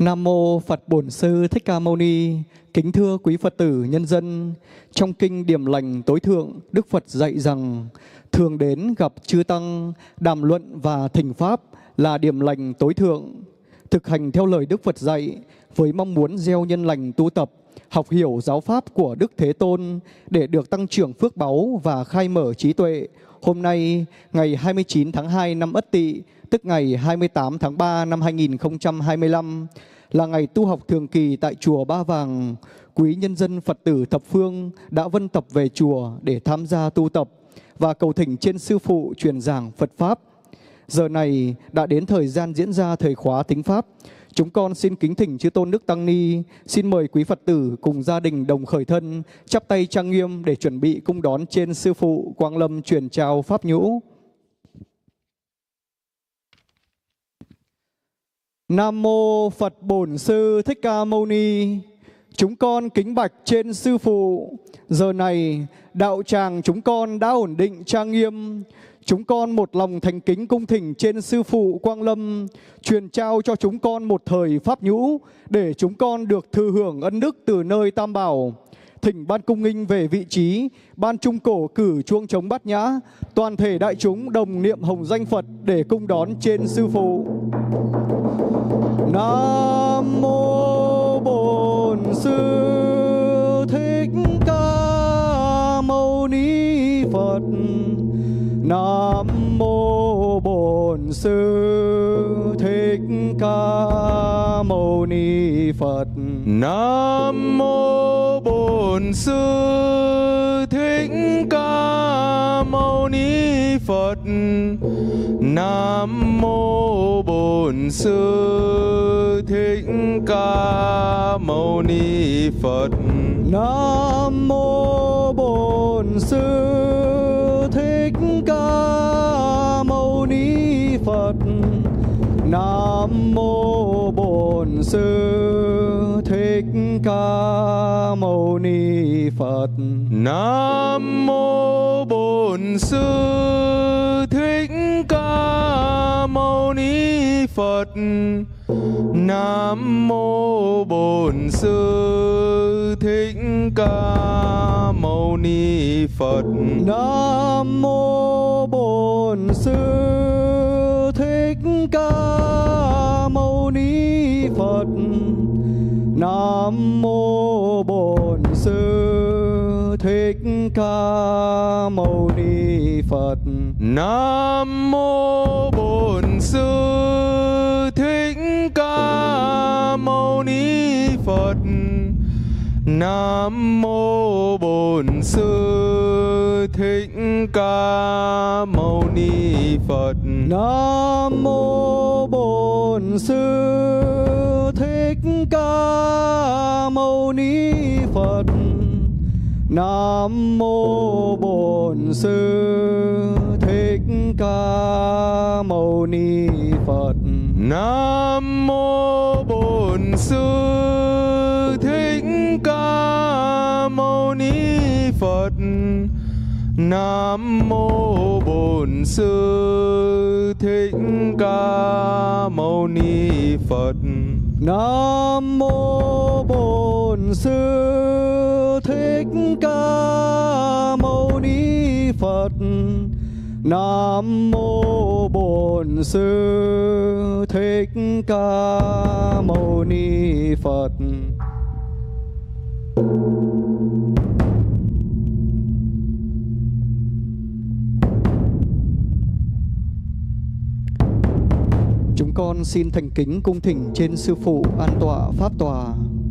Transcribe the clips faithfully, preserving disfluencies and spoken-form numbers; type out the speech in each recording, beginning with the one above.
Nam mô Phật Bổn Sư Thích Ca Mâu Ni. Kính thưa quý Phật tử nhân dân, trong kinh Điểm Lành Tối Thượng, Đức Phật dạy rằng thường đến gặp chư tăng, đàm luận và thỉnh pháp là điểm lành tối thượng. Thực hành theo lời Đức Phật dạy với mong muốn gieo nhân lành tu tập, học hiểu giáo pháp của Đức Thế Tôn để được tăng trưởng phước báu và khai mở trí tuệ. Hôm nay, ngày hai mươi chín tháng hai năm Ất Tỵ, tức ngày hai mươi tám tháng ba năm hai nghìn không trăm hai mươi lăm, là ngày tu học thường kỳ tại chùa Ba Vàng. Quý nhân dân Phật tử thập phương đã vân tập về chùa để tham gia tu tập và cầu thỉnh trên sư phụ truyền giảng Phật Pháp. Giờ này đã đến thời gian diễn ra thời khóa thính Pháp. Chúng con xin kính thỉnh chư Tôn Đức Tăng Ni, xin mời quý Phật tử cùng gia đình đồng khởi thân, chắp tay trang nghiêm để chuẩn bị cung đón trên sư phụ Quang Lâm truyền trao Pháp nhũ. Nam mô Phật Bổn Sư Thích Ca Mâu Ni. Chúng con kính bạch trên sư phụ. Giờ này đạo tràng chúng con đã ổn định trang nghiêm. Chúng con một lòng thành kính cung thỉnh trên sư phụ Quang Lâm truyền trao cho chúng con một thời pháp nhũ để chúng con được thừa hưởng ân đức từ nơi Tam Bảo. Thỉnh ban cung nghinh về vị trí, ban trung cổ cử chuông trống bát nhã, toàn thể đại chúng đồng niệm hồng danh Phật để cung đón trên sư phụ. Nam mô Bổn Sư Thích Ca Mâu Ni Phật. Nam mô Bổn Sư Thích Ca Mâu Ni Phật. Nam mô Bổn Sư Thích Ca Mâu Ni Phật. Nam mô Bổn Sư Thích Ca Mâu Ni Phật. Nam mô Bổn Sư Thích Ca Mâu Ni Phật. Nam mô Bổn Sư Thích Ca Mâu Ni Phật. Nam mô Bổn Sư Thích Ca Mâu Ni Phật. Nam mô Bổn Sư Thích Ca Mâu Ni Phật. Nam mô Bổn Sư Thích Ca Mâu Ni Phật. Nam mô Bổn Sư Thích Ca Mâu Ni Phật. Nam mô Bổn Sư Thích Ca Mâu Ni Phật. Nam mô Bổn Sư Thích Ca Mâu Ni Phật. Nam mô Bổn Sư Thích Ca Mâu Ni Phật. Nam mô Bổn Sư Thích Ca Mâu Ni Phật. Nam mô Bổn Sư Thích Ca Mâu Ni Phật. Nam mô Bổn Sư Thích Ca Mâu Ni Phật. Nam mô Bổn Sư Thích Ca Mâu Ni Phật. Nam mô Bổn Sư Thích Ca Mâu Ni Phật. Chúng con xin thành kính cung thỉnh trên sư phụ an tọa pháp tòa.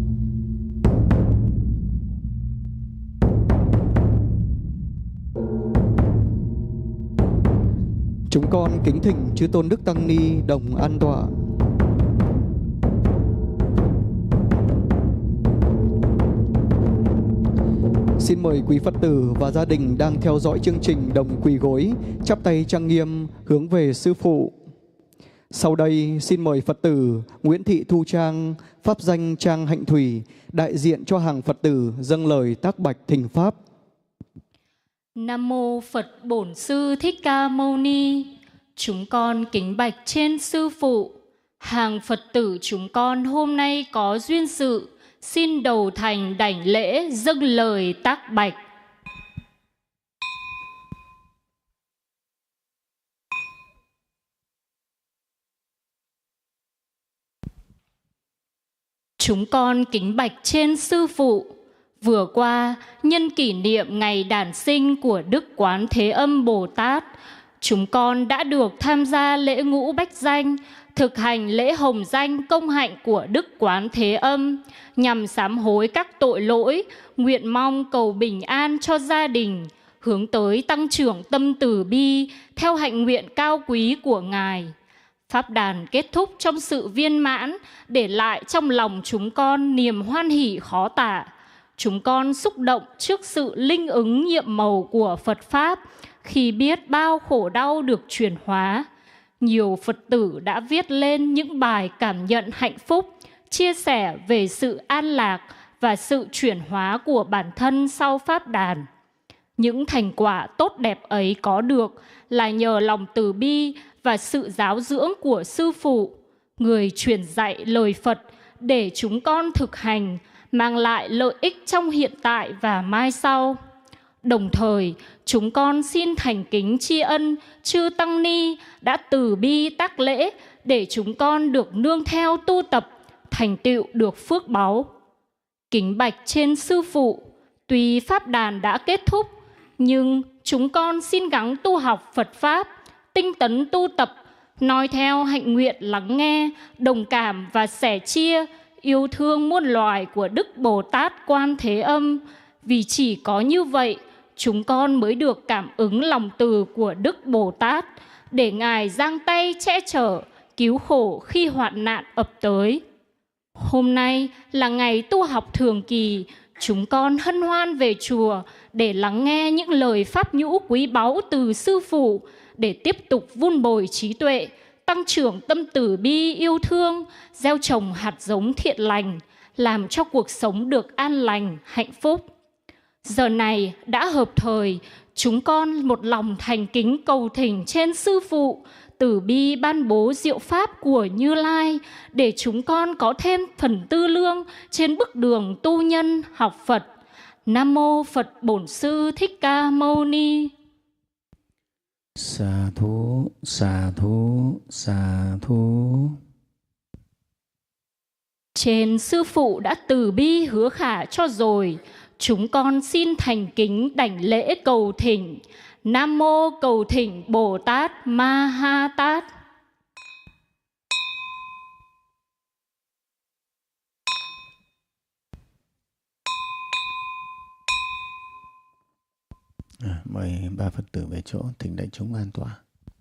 Chúng con kính thỉnh chư Tôn Đức Tăng Ni đồng an tọa. Xin mời quý Phật tử và gia đình đang theo dõi chương trình đồng quỳ gối, chắp tay trang nghiêm hướng về sư phụ. Sau đây xin mời Phật tử Nguyễn Thị Thu Trang, pháp danh Trang Hạnh Thủy, đại diện cho hàng Phật tử dâng lời tác bạch thỉnh pháp. Nam mô Phật Bổn Sư Thích Ca Mâu Ni. Chúng con kính bạch trên sư phụ, Hàng Phật tử chúng con hôm nay có duyên sự, xin đầu thành đảnh lễ dâng lời tác bạch. Chúng con kính bạch trên Sư Phụ. Vừa qua, nhân kỷ niệm ngày đản sinh của Đức Quán Thế Âm Bồ Tát, chúng con đã được tham gia lễ ngũ bách danh, thực hành lễ hồng danh công hạnh của Đức Quán Thế Âm, nhằm sám hối các tội lỗi, nguyện mong cầu bình an cho gia đình, hướng tới tăng trưởng tâm từ bi theo hạnh nguyện cao quý của Ngài. Pháp đàn kết thúc trong sự viên mãn, để lại trong lòng chúng con niềm hoan hỷ khó tả. Chúng con xúc động trước sự linh ứng nhiệm màu của Phật Pháp khi biết bao khổ đau được chuyển hóa. Nhiều Phật tử đã viết lên những bài cảm nhận hạnh phúc, chia sẻ về sự an lạc và sự chuyển hóa của bản thân sau Pháp đàn. Những thành quả tốt đẹp ấy có được là nhờ lòng từ bi và sự giáo dưỡng của Sư Phụ, người truyền dạy lời Phật để chúng con thực hành, mang lại lợi ích trong hiện tại và mai sau. Đồng thời, chúng con xin thành kính tri ân chư Tăng Ni đã từ bi tác lễ để chúng con được nương theo tu tập, thành tựu được phước báu. Kính bạch trên Sư Phụ, tuy Pháp đàn đã kết thúc, nhưng chúng con xin gắng tu học Phật Pháp, tinh tấn tu tập, noi theo hạnh nguyện lắng nghe, đồng cảm và sẻ chia, yêu thương muôn loài của Đức Bồ Tát Quan Thế Âm. Vì chỉ có như vậy, chúng con mới được cảm ứng lòng từ của Đức Bồ Tát, để Ngài giang tay che chở, cứu khổ khi hoạn nạn ập tới. Hôm nay là ngày tu học thường kỳ, chúng con hân hoan về chùa để lắng nghe những lời pháp nhũ quý báu từ Sư Phụ, để tiếp tục vun bồi trí tuệ, tăng trưởng tâm từ bi yêu thương, gieo trồng hạt giống thiện lành, làm cho cuộc sống được an lành, hạnh phúc. Giờ này đã hợp thời, chúng con một lòng thành kính cầu thỉnh trên Sư Phụ từ bi ban bố diệu pháp của Như Lai, để chúng con có thêm phần tư lương trên bước đường tu nhân học Phật. Nam mô Phật Bổn Sư Thích Ca Mâu Ni. Sa thú, sa thú, sa thú. Trên Sư Phụ đã từ bi hứa khả cho rồi, chúng con xin thành kính đảnh lễ cầu thỉnh. Nam mô cầu thỉnh Bồ Tát Ma Ha Tát. À, mời ba Phật tử về chỗ, thỉnh đại chúng an tọa.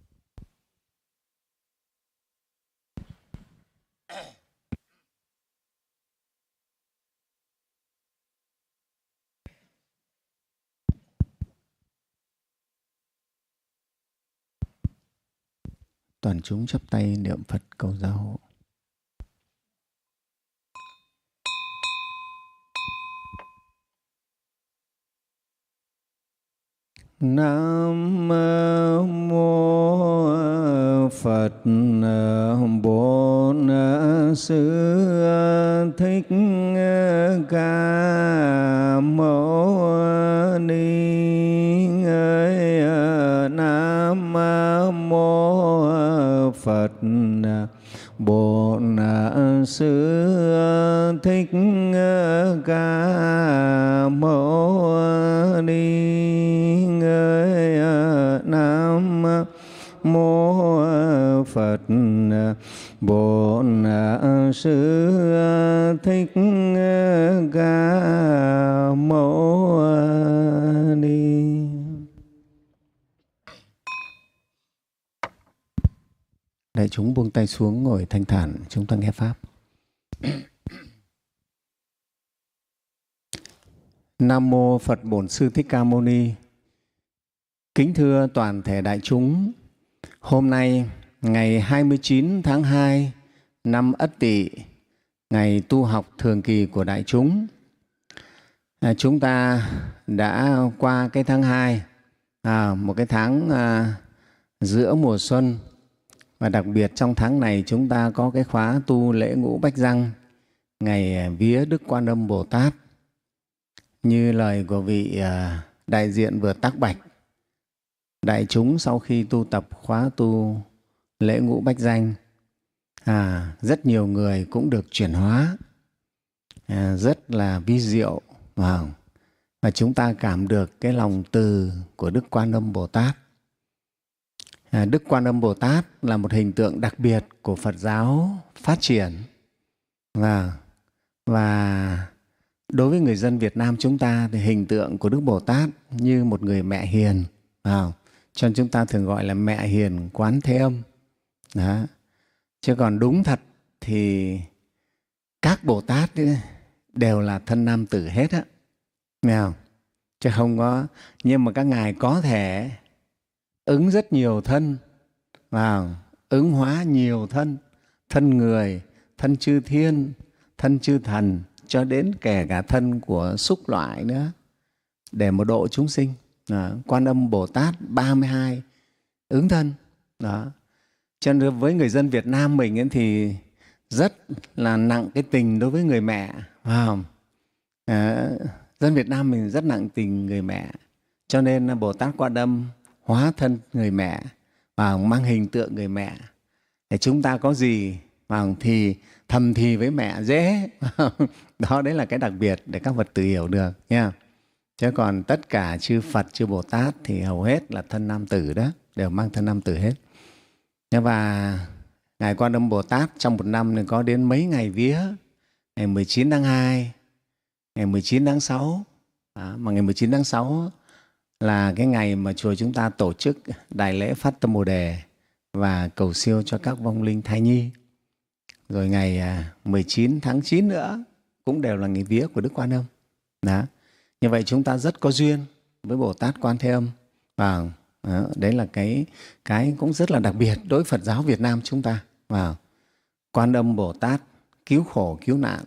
Toàn chúng chắp tay niệm Phật cầu gia hộ. Nam mô Phật Bổn Sư Thích Ca Mâu Ni. Nam mô Phật Bổn Sư Thích Ca Mâu Ni. Nam mô Phật Bổn Sư Thích Ca Mâu Ni. Đại chúng buông tay xuống ngồi thanh thản, chúng ta nghe Pháp. Nam mô Phật Bổn Sư Thích Ca Mâu Ni. Kính thưa toàn thể đại chúng, hôm nay ngày hai mươi chín tháng hai năm Ất Tỵ, ngày tu học thường kỳ của đại chúng, à, chúng ta đã qua cái tháng hai, à, một cái tháng à, giữa mùa xuân, Và đặc biệt trong tháng này chúng ta có cái khóa tu lễ Ngũ Bách Răng, ngày vía Đức Quan Âm Bồ Tát. Như lời của vị đại diện vừa tác bạch, đại chúng sau khi tu tập khóa tu lễ Ngũ Bách Danh, à, rất nhiều người cũng được chuyển hóa, à, rất là vi diệu. Wow. Và chúng ta cảm được cái lòng từ của Đức Quan Âm Bồ Tát. À, Đức Quan Âm Bồ Tát là một hình tượng đặc biệt của Phật giáo phát triển. Và, và đối với người dân Việt Nam chúng ta thì hình tượng của Đức Bồ Tát như một người mẹ hiền. À, cho nên chúng ta thường gọi là mẹ hiền Quán Thế Âm. Đó. Chứ còn đúng thật thì các Bồ Tát ấy đều là thân nam tử hết á, nghe không? Chứ không có, nhưng mà các ngài có thể ứng rất nhiều thân, vào ứng hóa nhiều thân, thân người, thân chư thiên, thân chư thần, cho đến kể cả thân của súc loại nữa, để một độ chúng sinh. Đó. Quan Âm Bồ Tát ba mươi hai ứng thân. Đó. Cho nên với người dân Việt Nam mình ấy thì rất là nặng cái tình đối với người mẹ, phải không? À, dân Việt Nam mình rất nặng tình người mẹ, cho nên Bồ Tát Quan Âm hóa thân người mẹ và mang hình tượng người mẹ để chúng ta có gì và thì thầm thì với mẹ dễ. Đó, đấy là cái đặc biệt để các Phật tử hiểu được nha. Chứ còn tất cả chư Phật, chư Bồ Tát thì hầu hết là thân nam tử đó, đều mang thân nam tử hết. Và ngài Quan Âm Bồ Tát trong một năm này có đến mấy ngày vía, ngày mười chín tháng hai, ngày mười chín tháng sáu. Đó, mà ngày mười chín tháng sáu là cái ngày mà chùa chúng ta tổ chức đại lễ phát tâm Bồ Đề và cầu siêu cho các vong linh thai nhi. Rồi ngày mười chín tháng chín nữa cũng đều là ngày vía của Đức Quan Âm. Đó. Như vậy chúng ta rất có duyên với Bồ Tát Quan Thế Âm. Và đó, đấy là cái, cái cũng rất là đặc biệt đối với Phật giáo Việt Nam chúng ta. Và Quan Âm Bồ Tát cứu khổ cứu nạn.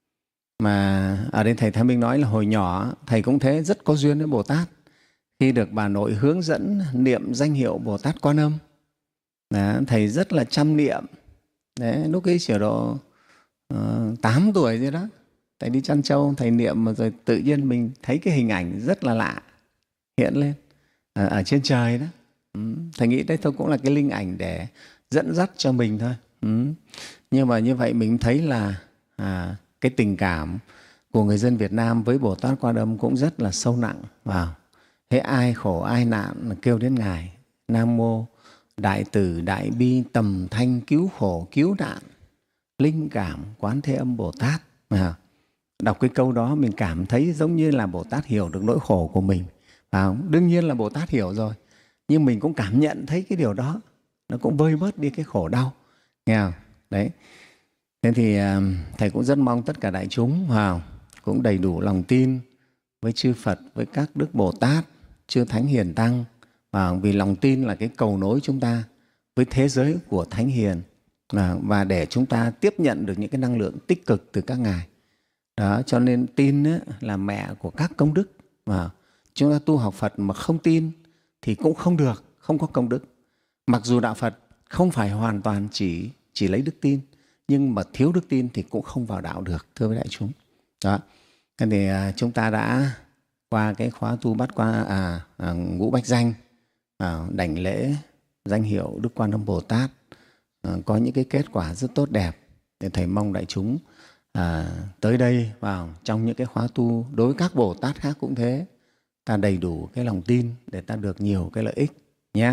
Mà ở đây Thầy Thái Minh nói là hồi nhỏ Thầy cũng thế, rất có duyên với Bồ Tát. Khi được bà nội hướng dẫn niệm danh hiệu Bồ Tát Quan Âm, đó, Thầy rất là chăm niệm. Đấy, lúc ấy chỉ độ uh, tám tuổi rồi đó. Thầy đi Trăn Châu, Thầy niệm mà rồi tự nhiên mình thấy cái hình ảnh rất là lạ hiện lên ở, ở trên trời đó. Ừ. Thầy nghĩ đấy thôi cũng là cái linh ảnh để dẫn dắt cho mình thôi. Ừ. Nhưng mà như vậy mình thấy là à, cái tình cảm của người dân Việt Nam với Bồ Tát Quan Âm cũng rất là sâu nặng. Wow. Thế ai khổ ai nạn là kêu đến Ngài Nam Mô Đại Từ Đại Bi Tầm Thanh Cứu Khổ Cứu Nạn Linh Cảm Quán Thế Âm Bồ Tát. À, đọc cái câu đó mình cảm thấy giống như là Bồ Tát hiểu được nỗi khổ của mình. À, đương nhiên là Bồ Tát hiểu rồi, nhưng mình cũng cảm nhận thấy cái điều đó, nó cũng vơi bớt đi cái khổ đau. Nghe không? Đấy. Thế thì Thầy cũng rất mong tất cả đại chúng vào cũng đầy đủ lòng tin với chư Phật, với các Đức Bồ Tát, chư Thánh Hiền Tăng. Và vì lòng tin là cái cầu nối chúng ta với thế giới của Thánh Hiền, và để chúng ta tiếp nhận được những cái năng lượng tích cực từ các ngài. Đó, cho nên tin là mẹ của các công đức. Và chúng ta tu học Phật mà không tin thì cũng không được, không có công đức. Mặc dù đạo Phật không phải hoàn toàn chỉ, chỉ lấy đức tin, nhưng mà thiếu đức tin thì cũng không vào đạo được, thưa với đại chúng. Đó. Thế thì à, chúng ta đã qua cái khóa tu bắt qua à, à, Ngũ Bách Danh, à, đảnh lễ danh hiệu Đức Quan Âm Bồ Tát, à, có những cái kết quả rất tốt đẹp. Để Thầy mong đại chúng à, tới đây vào trong những cái khóa tu đối với các Bồ Tát khác cũng thế, ta đầy đủ cái lòng tin để ta được nhiều cái lợi ích nhé.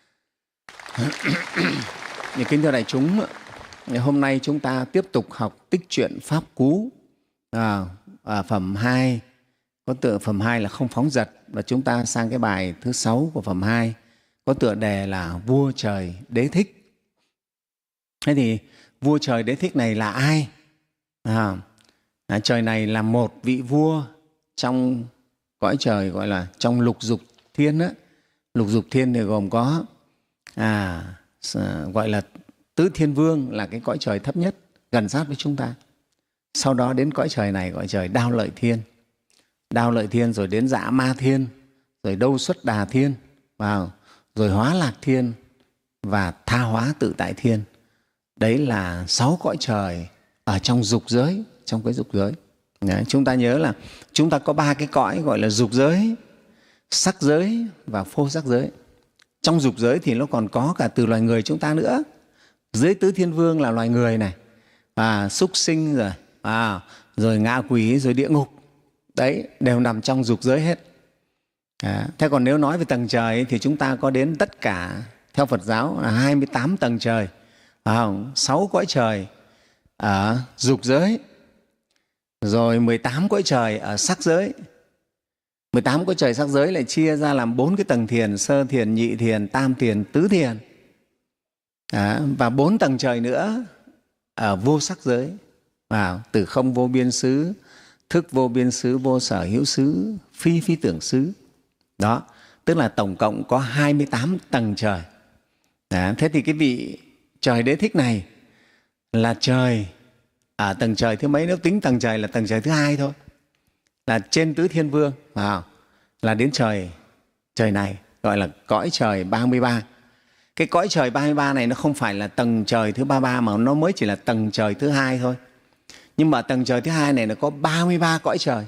Kính thưa đại chúng, hôm nay chúng ta tiếp tục học tích truyện Pháp Cú. À, à, phẩm hai, có tựa phẩm hai là không phóng dật, và chúng ta sang cái bài thứ sáu của phẩm hai có tựa đề là Vua Trời Đế Thích. Thế thì vua trời Đế Thích này là ai? À, à, trời này là một vị vua trong cõi trời gọi là trong lục dục thiên á. Lục dục thiên thì gồm có à, gọi là Tứ Thiên Vương, là cái cõi trời thấp nhất gần sát với chúng ta. Sau đó đến cõi trời này gọi trời Đao Lợi Thiên. Đao Lợi Thiên rồi đến Dạ Ma Thiên, rồi Đâu Xuất Đà Thiên, vào rồi Hóa Lạc Thiên, và tha hóa tự tại thiên. Đấy là sáu cõi trời ở trong dục giới, trong cái dục giới. Đấy, chúng ta nhớ là chúng ta có ba cái cõi gọi là dục giới, sắc giới và phô sắc giới. Trong dục giới thì nó còn có cả từ loài người chúng ta nữa. Dưới tứ thiên vương là loài người này, à, súc sinh rồi, à, rồi ngạ quỷ, rồi địa ngục. Đấy, đều nằm trong dục giới hết. À, thế còn nếu nói về tầng trời thì chúng ta có đến tất cả, theo Phật giáo là hai mươi tám tầng trời, à, sáu cõi trời ở dục giới, rồi mười tám cõi trời ở sắc giới. mười tám cõi trời sắc giới lại chia ra làm bốn cái tầng thiền: sơ thiền, nhị thiền, tam thiền, tứ thiền. À, và bốn tầng trời nữa ở vô sắc giới, à, từ không vô biên xứ, thức vô biên xứ, vô sở hữu xứ, phi phi tưởng xứ. Đó, tức là tổng cộng có hai mươi tám tầng trời. Đó, thế thì cái vị trời Đế Thích này là trời ở tầng trời thứ mấy? Nếu tính tầng trời là tầng trời thứ hai thôi, là trên tứ thiên vương, à, là đến trời trời này gọi là cõi trời ba mươi ba. Cái cõi trời ba mươi ba này nó không phải là tầng trời thứ ba mươi ba, mà nó mới chỉ là tầng trời thứ hai thôi. Nhưng mà tầng trời thứ hai này nó có ba mươi ba cõi trời.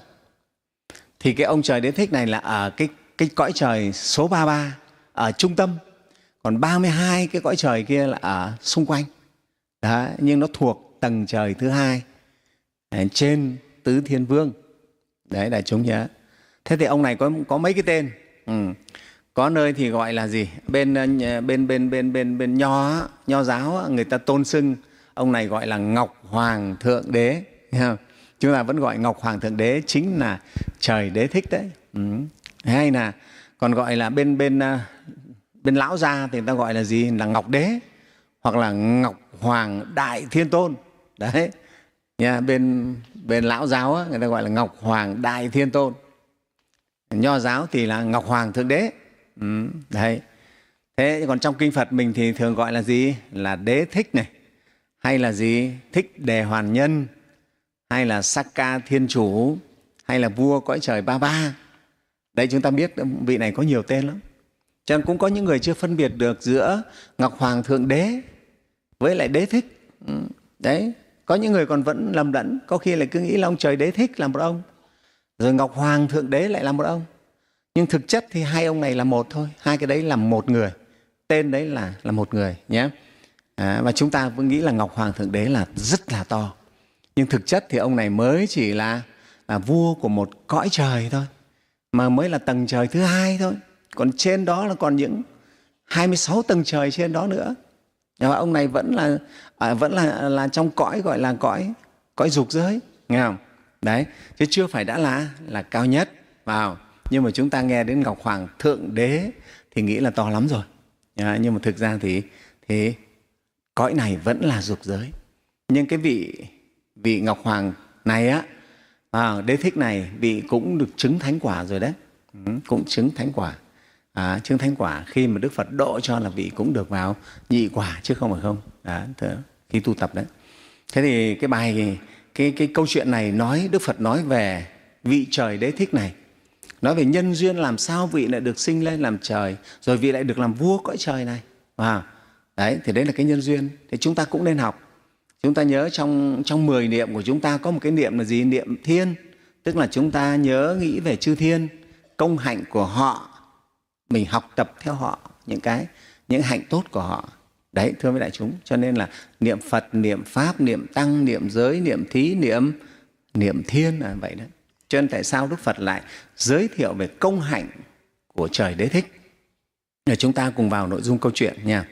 Thì cái ông trời Đế Thích này là ở cái, cái cõi trời số ba mươi ba, ở trung tâm. Còn ba mươi hai cái cõi trời kia là ở xung quanh. Đó, nhưng nó thuộc tầng trời thứ hai, trên tứ thiên vương. Đấy, đại chúng nhớ. Thế thì ông này có, có mấy cái tên. Ừ. Có nơi thì gọi là gì? Bên bên bên bên bên bên nho nho giáo người ta tôn xưng ông này gọi là Ngọc Hoàng Thượng Đế. Chúng ta vẫn gọi Ngọc Hoàng Thượng Đế chính là trời Đế Thích đấy. Ừ. Hay là còn gọi là bên bên bên lão gia thì người ta gọi là gì? Là Ngọc Đế hoặc là Ngọc Hoàng Đại Thiên Tôn. Đấy. Nha, bên bên lão giáo á, người ta gọi là Ngọc Hoàng Đại Thiên Tôn. Nho giáo thì là Ngọc Hoàng Thượng Đế. Ừ, đấy. Thế còn trong kinh Phật mình thì thường gọi là gì? Là Đế Thích này, hay là gì? Thích Đề Hoàn Nhân, hay là Sakka Thiên Chủ, hay là vua cõi trời ba ba. Đấy, chúng ta biết vị này có nhiều tên lắm. Cho nên cũng có những người chưa phân biệt được giữa Ngọc Hoàng Thượng Đế với lại Đế Thích. Ừ, đấy. Có những người còn vẫn lầm lẫn, có khi lại cứ nghĩ là ông trời Đế Thích là một ông, rồi Ngọc Hoàng Thượng Đế lại là một ông. Nhưng thực chất thì hai ông này là một thôi, hai cái đấy là một người, tên đấy là, là một người nhé. À, và chúng ta vẫn nghĩ là Ngọc Hoàng Thượng Đế là rất là to. Nhưng thực chất thì ông này mới chỉ là, là vua của một cõi trời thôi, mà mới là tầng trời thứ hai thôi. Còn trên đó là còn những hai mươi sáu tầng trời trên đó nữa. Và ông này vẫn là à, vẫn là, là trong cõi gọi là cõi cõi dục giới, nghe không? Đấy, chứ chưa phải đã là là cao nhất vào. Nhưng mà chúng ta nghe đến Ngọc Hoàng Thượng Đế thì nghĩ là to lắm rồi. À, nhưng mà thực ra thì thì cõi này vẫn là dục giới. Nhưng cái vị vị Ngọc Hoàng này á, à, Đế Thích này, vị cũng được chứng thánh quả rồi đấy. Ừ, cũng chứng thánh quả. À, chứng thánh quả khi mà Đức Phật độ cho là vị cũng được vào nhị quả chứ không phải không. Đó, khi tu tập đấy. Thế thì cái bài cái cái câu chuyện này nói Đức Phật nói về vị trời Đế Thích này, nói về nhân duyên làm sao vị lại được sinh lên làm trời, rồi vị lại được làm vua cõi trời này. À, đấy, thì đấy là cái nhân duyên. Thì chúng ta cũng nên học. Chúng ta nhớ trong trong mười niệm của chúng ta có một cái niệm là gì? Niệm thiên, tức là chúng ta nhớ nghĩ về chư thiên, công hạnh của họ, mình học tập theo họ những cái những hạnh tốt của họ. Đấy, thưa với đại chúng, cho nên là niệm Phật, niệm Pháp, niệm Tăng, niệm giới, niệm thí, niệm niệm thiên là vậy đó. Cho nên tại sao Đức Phật lại giới thiệu về công hạnh của trời Đế Thích? Để chúng ta cùng vào nội dung câu chuyện nha.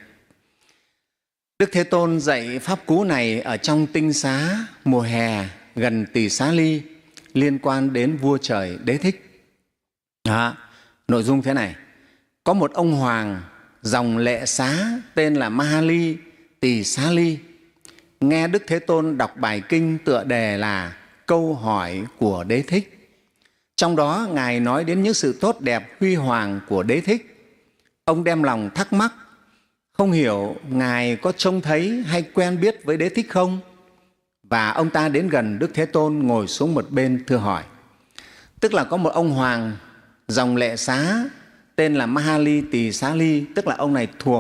Đức Thế Tôn dạy pháp cú này ở trong tinh xá mùa hè gần Tỳ Xá Ly, liên quan đến vua trời Đế Thích. Đó, nội dung thế này: có một ông hoàng dòng Lệ Xá tên là Mahali Tỳ Xá Ly nghe Đức Thế Tôn đọc bài kinh tựa đề là Câu hỏi của Đế Thích. Trong đó Ngài nói đến những sự tốt đẹp huy hoàng của Đế Thích. Ông đem lòng thắc mắc, không hiểu Ngài có trông thấy hay quen biết với Đế Thích không? Và ông ta đến gần Đức Thế Tôn, ngồi xuống một bên thưa hỏi. Tức là có một ông hoàng dòng Lệ Xá tên là Mahali Tỳ Xá Ly, tức là ông này thuộc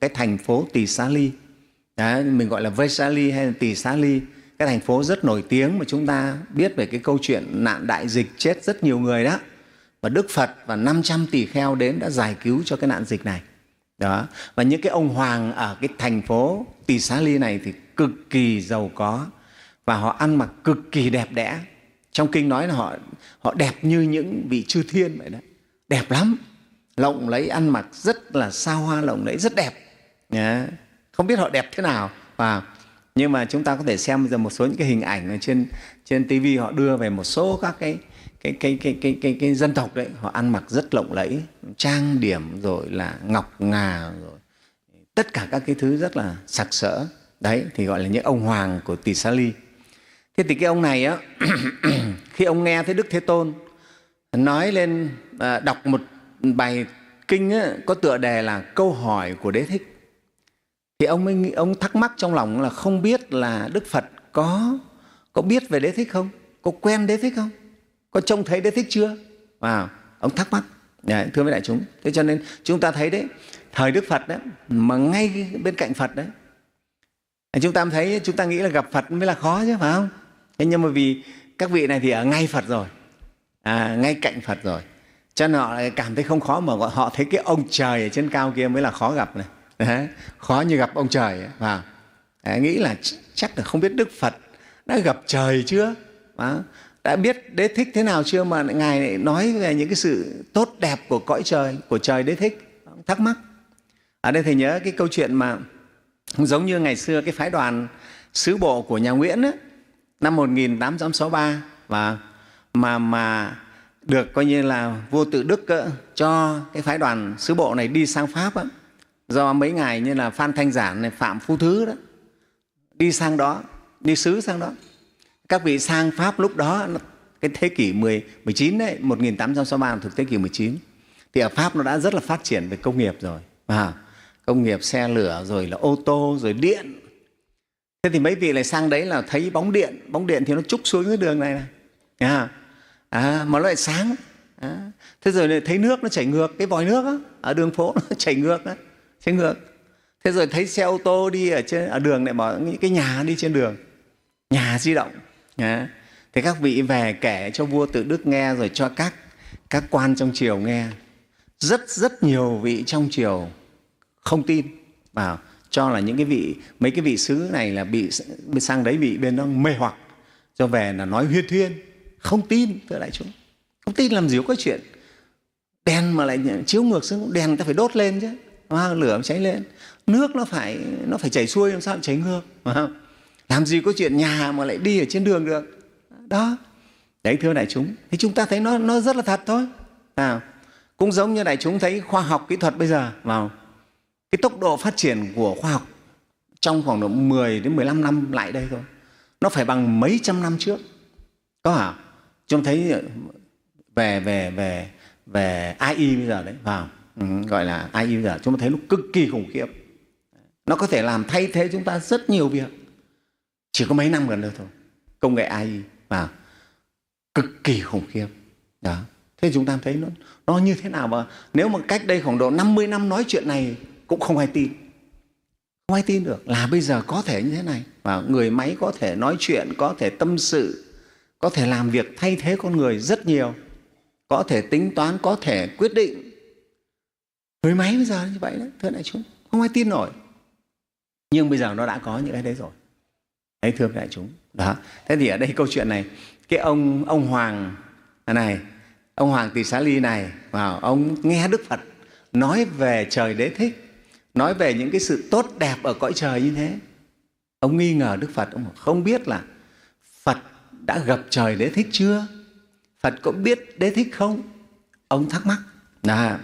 cái thành phố Tỳ Xá Ly. Đấy, mình gọi là Vaisali hay là Tỳ Xá Ly, cái thành phố rất nổi tiếng mà chúng ta biết về cái câu chuyện nạn đại dịch chết rất nhiều người đó. Và Đức Phật và năm trăm tỳ kheo đến đã giải cứu cho cái nạn dịch này. Đó. Và những cái ông hoàng ở cái thành phố Tỳ Xá Ly này thì cực kỳ giàu có và họ ăn mặc cực kỳ đẹp đẽ. Trong kinh nói là họ họ đẹp như những vị chư thiên vậy đó. Đẹp lắm, lộng lẫy, ăn mặc rất là xa hoa lộng lẫy, rất đẹp. Yeah. Không biết họ đẹp thế nào. Và nhưng mà chúng ta có thể xem bây giờ một số những cái hình ảnh ở trên trên ti vi họ đưa về một số các cái cái cái cái cái cái, cái dân tộc đấy, họ ăn mặc rất lộng lẫy, trang điểm rồi là ngọc ngà rồi tất cả các cái thứ rất là sặc sỡ. Đấy thì gọi là những ông hoàng của Tỳ Xá Ly. Thế thì cái ông này á khi ông nghe thấy Đức Thế Tôn nói lên à, đọc một bài kinh á, có tựa đề là câu hỏi của Đế Thích, thì ông mới ông thắc mắc trong lòng là không biết là Đức Phật có có biết về Đế Thích không, có quen Đế Thích không, có trông thấy Đế Thích chưa. Wow, ông thắc mắc. Đấy, thưa với đại chúng, thế cho nên chúng ta thấy đấy, thời Đức Phật đấy mà ngay bên cạnh Phật đấy, chúng ta thấy chúng ta nghĩ là gặp Phật mới là khó chứ, phải không? Thế nhưng mà vì các vị này thì ở ngay Phật rồi, à, ngay cạnh Phật rồi, cho nên họ cảm thấy không khó, mà họ thấy cái ông trời ở trên cao kia mới là khó gặp này. Đấy, khó như gặp ông trời ấy, vào. Đấy, nghĩ là chắc là không biết Đức Phật đã gặp trời chưa, đó, đã biết Đế Thích thế nào chưa mà Ngài lại nói về những cái sự tốt đẹp của cõi trời, của trời Đế Thích. Thắc mắc. Ở đây thầy nhớ cái câu chuyện mà giống như ngày xưa cái phái đoàn sứ bộ của nhà Nguyễn ấy, năm một nghìn tám trăm sáu mươi ba và mà mà được coi như là vua Tự Đức ấy, cho cái phái đoàn sứ bộ này đi sang Pháp ấy, do mấy ngài như là Phan Thanh Giản này, Phạm Phú Thứ đó đi sang đó, đi sứ sang đó. Các vị sang Pháp lúc đó cái thế kỷ mười chín đấy, một nghìn tám trăm sáu mươi ba thuộc thế kỷ mười chín, thì ở Pháp nó đã rất là phát triển về công nghiệp rồi, à, công nghiệp xe lửa rồi là ô tô rồi điện. Thế thì mấy vị lại sang đấy là thấy bóng điện, bóng điện thì nó trúc xuống cái đường này này, à, à, mà nó lại sáng. À, thế rồi lại thấy nước nó chảy ngược, cái vòi nước đó, ở đường phố nó chảy ngược đó, chảy ngược. Thế rồi thấy xe ô tô đi ở trên ở đường lại bảo những cái nhà đi trên đường, nhà di động. À, thì các vị về kể cho vua Tự Đức nghe, rồi cho các các quan trong triều nghe. Rất rất nhiều vị trong triều không tin, vào cho là những cái vị mấy cái vị sứ này là bị sang đấy bị bên đó mê hoặc, cho về là nói huyên thuyên, không tin. Thưa đại chúng, không tin làm gì có chuyện đèn mà lại chiếu ngược xuống, đèn ta phải đốt lên chứ, à, lửa cháy lên, nước nó phải nó phải chảy xuôi, làm sao chảy ngược, à, làm gì có chuyện nhà mà lại đi ở trên đường được đó. Đấy thưa đại chúng, thì chúng ta thấy nó nó rất là thật thôi. À, cũng giống như đại chúng thấy khoa học kỹ thuật bây giờ, vào cái tốc độ phát triển của khoa học trong khoảng độ mười đến mười lăm năm lại đây thôi, nó phải bằng mấy trăm năm trước, có hả? Chúng thấy về về về về a i bây giờ đấy, vào ừ, gọi là a i bây giờ chúng ta thấy nó cực kỳ khủng khiếp, nó có thể làm thay thế chúng ta rất nhiều việc chỉ có mấy năm gần đây thôi. Công nghệ a i vào cực kỳ khủng khiếp đó. Thế chúng ta thấy nó nó như thế nào, mà nếu mà cách đây khoảng độ năm mươi năm nói chuyện này cũng không ai tin, không ai tin được là bây giờ có thể như thế này, và người máy có thể nói chuyện, có thể tâm sự, có thể làm việc thay thế con người rất nhiều, có thể tính toán, có thể quyết định. Người máy bây giờ như vậy đấy, thưa đại chúng, không ai tin nổi. Nhưng bây giờ nó đã có những cái đấy rồi. Đấy thưa đại chúng. Đó. Thế thì ở đây câu chuyện này, cái ông ông hoàng này, ông hoàng Tỳ Xá Ly này, vào ông nghe Đức Phật nói về trời Đế Thích, nói về những cái sự tốt đẹp ở cõi trời như thế. Ông nghi ngờ Đức Phật, ông không biết là Phật đã gặp trời Đế Thích chưa? Phật có biết Đế Thích không? Ông thắc mắc. Đó.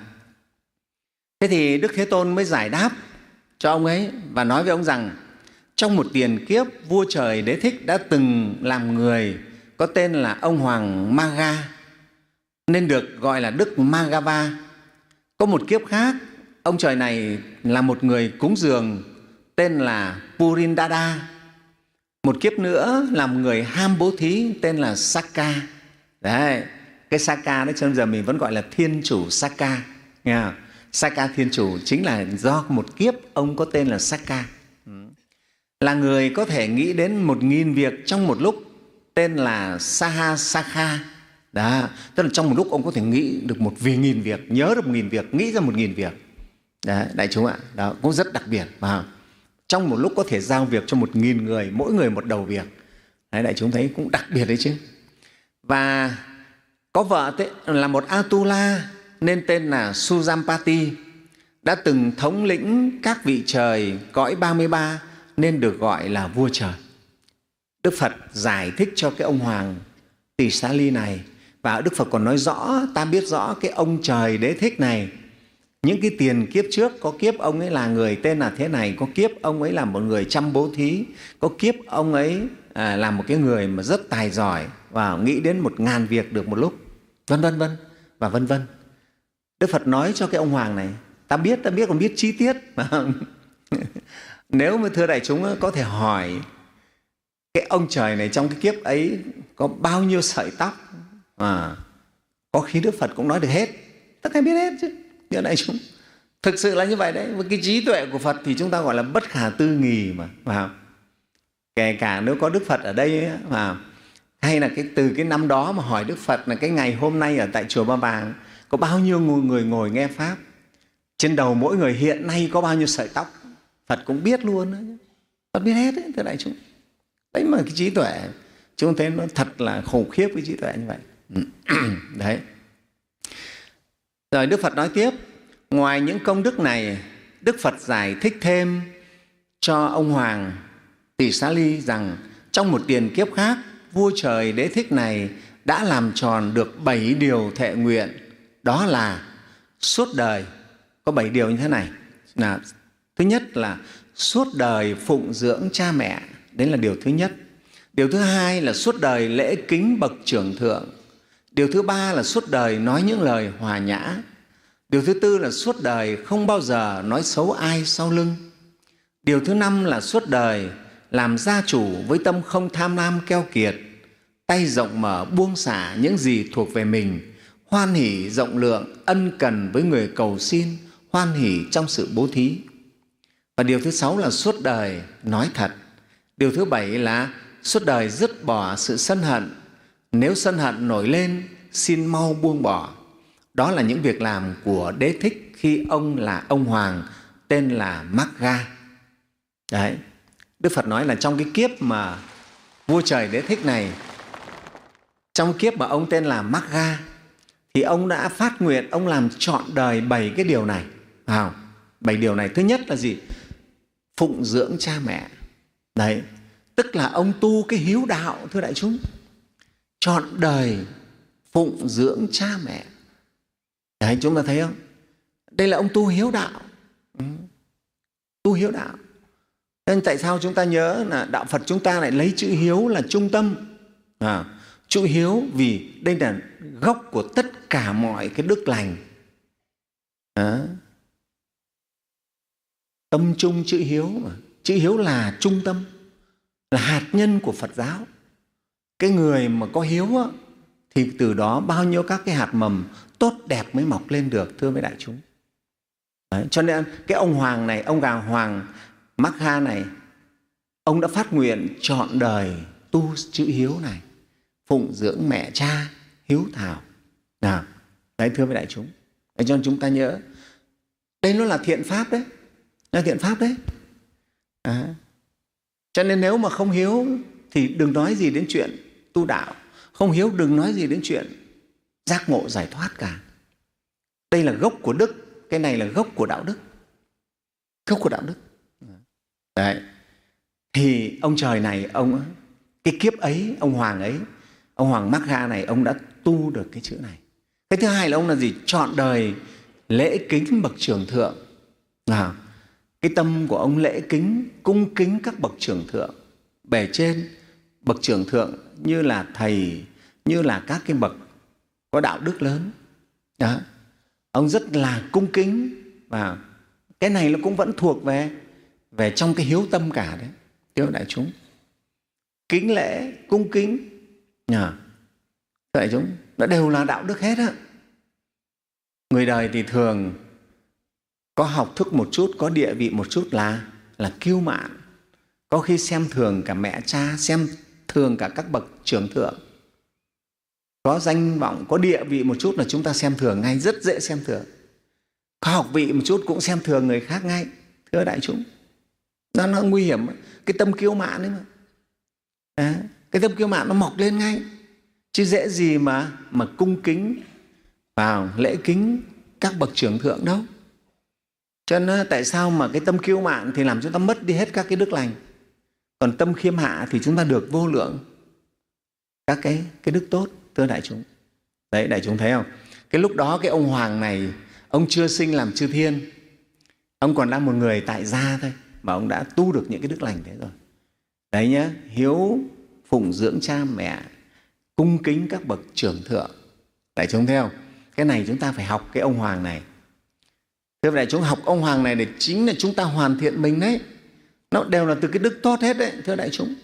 Thế thì Đức Thế Tôn mới giải đáp cho ông ấy và nói với ông rằng trong một tiền kiếp, vua trời Đế Thích đã từng làm người có tên là ông Hoàng Maga, nên được gọi là Đức Magava. Có một kiếp khác, ông trời này là một người cúng dường tên là Purindada. Một kiếp nữa là một người ham bố thí tên là Sakka. Đấy, cái Sakka đấy cho nên giờ mình vẫn gọi là Thiên Chủ Sakka. Nghe không? Sakka Thiên Chủ chính là do một kiếp ông có tên là Sakka, là người có thể nghĩ đến một nghìn việc trong một lúc, tên là Sahasakha. Đó, tức là trong một lúc ông có thể nghĩ được một vì nghìn việc, nhớ được một nghìn việc, nghĩ ra một nghìn việc. Đấy, đại chúng ạ, đó cũng rất đặc biệt. Mà trong một lúc có thể giao việc cho một nghìn người, mỗi người một đầu việc. Đấy, đại chúng thấy cũng đặc biệt đấy chứ. Và có vợ thế, là một Atula nên tên là Sujampati, đã từng thống lĩnh các vị trời cõi ba mươi ba nên được gọi là vua trời. Đức Phật giải thích cho cái ông hoàng Tỳ Xá Ly này, và Đức Phật còn nói rõ, ta biết rõ cái ông trời Đế Thích này, những cái tiền kiếp trước có kiếp ông ấy là người tên là thế này, có kiếp ông ấy là một người chăm bố thí, có kiếp ông ấy à, là một cái người mà rất tài giỏi và nghĩ đến một ngàn việc được một lúc, vân vân vân và vân vân. Đức Phật nói cho cái ông hoàng này, ta biết, ta biết còn biết chi tiết. Nếu mà thưa đại chúng có thể hỏi cái ông trời này trong cái kiếp ấy có bao nhiêu sợi tóc, à, có khi Đức Phật cũng nói được hết, tất cả biết hết chứ. Thưa đại chúng, thực sự là như vậy đấy. Với cái trí tuệ của Phật thì chúng ta gọi là bất khả tư nghì mà, mà kể cả nếu có Đức Phật ở đây ấy, mà hay là cái từ cái năm đó mà hỏi Đức Phật là cái ngày hôm nay ở tại chùa Ba Vàng có bao nhiêu người ngồi nghe pháp, trên đầu mỗi người hiện nay có bao nhiêu sợi tóc, Phật cũng biết luôn đó. Phật biết hết đấy, thưa đại chúng. Đấy mà cái trí tuệ chúng thấy nó thật là khủng khiếp, cái trí tuệ như vậy. Đấy. Rồi Đức Phật nói tiếp, ngoài những công đức này, Đức Phật giải thích thêm cho ông hoàng Tỳ Xá Ly rằng trong một tiền kiếp khác, vua trời Đế Thích này đã làm tròn được bảy điều thệ nguyện. Đó là suốt đời, có bảy điều như thế này. Là, thứ nhất là suốt đời phụng dưỡng cha mẹ, đấy là điều thứ nhất. Điều thứ hai là suốt đời lễ kính bậc trưởng thượng. Điều thứ ba là suốt đời nói những lời hòa nhã. Điều thứ tư là suốt đời không bao giờ nói xấu ai sau lưng. Điều thứ năm là suốt đời làm gia chủ với tâm không tham lam keo kiệt, tay rộng mở buông xả những gì thuộc về mình, hoan hỷ rộng lượng, ân cần với người cầu xin, hoan hỷ trong sự bố thí. Và điều thứ sáu là suốt đời nói thật. Điều thứ bảy là suốt đời dứt bỏ sự sân hận. Nếu sân hận nổi lên, xin mau buông bỏ. Đó là những việc làm của Đế Thích khi ông là ông hoàng tên là Magga. Đấy. Đức Phật nói là trong cái kiếp mà vua trời Đế Thích này, trong kiếp mà ông tên là Magga, thì ông đã phát nguyện, ông làm trọn đời bảy cái điều này. À, bảy điều này, thứ nhất là gì? Phụng dưỡng cha mẹ. Đấy, tức là ông tu cái hiếu đạo, thưa đại chúng. Trọn đời phụng dưỡng cha mẹ. Đấy, chúng ta thấy không? Đây là ông tu hiếu đạo. Ừ. Tu hiếu đạo. Nên tại sao chúng ta nhớ là đạo Phật chúng ta lại lấy chữ hiếu là trung tâm? À, chữ hiếu vì đây là gốc của tất cả mọi cái đức lành. À, tâm trung chữ hiếu mà. Chữ hiếu là trung tâm, là hạt nhân của Phật giáo. Cái người mà có hiếu á, thì từ đó bao nhiêu các cái hạt mầm tốt đẹp mới mọc lên được, thưa với đại chúng. Đấy, cho nên cái ông hoàng này, ông gà hoàng Magga này, ông đã phát nguyện trọn đời tu chữ hiếu này, phụng dưỡng mẹ cha, hiếu thảo. Nào, đấy thưa với đại chúng. Đấy, cho nên chúng ta nhớ, đây nó là thiện pháp đấy, là thiện pháp đấy. À, cho nên nếu mà không hiếu thì đừng nói gì đến chuyện tu đạo, không hiếu đừng nói gì đến chuyện giác ngộ giải thoát cả. Đây là gốc của đức, cái này là gốc của đạo đức, gốc của đạo đức. Đấy. Thì ông trời này, ông cái kiếp ấy, ông hoàng ấy, ông hoàng Magga này, ông đã tu được cái chữ này. Cái thứ hai là ông là gì? Trọn đời lễ kính bậc trưởng thượng. Nào, cái tâm của ông lễ kính, cung kính các bậc trưởng thượng bề trên, bậc trưởng thượng như là thầy, như là các cái bậc có đạo đức lớn. Đó, ông rất là cung kính, và cái này nó cũng vẫn thuộc về về trong cái hiếu tâm cả đấy, thưa đại chúng. Kính lễ, cung kính, nhờ đại chúng, nó đều là đạo đức hết á. Người đời thì thường có học thức một chút, có địa vị một chút là là kiêu mạn. Có khi xem thường cả mẹ cha, xem thường cả các bậc trưởng thượng. Có danh vọng, có địa vị một chút là chúng ta xem thường ngay, rất dễ xem thường. Có học vị một chút cũng xem thường người khác ngay, thưa đại chúng. Nó, nó nguy hiểm, cái tâm kiêu mạn ấy mà. Đó, cái tâm kiêu mạn nó mọc lên ngay, chứ dễ gì mà mà cung kính vào lễ kính các bậc trưởng thượng đâu. Cho nên tại sao mà cái tâm kiêu mạn thì làm chúng ta mất đi hết các cái đức lành, còn tâm khiêm hạ thì chúng ta được vô lượng các cái cái đức tốt, thưa đại chúng. Đấy, đại chúng thấy không? Cái lúc đó cái ông hoàng này, ông chưa sinh làm chư thiên, ông còn là một người tại gia thôi mà ông đã tu được những cái đức lành thế rồi. Đấy nhá, hiếu phụng dưỡng cha mẹ, cung kính các bậc trưởng thượng. Đại chúng thấy không? Cái này chúng ta phải học cái ông hoàng này. Thưa đại chúng, học ông hoàng này để chính là chúng ta hoàn thiện mình đấy. Nó đều là từ cái đức tốt hết đấy, thưa đại chúng.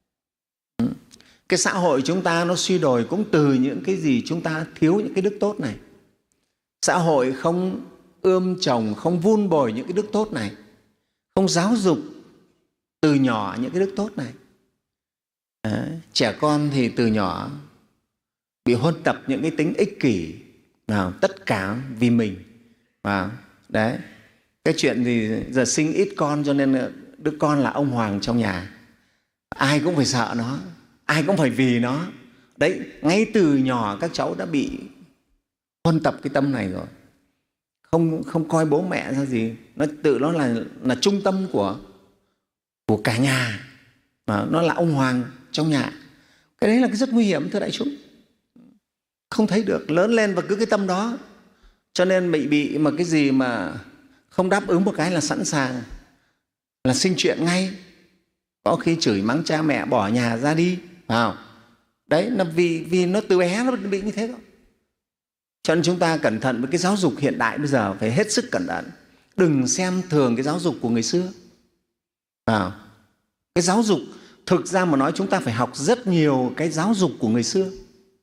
Cái xã hội chúng ta nó suy đồi cũng từ những cái gì chúng ta thiếu những cái đức tốt này. Xã hội không ươm trồng, không vun bồi những cái đức tốt này, không giáo dục từ nhỏ những cái đức tốt này. Đấy, trẻ con thì từ nhỏ bị huân tập những cái tính ích kỷ, nào tất cả vì mình. Và đấy, cái chuyện gì giờ sinh ít con cho nên đứa con là ông hoàng trong nhà, ai cũng phải sợ nó, ai cũng phải vì nó. Đấy, ngay từ nhỏ các cháu đã bị huân tập cái tâm này rồi, không không coi bố mẹ ra gì, nó tự nó là là trung tâm của của cả nhà, mà nó là ông hoàng trong nhà. Cái đấy là cái rất nguy hiểm, thưa đại chúng. Không thấy được, lớn lên và cứ cái tâm đó, cho nên bị bị mà cái gì mà không đáp ứng một cái là sẵn sàng là sinh chuyện ngay, có khi chửi mắng cha mẹ, bỏ nhà ra đi, phải không? Đấy là vì vì nó từ bé nó bị như thế thôi. Cho nên chúng ta cẩn thận với cái giáo dục hiện đại bây giờ, phải hết sức cẩn thận, đừng xem thường cái giáo dục của người xưa. À, cái giáo dục thực ra mà nói chúng ta phải học rất nhiều cái giáo dục của người xưa.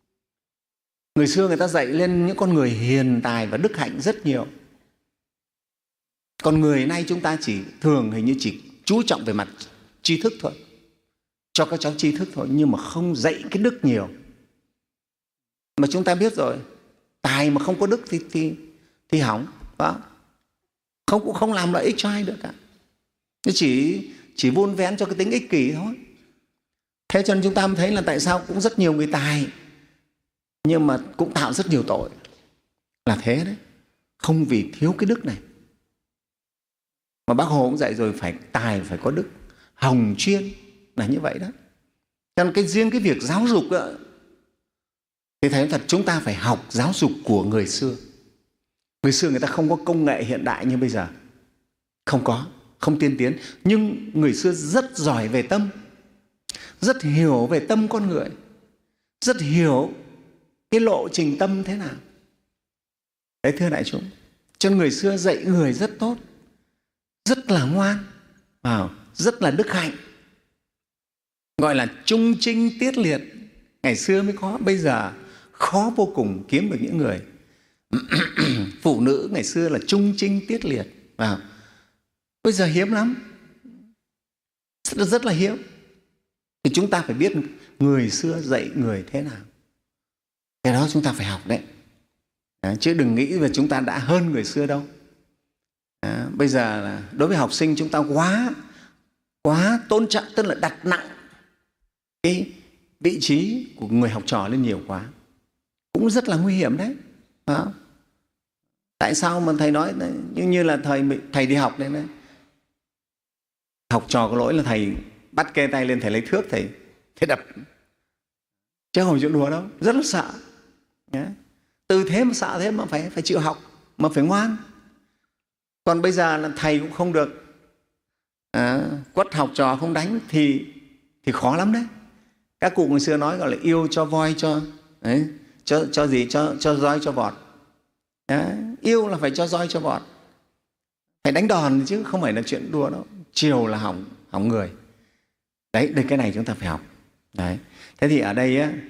Người xưa người ta dạy lên những con người hiền tài và đức hạnh rất nhiều. Còn người nay chúng ta chỉ thường hình như chỉ chú trọng về mặt tri thức thôi, cho các cháu tri thức thôi, nhưng mà không dạy cái đức nhiều. Mà chúng ta biết rồi, tài mà không có đức thì thì, thì hỏng, đó. Không cũng không làm lợi ích cho ai được cả. Nó chỉ chỉ vun vén cho cái tính ích kỷ thôi. Thế cho nên chúng ta mới thấy là tại sao cũng rất nhiều người tài nhưng mà cũng tạo rất nhiều tội, là thế đấy, không vì thiếu cái đức này. Mà Bác Hồ cũng dạy rồi, phải tài phải có đức, hồng chuyên là như vậy đó. Cho nên cái riêng cái việc giáo dục đó, thì thấy thật chúng ta phải học giáo dục của người xưa. Người xưa người ta không có công nghệ hiện đại như bây giờ, không có, không tiên tiến, nhưng người xưa rất giỏi về tâm, rất hiểu về tâm con người, rất hiểu cái lộ trình tâm thế nào. Đấy, thưa đại chúng, cho nên người xưa dạy người rất tốt, rất là ngoan, rất là đức hạnh, gọi là trung trinh tiết liệt. Ngày xưa mới có, bây giờ khó vô cùng kiếm được những người phụ nữ ngày xưa là trung trinh tiết liệt, vào bây giờ hiếm lắm, rất, rất là hiếm. Thì chúng ta phải biết người xưa dạy người thế nào, cái đó chúng ta phải học đấy. À, chứ đừng nghĩ là chúng ta đã hơn người xưa đâu. À, bây giờ là đối với học sinh chúng ta quá quá tôn trọng, tức là đặt nặng cái vị trí của người học trò lên nhiều quá, cũng rất là nguy hiểm đấy. À, tại sao mà thầy nói như, như là thầy thầy đi học đấy, đấy, học trò có lỗi là thầy bắt kê tay lên, thầy lấy thước thầy thầy đập, chứ không phải chuyện đùa đâu, rất là sợ. Yeah. Từ thế mà sợ thế mà phải phải chịu học, mà phải ngoan. Còn bây giờ là thầy cũng không được à, quất học trò không đánh thì thì khó lắm đấy. Các cụ ngày xưa nói gọi là yêu cho voi cho đấy, cho cho gì cho cho roi cho vọt. Đấy. Yêu là phải cho roi cho vọt, phải đánh đòn chứ không phải là chuyện đùa đâu. Chiều là hỏng hỏng người. Đấy, đây cái này chúng ta phải học. Đấy. Thế thì ở đây á,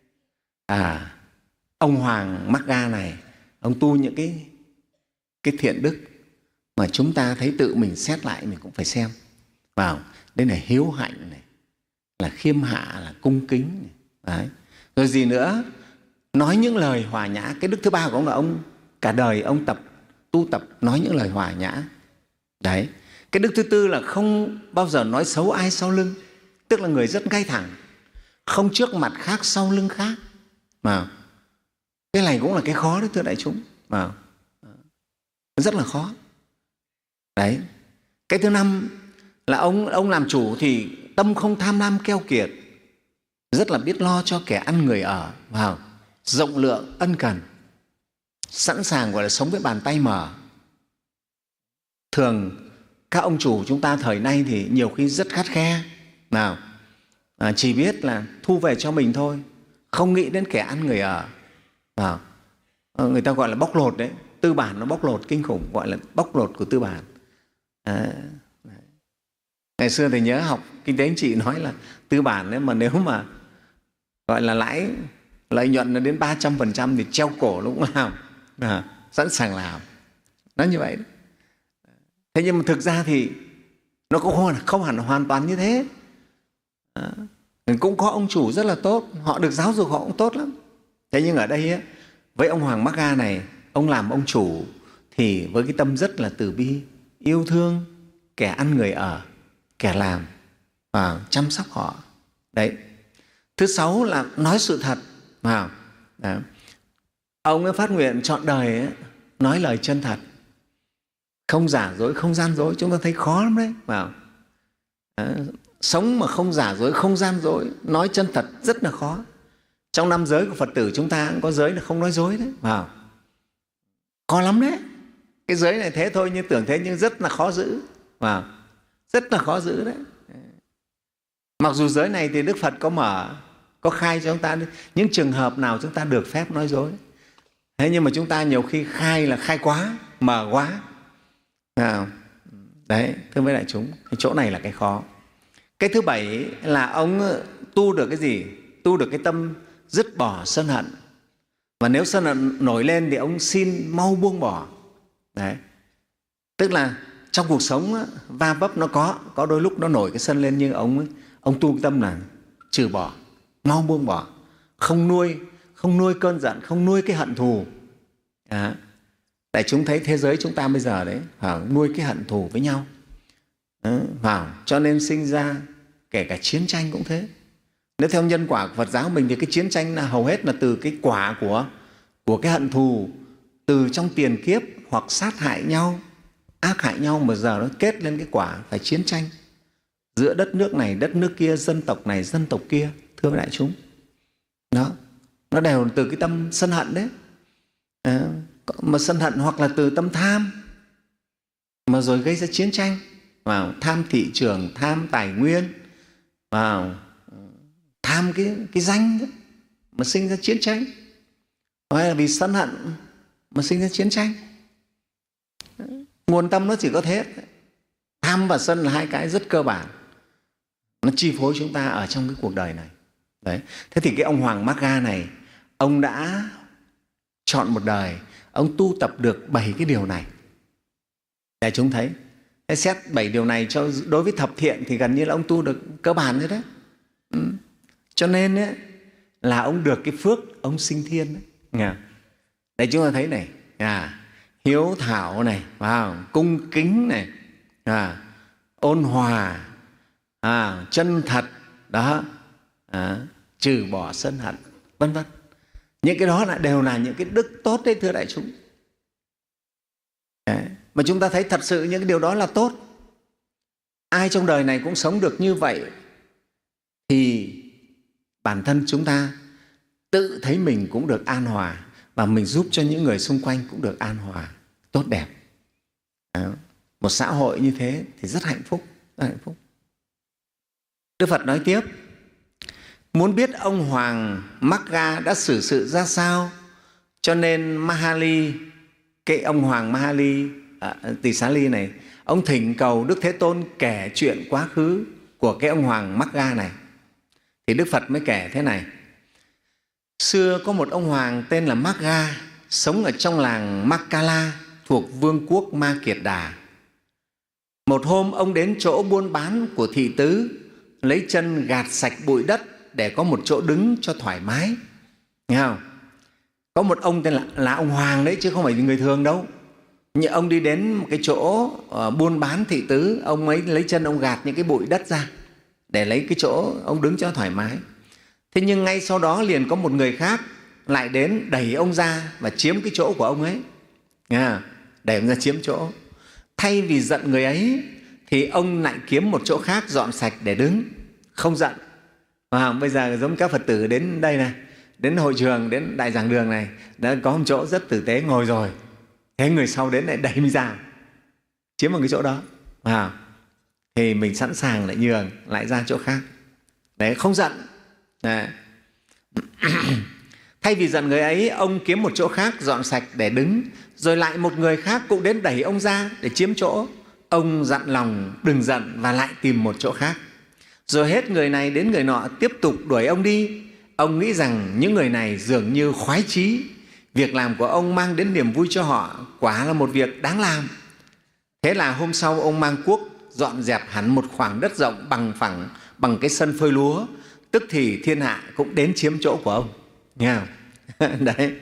à, ông Hoàng Mắc Ga này, ông tu những cái cái thiện đức, mà chúng ta thấy tự mình xét lại mình cũng phải xem. Vào đây là hiếu hạnh này, là khiêm hạ, là cung kính này. Đấy. Rồi gì nữa? Nói những lời hòa nhã. Cái đức thứ ba của ông là ông cả đời ông tập tu tập nói những lời hòa nhã. Đấy. Cái đức thứ tư là không bao giờ nói xấu ai sau lưng, tức là người rất ngay thẳng, không trước mặt khác sau lưng khác. Mà cái này cũng là cái khó đấy thưa đại chúng. Mà rất là khó. Đấy. Cái thứ năm là ông ông làm chủ thì tâm không tham lam keo kiệt, rất là biết lo cho kẻ ăn người ở, vào rộng lượng ân cần, sẵn sàng gọi là sống với bàn tay mở. Thường các ông chủ chúng ta thời nay thì nhiều khi rất khắt khe, nào à, chỉ biết là thu về cho mình thôi, không nghĩ đến kẻ ăn người ở. Vào người ta gọi là bóc lột đấy, tư bản nó bóc lột kinh khủng, gọi là bóc lột của tư bản. À, ngày xưa thì nhớ học kinh tế anh chị nói là tư bản ấy, mà nếu mà gọi là lãi lợi nhuận nó đến ba trăm phần trăm thì treo cổ nó cũng làm, à, sẵn sàng làm. Nó như vậy đấy. Thế nhưng mà thực ra thì nó cũng không, không hẳn hoàn toàn như thế. À, cũng có ông chủ rất là tốt, họ được giáo dục họ cũng tốt lắm. Thế nhưng ở đây ấy, với ông Hoàng Magga này, ông làm ông chủ thì với cái tâm rất là từ bi, yêu thương kẻ ăn người ở, kẻ làm và chăm sóc họ. Đấy. Thứ sáu là nói sự thật. Wow. Đấy. Ông ấy phát nguyện trọn đời ấy, nói lời chân thật, không giả dối, không gian dối. Chúng ta thấy khó lắm đấy. Wow. Đấy. Sống mà không giả dối, không gian dối, nói chân thật rất là khó. Trong năm giới của Phật tử chúng ta cũng có giới là không nói dối đấy. Wow. Khó lắm đấy. Cái giới này thế thôi, nhưng tưởng thế nhưng rất là khó giữ. Wow. Rất là khó giữ đấy. Mặc dù giới này thì Đức Phật có mở, có khai cho chúng ta những trường hợp nào chúng ta được phép nói dối. Thế nhưng mà chúng ta nhiều khi khai là khai quá, mở quá. À, đấy, thưa với đại chúng, cái chỗ này là cái khó. Cái thứ bảy là ông tu được cái gì? Tu được cái tâm dứt bỏ sân hận. Và nếu sân hận nổi lên thì ông xin mau buông bỏ. Đấy. Tức là trong cuộc sống va vấp nó có, có đôi lúc nó nổi cái sân lên, nhưng ông ông tu tâm là trừ bỏ, mau buông bỏ, không nuôi, không nuôi cơn giận, không nuôi cái hận thù. À, đại chúng thấy thế giới chúng ta bây giờ đấy, vào nuôi cái hận thù với nhau. À, vào cho nên sinh ra kể cả chiến tranh cũng thế. Nếu theo nhân quả của Phật giáo mình thì cái chiến tranh là hầu hết là từ cái quả của của cái hận thù, từ trong tiền kiếp hoặc sát hại nhau, ác hại nhau, mà giờ nó kết lên cái quả phải chiến tranh giữa đất nước này, đất nước kia, dân tộc này, dân tộc kia. Thưa với đại chúng, đó, nó đều từ cái tâm sân hận đấy. À, mà sân hận hoặc là từ tâm tham, mà rồi gây ra chiến tranh. Vào tham thị trường, tham tài nguyên, vào tham cái, cái danh đó, mà sinh ra chiến tranh. Hay là vì sân hận mà sinh ra chiến tranh. Nguồn tâm nó chỉ có thế. Tham và sân là hai cái rất cơ bản, nó chi phối chúng ta ở trong cái cuộc đời này. Đấy. Thế thì cái ông Hoàng Magga này, ông đã chọn một đời, ông tu tập được bảy cái điều này. Để chúng thấy, thế xét bảy điều này cho đối với thập thiện thì gần như là ông tu được cơ bản rồi đấy. Ừ. Cho nên ấy, là ông được cái phước ông sinh thiên đấy. Nghe? Đây chúng ta thấy này, à, hiếu thảo này, wow, cung kính này, à, ôn hòa, à, chân thật, đó, à, trừ bỏ sân hận, vân vân. Những cái đó là đều là những cái đức tốt đấy thưa đại chúng. Đấy. Mà chúng ta thấy thật sự những cái điều đó là tốt. Ai trong đời này cũng sống được như vậy thì bản thân chúng ta tự thấy mình cũng được an hòa, và mình giúp cho những người xung quanh cũng được an hòa, tốt đẹp. Đó. Một xã hội như thế thì rất hạnh phúc, rất hạnh phúc. Đức Phật nói tiếp, muốn biết ông Hoàng Magga đã xử sự ra sao, cho nên Mahali, cái ông Hoàng Mahali à, Tỳ Xá Ly này, ông thỉnh cầu Đức Thế Tôn kể chuyện quá khứ của cái ông Hoàng Magga này. Thì Đức Phật mới kể thế này. Xưa có một ông hoàng tên là Magga, sống ở trong làng Makala thuộc vương quốc Ma Kiệt Đà. Một hôm ông đến chỗ buôn bán của thị tứ, lấy chân gạt sạch bụi đất để có một chỗ đứng cho thoải mái. Nghe không? Có một ông tên là, là ông Hoàng đấy, chứ không phải người thường đâu. Nhưng ông đi đến một cái chỗ uh, buôn bán thị tứ, ông ấy lấy chân ông gạt những cái bụi đất ra để lấy cái chỗ ông đứng cho thoải mái. Thế nhưng ngay sau đó liền có một người khác lại đến đẩy ông ra và chiếm cái chỗ của ông ấy. Nghe không? Đẩy ông ra chiếm chỗ. Thay vì giận người ấy thì ông lại kiếm một chỗ khác dọn sạch để đứng, không giận. À, bây giờ giống các Phật tử đến đây này, đến hội trường, đến đại giảng đường này, đã có một chỗ rất tử tế ngồi rồi. Thế người sau đến lại đẩy mình ra, chiếm một cái chỗ đó. À, thì mình sẵn sàng lại nhường, lại ra chỗ khác. Đấy, không giận. Đấy. Thay vì giận người ấy, ông kiếm một chỗ khác dọn sạch để đứng, rồi lại một người khác cũng đến đẩy ông ra để chiếm chỗ. Ông dặn lòng đừng giận và lại tìm một chỗ khác. Rồi hết người này đến người nọ tiếp tục đuổi ông đi. Ông nghĩ rằng những người này dường như khoái chí, việc làm của ông mang đến niềm vui cho họ, quả là một việc đáng làm. Thế là hôm sau ông mang cuốc dọn dẹp hẳn một khoảng đất rộng bằng phẳng bằng cái sân phơi lúa, tức thì thiên hạ cũng đến chiếm chỗ của ông. Nghe không? Đấy.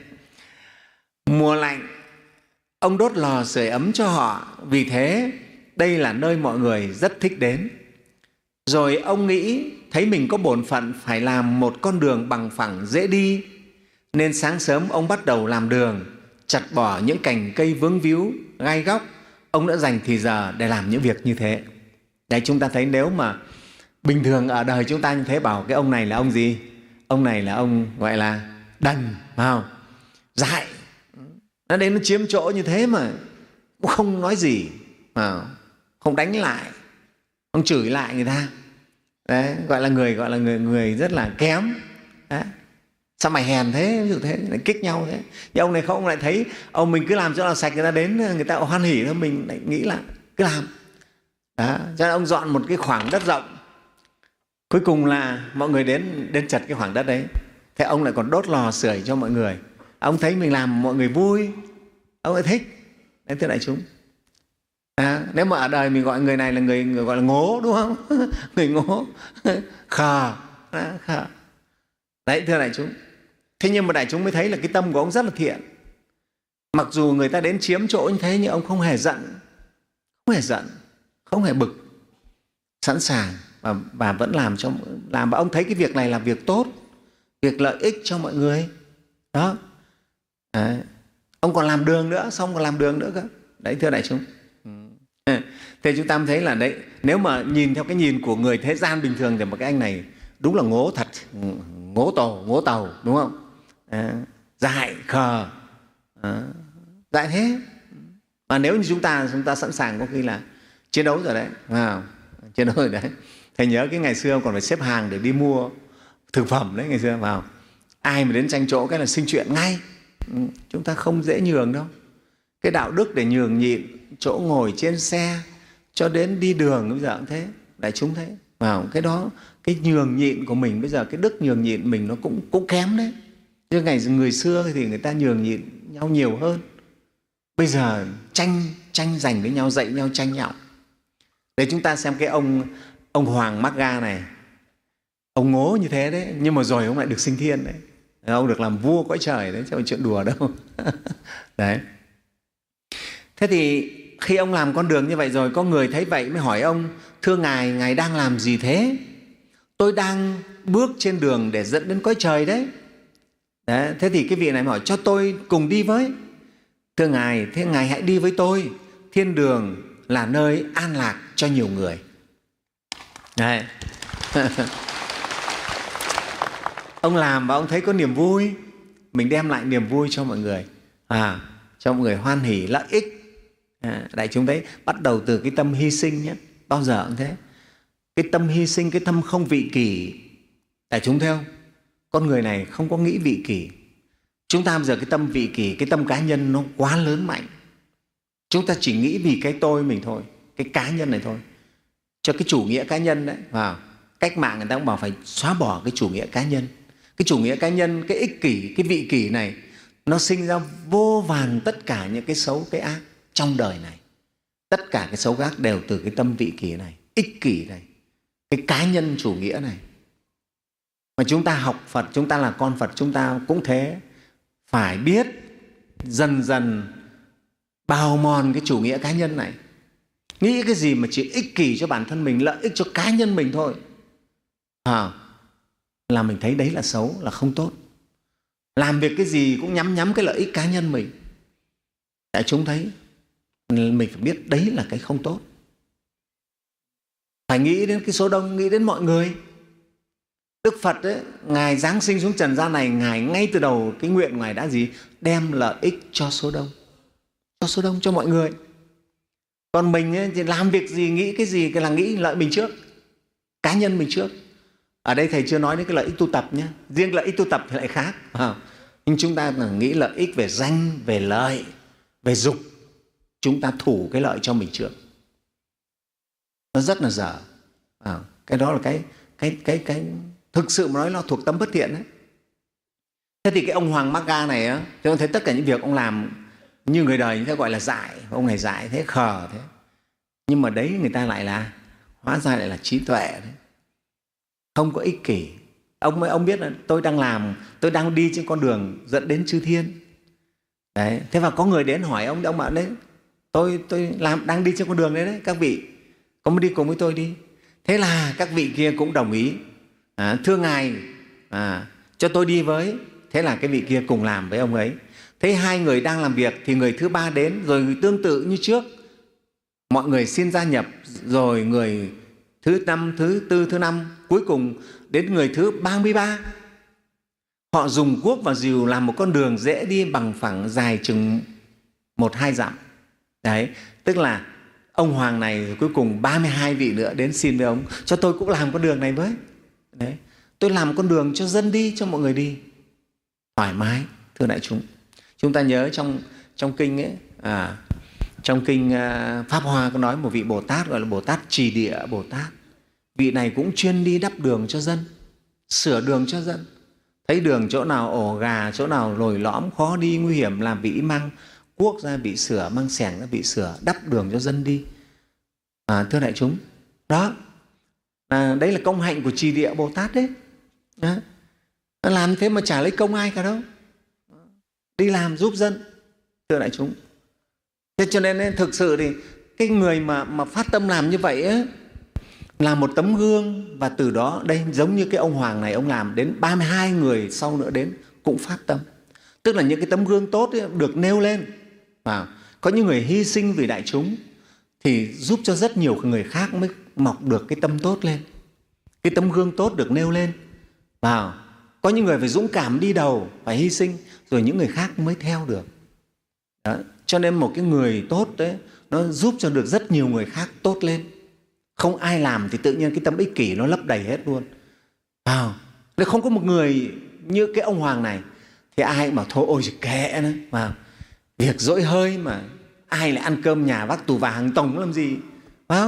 Mùa lạnh, ông đốt lò sưởi ấm cho họ, vì thế đây là nơi mọi người rất thích đến. Rồi ông nghĩ thấy mình có bổn phận phải làm một con đường bằng phẳng dễ đi, nên sáng sớm ông bắt đầu làm đường, chặt bỏ những cành cây vướng víu, gai góc. Ông đã dành thì giờ để làm những việc như thế. Đấy, chúng ta thấy nếu mà bình thường ở đời chúng ta như thế, bảo cái ông này là ông gì? Ông này là ông gọi là đần, phải không? Dại. Nó đến nó chiếm chỗ như thế mà cũng không nói gì, không đánh lại, không chửi lại người ta. Đấy, gọi là người gọi là người người rất là kém. Đấy. Sao mày hèn thế, ví dụ thế, lại kích nhau thế. Nhưng ông này không, ông lại thấy ông mình cứ làm chỗ nào sạch người ta đến, người ta hoan hỉ thôi, mình lại nghĩ là cứ làm. Đó, cho nên ông dọn một cái khoảng đất rộng. Cuối cùng là mọi người đến đến chật cái khoảng đất đấy. Thế ông lại còn đốt lò sưởi cho mọi người. Ông thấy mình làm mọi người vui, ông lại thích. Đấy, thưa đại chúng. À, nếu mà ở đời mình gọi người này là người, người gọi là ngố, đúng không? Người ngố, khờ, à, khờ. Đấy, thưa đại chúng. Thế nhưng mà đại chúng mới thấy là cái tâm của ông rất là thiện. Mặc dù người ta đến chiếm chỗ như thế nhưng ông không hề giận, không hề giận, không hề bực, sẵn sàng và, và vẫn làm cho làm. Và ông thấy cái việc này là việc tốt, việc lợi ích cho mọi người. Đó. Đấy. Ông còn làm đường nữa, xong còn làm đường nữa cơ. Đấy, thưa đại chúng. Thế chúng ta mới thấy là đấy, nếu mà nhìn theo cái nhìn của người thế gian bình thường thì một cái anh này đúng là ngố thật, ngố tổ, ngố tàu, đúng không? À, dại, khờ, à, dại thế. Mà nếu như chúng ta chúng ta sẵn sàng có khi là chiến đấu rồi đấy, à, chiến đấu rồi đấy. Thầy nhớ cái ngày xưa còn phải xếp hàng để đi mua thực phẩm đấy, ngày xưa vào. Ai mà đến tranh chỗ cái là sinh chuyện ngay. Chúng ta không dễ nhường đâu. Cái đạo đức để nhường nhịn, chỗ ngồi trên xe cho đến đi đường bây giờ cũng thế, đại chúng thế. Vào cái đó, cái nhường nhịn của mình bây giờ, cái đức nhường nhịn mình nó cũng cũng kém đấy. Như ngày người xưa thì người ta nhường nhịn nhau nhiều hơn. Bây giờ tranh tranh giành với nhau, dạy nhau tranh nhau. Để chúng ta xem cái ông ông Hoàng Magga này, ông ngố như thế đấy, nhưng mà rồi ông lại được sinh thiên đấy. Ông được làm vua cõi trời đấy, chứ không phải chuyện đùa đâu. Đấy. Thế thì khi ông làm con đường như vậy rồi, có người thấy vậy mới hỏi ông: thưa Ngài, Ngài đang làm gì thế? Tôi đang bước trên đường để dẫn đến cõi trời đấy. Đấy. Thế thì cái vị này mới hỏi: cho tôi cùng đi với. Thưa Ngài, thế Ngài hãy đi với tôi. Thiên đường là nơi an lạc cho nhiều người. Đấy. Ông làm và ông thấy có niềm vui, mình đem lại niềm vui cho mọi người, à, cho mọi người hoan hỉ, lợi ích. À, đại chúng thấy bắt đầu từ cái tâm hy sinh nhé, bao giờ cũng thế. Cái tâm hy sinh, cái tâm không vị kỷ. Đại chúng thấy không? Con người này không có nghĩ vị kỷ. Chúng ta bây giờ cái tâm vị kỷ, cái tâm cá nhân nó quá lớn mạnh. Chúng ta chỉ nghĩ vì cái tôi mình thôi, cái cá nhân này thôi. Cho cái chủ nghĩa cá nhân đấy, vào cách mạng người ta cũng bảo phải xóa bỏ cái chủ nghĩa cá nhân. Cái chủ nghĩa cá nhân, cái ích kỷ, cái vị kỷ này nó sinh ra vô vàn tất cả những cái xấu, cái ác trong đời này. Tất cả cái xấu gác đều từ cái tâm vị kỷ này, ích kỷ này, cái cá nhân chủ nghĩa này. Mà chúng ta học Phật, chúng ta là con Phật, chúng ta cũng thế. Phải biết dần dần bào mòn cái chủ nghĩa cá nhân này. Nghĩ cái gì mà chỉ ích kỷ cho bản thân mình, lợi ích cho cá nhân mình thôi, à, là mình thấy đấy là xấu, là không tốt. Làm việc cái gì cũng nhắm nhắm cái lợi ích cá nhân mình. Đại chúng thấy mình phải biết đấy là cái không tốt. Phải nghĩ đến cái số đông, nghĩ đến mọi người. Đức Phật ấy, Ngài giáng sinh xuống trần gian này, Ngài ngay từ đầu cái nguyện Ngài đã gì? Đem lợi ích cho số đông, cho số đông, cho mọi người. Còn mình ấy, thì làm việc gì, nghĩ cái gì, cái là nghĩ lợi mình trước, cá nhân mình trước. Ở đây Thầy chưa nói đến cái lợi ích tu tập nhé. Riêng lợi ích tu tập thì lại khác. À, nhưng chúng ta là nghĩ lợi ích về danh, về lợi, về dục. Chúng ta thủ cái lợi cho mình trước. Nó rất là dở. À, cái đó là cái, cái, cái, cái thực sự mà nói nó thuộc tâm bất thiện đấy. Thế thì cái ông Hoàng Magga này á, thì ông thấy tất cả những việc ông làm như người đời như thế gọi là dại. Ông này dại thế, khờ thế. Nhưng mà đấy người ta lại là, hóa ra lại là trí tuệ đấy. Không có ích kỷ. Ông ông biết là tôi đang làm, tôi đang đi trên con đường dẫn đến chư thiên. Đấy. Thế và có người đến hỏi ông, ông bảo đấy, tôi tôi làm đang đi trên con đường đấy đấy, các vị có muốn đi cùng với tôi đi. Thế là các vị kia cũng đồng ý. À, thưa Ngài, à, cho tôi đi với. Thế là cái vị kia cùng làm với ông ấy. Thế hai người đang làm việc thì người thứ ba đến, rồi tương tự như trước, mọi người xin gia nhập, rồi người thứ năm, thứ tư, thứ năm, cuối cùng đến người thứ ba mươi ba. Họ dùng cuốc và rìu làm một con đường dễ đi bằng phẳng dài chừng một hai dặm. Đấy, tức là ông Hoàng này cuối cùng ba mươi hai vị nữa đến xin với ông, cho tôi cũng làm con đường này với. Đấy, tôi làm con đường cho dân đi, cho mọi người đi thoải mái. Thưa đại chúng, chúng ta nhớ trong trong kinh ấy, à, trong kinh uh, Pháp Hoa có nói một vị Bồ Tát gọi là Bồ Tát Trì Địa Bồ Tát. Vị này cũng chuyên đi đắp đường cho dân, sửa đường cho dân. Thấy đường chỗ nào ổ gà, chỗ nào lồi lõm khó đi nguy hiểm, làm vị mang cuốc ra bị sửa, mang xẻng ra bị sửa, đắp đường cho dân đi. À, thưa đại chúng, đó à, đấy là công hạnh của Trì Địa Bồ Tát đấy. Đó. Làm thế mà chả lấy công ai cả đâu, đi làm giúp dân. Thưa đại chúng, thế cho nên thực sự thì cái người mà, mà phát tâm làm như vậy ấy, là một tấm gương. Và từ đó đây giống như cái ông Hoàng này, ông làm đến ba mươi hai người sau nữa đến cũng phát tâm. Tức là những cái tấm gương tốt ấy, được nêu lên. À, có những người hy sinh vì đại chúng thì giúp cho rất nhiều người khác mới mọc được cái tâm tốt lên. Cái tấm gương tốt được nêu lên. À, có những người phải dũng cảm đi đầu, phải hy sinh, rồi những người khác mới theo được. Đó. Cho nên một cái người tốt đấy, nó giúp cho được rất nhiều người khác tốt lên. Không ai làm thì tự nhiên cái tâm ích kỷ nó lấp đầy hết luôn. À, nếu không có một người như cái ông Hoàng này thì ai mà thôi ôi kệ nó. À, việc dỗi hơi mà ai lại ăn cơm nhà vác tù vàng tổng làm gì. À,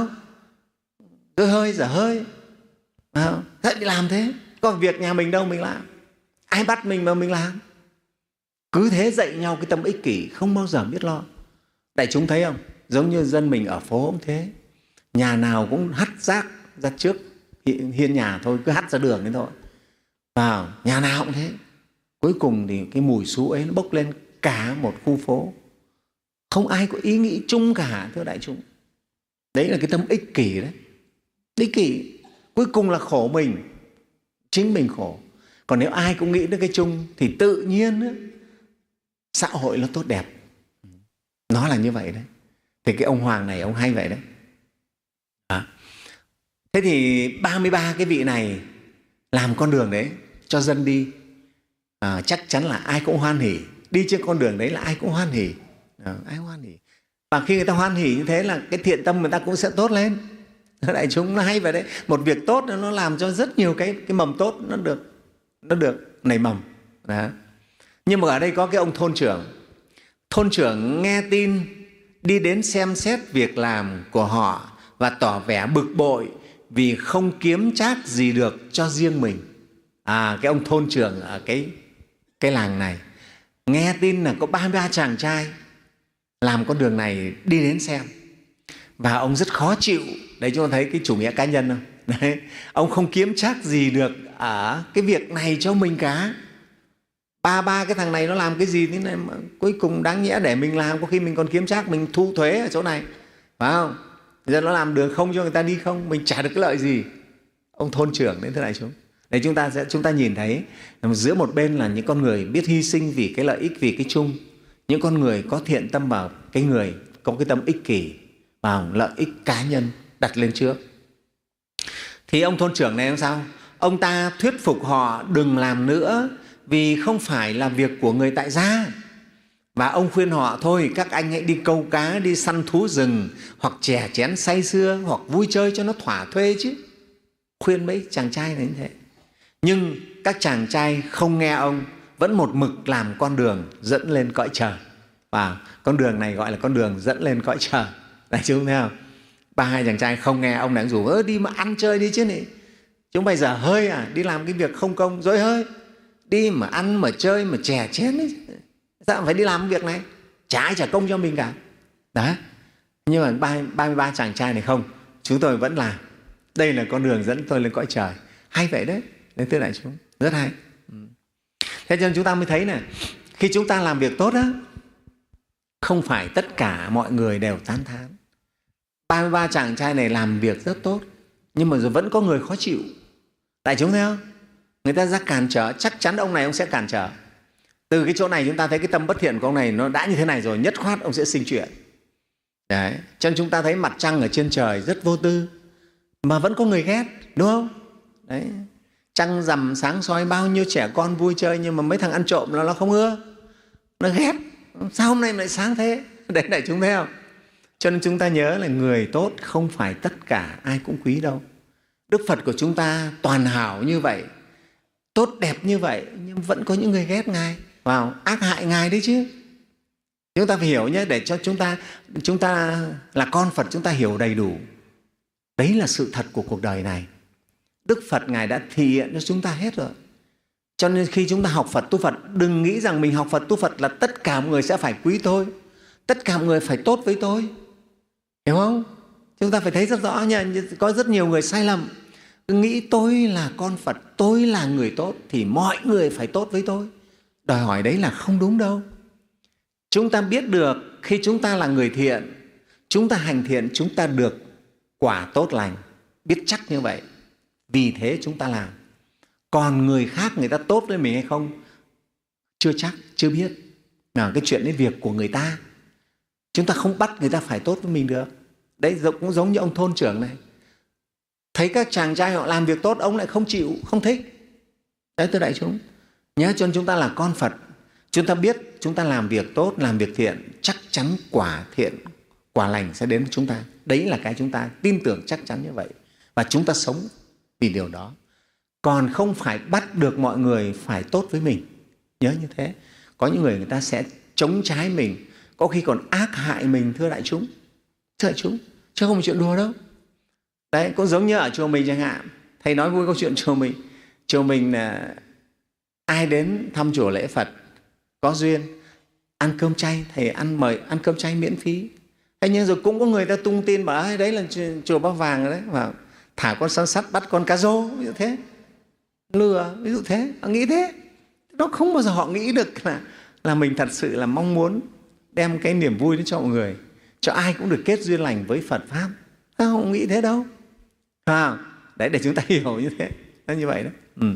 dỗi hơi dở hơi. À, thế thì làm thế. Còn việc nhà mình đâu mình làm. Ai bắt mình mà mình làm. Cứ thế dạy nhau cái tâm ích kỷ, không bao giờ biết lo. Đại chúng thấy không? Giống như dân mình ở phố cũng thế. Nhà nào cũng hắt rác ra trước hiên nhà thôi, cứ hắt ra đường đấy thôi. Vào nhà nào cũng thế. Cuối cùng thì cái mùi xú ấy nó bốc lên cả một khu phố. Không ai có ý nghĩ chung cả, thưa đại chúng. Đấy là cái tâm ích kỷ đấy. Ích kỷ cuối cùng là khổ mình, chính mình khổ. Còn nếu ai cũng nghĩ đến cái chung thì tự nhiên ấy, xã hội nó tốt đẹp. Nó là như vậy đấy. Thì cái ông Hoàng này ông hay vậy đấy. À. Thế thì ba mươi ba cái vị này làm con đường đấy cho dân đi, à, chắc chắn là ai cũng hoan hỉ. Đi trên con đường đấy là ai cũng hoan hỉ. À, ai hoan hỉ. Và khi người ta hoan hỉ như thế là cái thiện tâm người ta cũng sẽ tốt lên. Đại chúng nó hay vậy đấy. Một việc tốt nó làm cho rất nhiều cái, cái mầm tốt nó được, nó được nảy mầm. Đó. Nhưng mà ở đây có cái ông thôn trưởng. Thôn trưởng nghe tin đi đến xem xét việc làm của họ và tỏ vẻ bực bội vì không kiếm trác gì được cho riêng mình. À, cái ông thôn trưởng ở cái, cái làng này nghe tin là có ba mươi ba chàng trai làm con đường này đi đến xem. và ông rất khó chịu. Đấy, chúng ta thấy cái chủ nghĩa cá nhân không? Đấy, ông không kiếm chắc gì được ở cái việc này cho mình cả. Ba ba cái thằng này nó làm cái gì thế này mà cuối cùng đáng nhẽ để mình làm, có khi mình còn kiếm chắc mình thu thuế ở chỗ này, phải không? Giờ nó làm đường không cho người ta đi không, mình chả được cái lợi gì. Ông thôn trưởng đến thế này chúng. Đấy, chúng ta sẽ chúng ta nhìn thấy giữa một bên là những con người biết hy sinh vì cái lợi ích, vì cái chung, những con người có thiện tâm vào cái người có cái tâm ích kỷ, vào lợi ích cá nhân đặt lên trước. Thì ông thôn trưởng này làm sao? Ông ta thuyết phục họ đừng làm nữa vì không phải là việc của người tại gia. Và ông khuyên họ thôi, các anh hãy đi câu cá, đi săn thú rừng, hoặc chè chén say sưa, hoặc vui chơi cho nó thỏa thuê chứ. Khuyên mấy chàng trai này như thế. Nhưng các chàng trai không nghe ông, vẫn một mực làm con đường dẫn lên cõi trời. Và con đường này gọi là con đường dẫn lên cõi trời. Đại chúng thấy không? Ba hai chàng trai không nghe ông đang rủ, ơ đi mà ăn chơi đi chứ này. Chúng bây giờ hơi à, đi làm cái việc không công dối hơi. Đi mà ăn mà chơi mà chè chén ấy. Sao phải đi làm cái việc này? Chả ai trả công cho mình cả. Đó. Nhưng mà ba mươi ba chàng trai này không, chúng tôi vẫn làm. Đây là con đường dẫn tôi lên cõi trời. Hay vậy đấy. Đấy, thưa đại chúng, rất hay. Thế cho nên chúng ta mới thấy này, khi chúng ta làm việc tốt á, không phải tất cả mọi người đều tán thán. ba mươi ba chàng trai này làm việc rất tốt, nhưng mà rồi vẫn có người khó chịu. Đại chúng thấy không? Người ta ra cản trở, chắc chắn ông này ông sẽ cản trở. Từ cái chỗ này chúng ta thấy cái tâm bất thiện của ông này nó đã như thế này rồi, nhất khoát ông sẽ sinh chuyện. Đấy. Cho nên chúng ta thấy mặt trăng ở trên trời rất vô tư, mà vẫn có người ghét, đúng không? Đấy. Trăng rằm sáng soi bao nhiêu trẻ con vui chơi, nhưng mà mấy thằng ăn trộm nó, nó không ưa, nó ghét. Sao hôm nay lại sáng thế? Đấy, đại chúng thấy không? Cho nên chúng ta nhớ là người tốt không phải tất cả ai cũng quý đâu. Đức Phật của chúng ta toàn hảo như vậy, tốt đẹp như vậy, nhưng vẫn có những người ghét Ngài, vào ác hại Ngài đấy chứ. Chúng ta phải hiểu nhé, để cho chúng ta chúng ta là con Phật, chúng ta hiểu đầy đủ. Đấy là sự thật của cuộc đời này. Đức Phật Ngài đã thể hiện cho chúng ta hết rồi. Cho nên khi chúng ta học Phật tu Phật, đừng nghĩ rằng mình học Phật tu Phật là tất cả mọi người sẽ phải quý tôi, tất cả mọi người phải tốt với tôi. Hiểu không? Chúng ta phải thấy rất rõ nha, có rất nhiều người sai lầm. Nghĩ tôi là con Phật, tôi là người tốt thì mọi người phải tốt với tôi. Đòi hỏi đấy là không đúng đâu. Chúng ta biết được khi chúng ta là người thiện, chúng ta hành thiện, chúng ta được quả tốt lành, biết chắc như vậy. Vì thế chúng ta làm. Còn người khác người ta tốt với mình hay không, chưa chắc, chưa biết. Nào, cái chuyện đấy việc của người ta. Chúng ta không bắt người ta phải tốt với mình được. Đấy cũng giống như ông thôn trưởng này. Thấy các chàng trai họ làm việc tốt, ông lại không chịu, không thích. Đấy, thưa đại chúng. Nhớ, cho nên chúng ta là con Phật. Chúng ta biết chúng ta làm việc tốt, làm việc thiện, chắc chắn quả thiện, quả lành sẽ đến với chúng ta. Đấy là cái chúng ta tin tưởng chắc chắn như vậy. Và chúng ta sống vì điều đó. Còn không phải bắt được mọi người phải tốt với mình. Nhớ như thế. Có những người người ta sẽ chống trái mình, có khi còn ác hại mình, thưa đại chúng. Thưa đại chúng, chứ không phải chuyện đùa đâu. Đấy, cũng giống như ở chùa mình chẳng hạn. Thầy nói vui câu chuyện chùa mình. Chùa mình là ai đến thăm chùa lễ Phật có duyên ăn cơm chay, thầy ăn mời ăn cơm chay miễn phí. Thế nhưng rồi cũng có người ta tung tin bảo đấy là chùa Ba Vàng đấy, và thả con săn sắt bắt con cá rô, ví dụ thế, lừa, ví dụ thế, họ nghĩ thế. Nó không bao giờ họ nghĩ được là là mình thật sự là mong muốn đem cái niềm vui đến cho mọi người, cho ai cũng được kết duyên lành với Phật pháp. Không nghĩ thế đâu. À, đấy, để chúng ta hiểu như thế, nó như vậy đó. Ừ.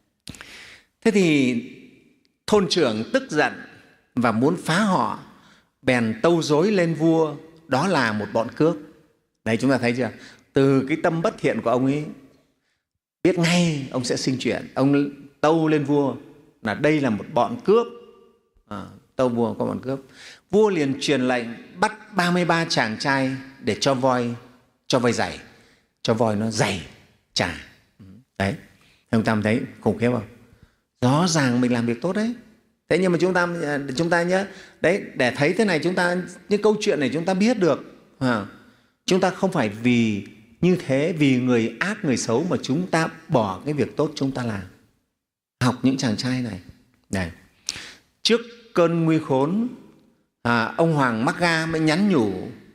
Thế thì thôn trưởng tức giận và muốn phá họ, bèn tâu dối lên vua, đó là một bọn cướp. Đấy, chúng ta thấy chưa? Từ cái tâm bất thiện của ông ấy, biết ngay ông sẽ sinh chuyện. Ông tâu lên vua là đây là một bọn cướp. À, tâu vua có bọn cướp. Vua liền truyền lệnh bắt ba mươi ba chàng trai để cho voi cho voi giày, cho voi nó giày trả. Đấy, chúng ta thấy khủng khiếp không? Rõ ràng mình làm việc tốt đấy. Thế nhưng mà chúng ta chúng ta nhớ đấy, để thấy thế này, chúng ta những câu chuyện này chúng ta biết được. À, chúng ta không phải vì như thế, vì người ác người xấu mà chúng ta bỏ cái việc tốt chúng ta làm. Học những chàng trai này. Này, trước cơn nguy khốn, à, ông Hoàng Mắc Ga mới nhắn nhủ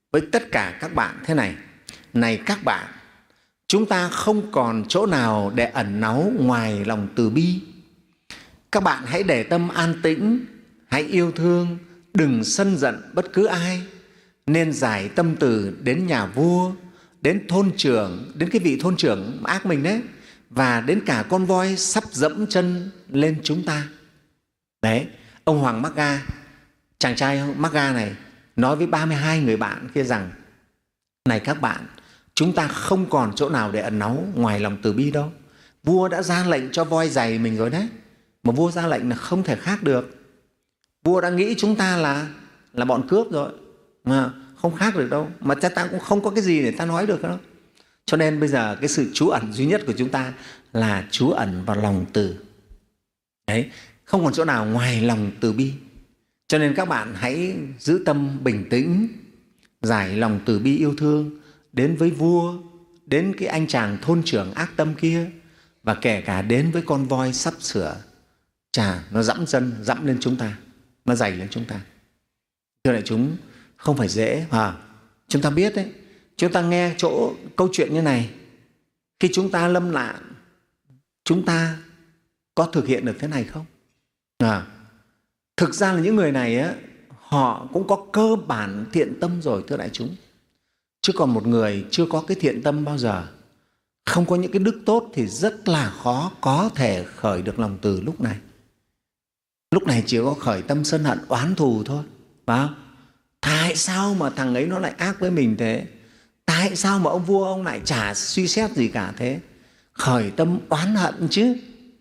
với tất cả các bạn thế này: này các bạn, chúng ta không còn chỗ nào để ẩn náu ngoài lòng từ bi. Các bạn hãy để tâm an tĩnh, hãy yêu thương, đừng sân giận bất cứ ai, nên giải tâm từ đến nhà vua, đến thôn trưởng, đến cái vị thôn trưởng ác mình đấy, và đến cả con voi sắp dẫm chân lên chúng ta. Đấy, ông Hoàng Magga, chàng trai Magga này nói với ba mươi hai người bạn kia rằng: này các bạn, chúng ta không còn chỗ nào để ẩn náu ngoài lòng từ bi đâu. Vua đã ra lệnh cho voi giày mình rồi đấy, mà vua ra lệnh là không thể khác được. Vua đã nghĩ chúng ta là là bọn cướp rồi, mà không khác được đâu, mà ta, ta cũng không có cái gì để ta nói được đâu. Cho nên bây giờ cái sự trú ẩn duy nhất của chúng ta là trú ẩn vào lòng từ. Đấy, không còn chỗ nào ngoài lòng từ bi. Cho nên các bạn hãy giữ tâm bình tĩnh, giải lòng từ bi yêu thương đến với vua, đến cái anh chàng thôn trưởng ác tâm kia, và kể cả đến với con voi sắp sửa chà nó dẫm chân, dẫm lên chúng ta, nó giày lên chúng ta. Thưa đại chúng, không phải dễ à. Chúng ta biết đấy, chúng ta nghe chỗ câu chuyện như này, khi chúng ta lâm nạn, chúng ta có thực hiện được thế này không? À, thực ra là những người này á, họ cũng có cơ bản thiện tâm rồi, thưa đại chúng. Chứ còn một người chưa có cái thiện tâm bao giờ, không có những cái đức tốt, thì rất là khó có thể khởi được lòng từ lúc này. Lúc này chỉ có khởi tâm sân hận oán thù thôi, phải không? Tại sao mà thằng ấy nó lại ác với mình thế? Tại sao mà ông vua ông lại chả suy xét gì cả thế? Khởi tâm oán hận chứ.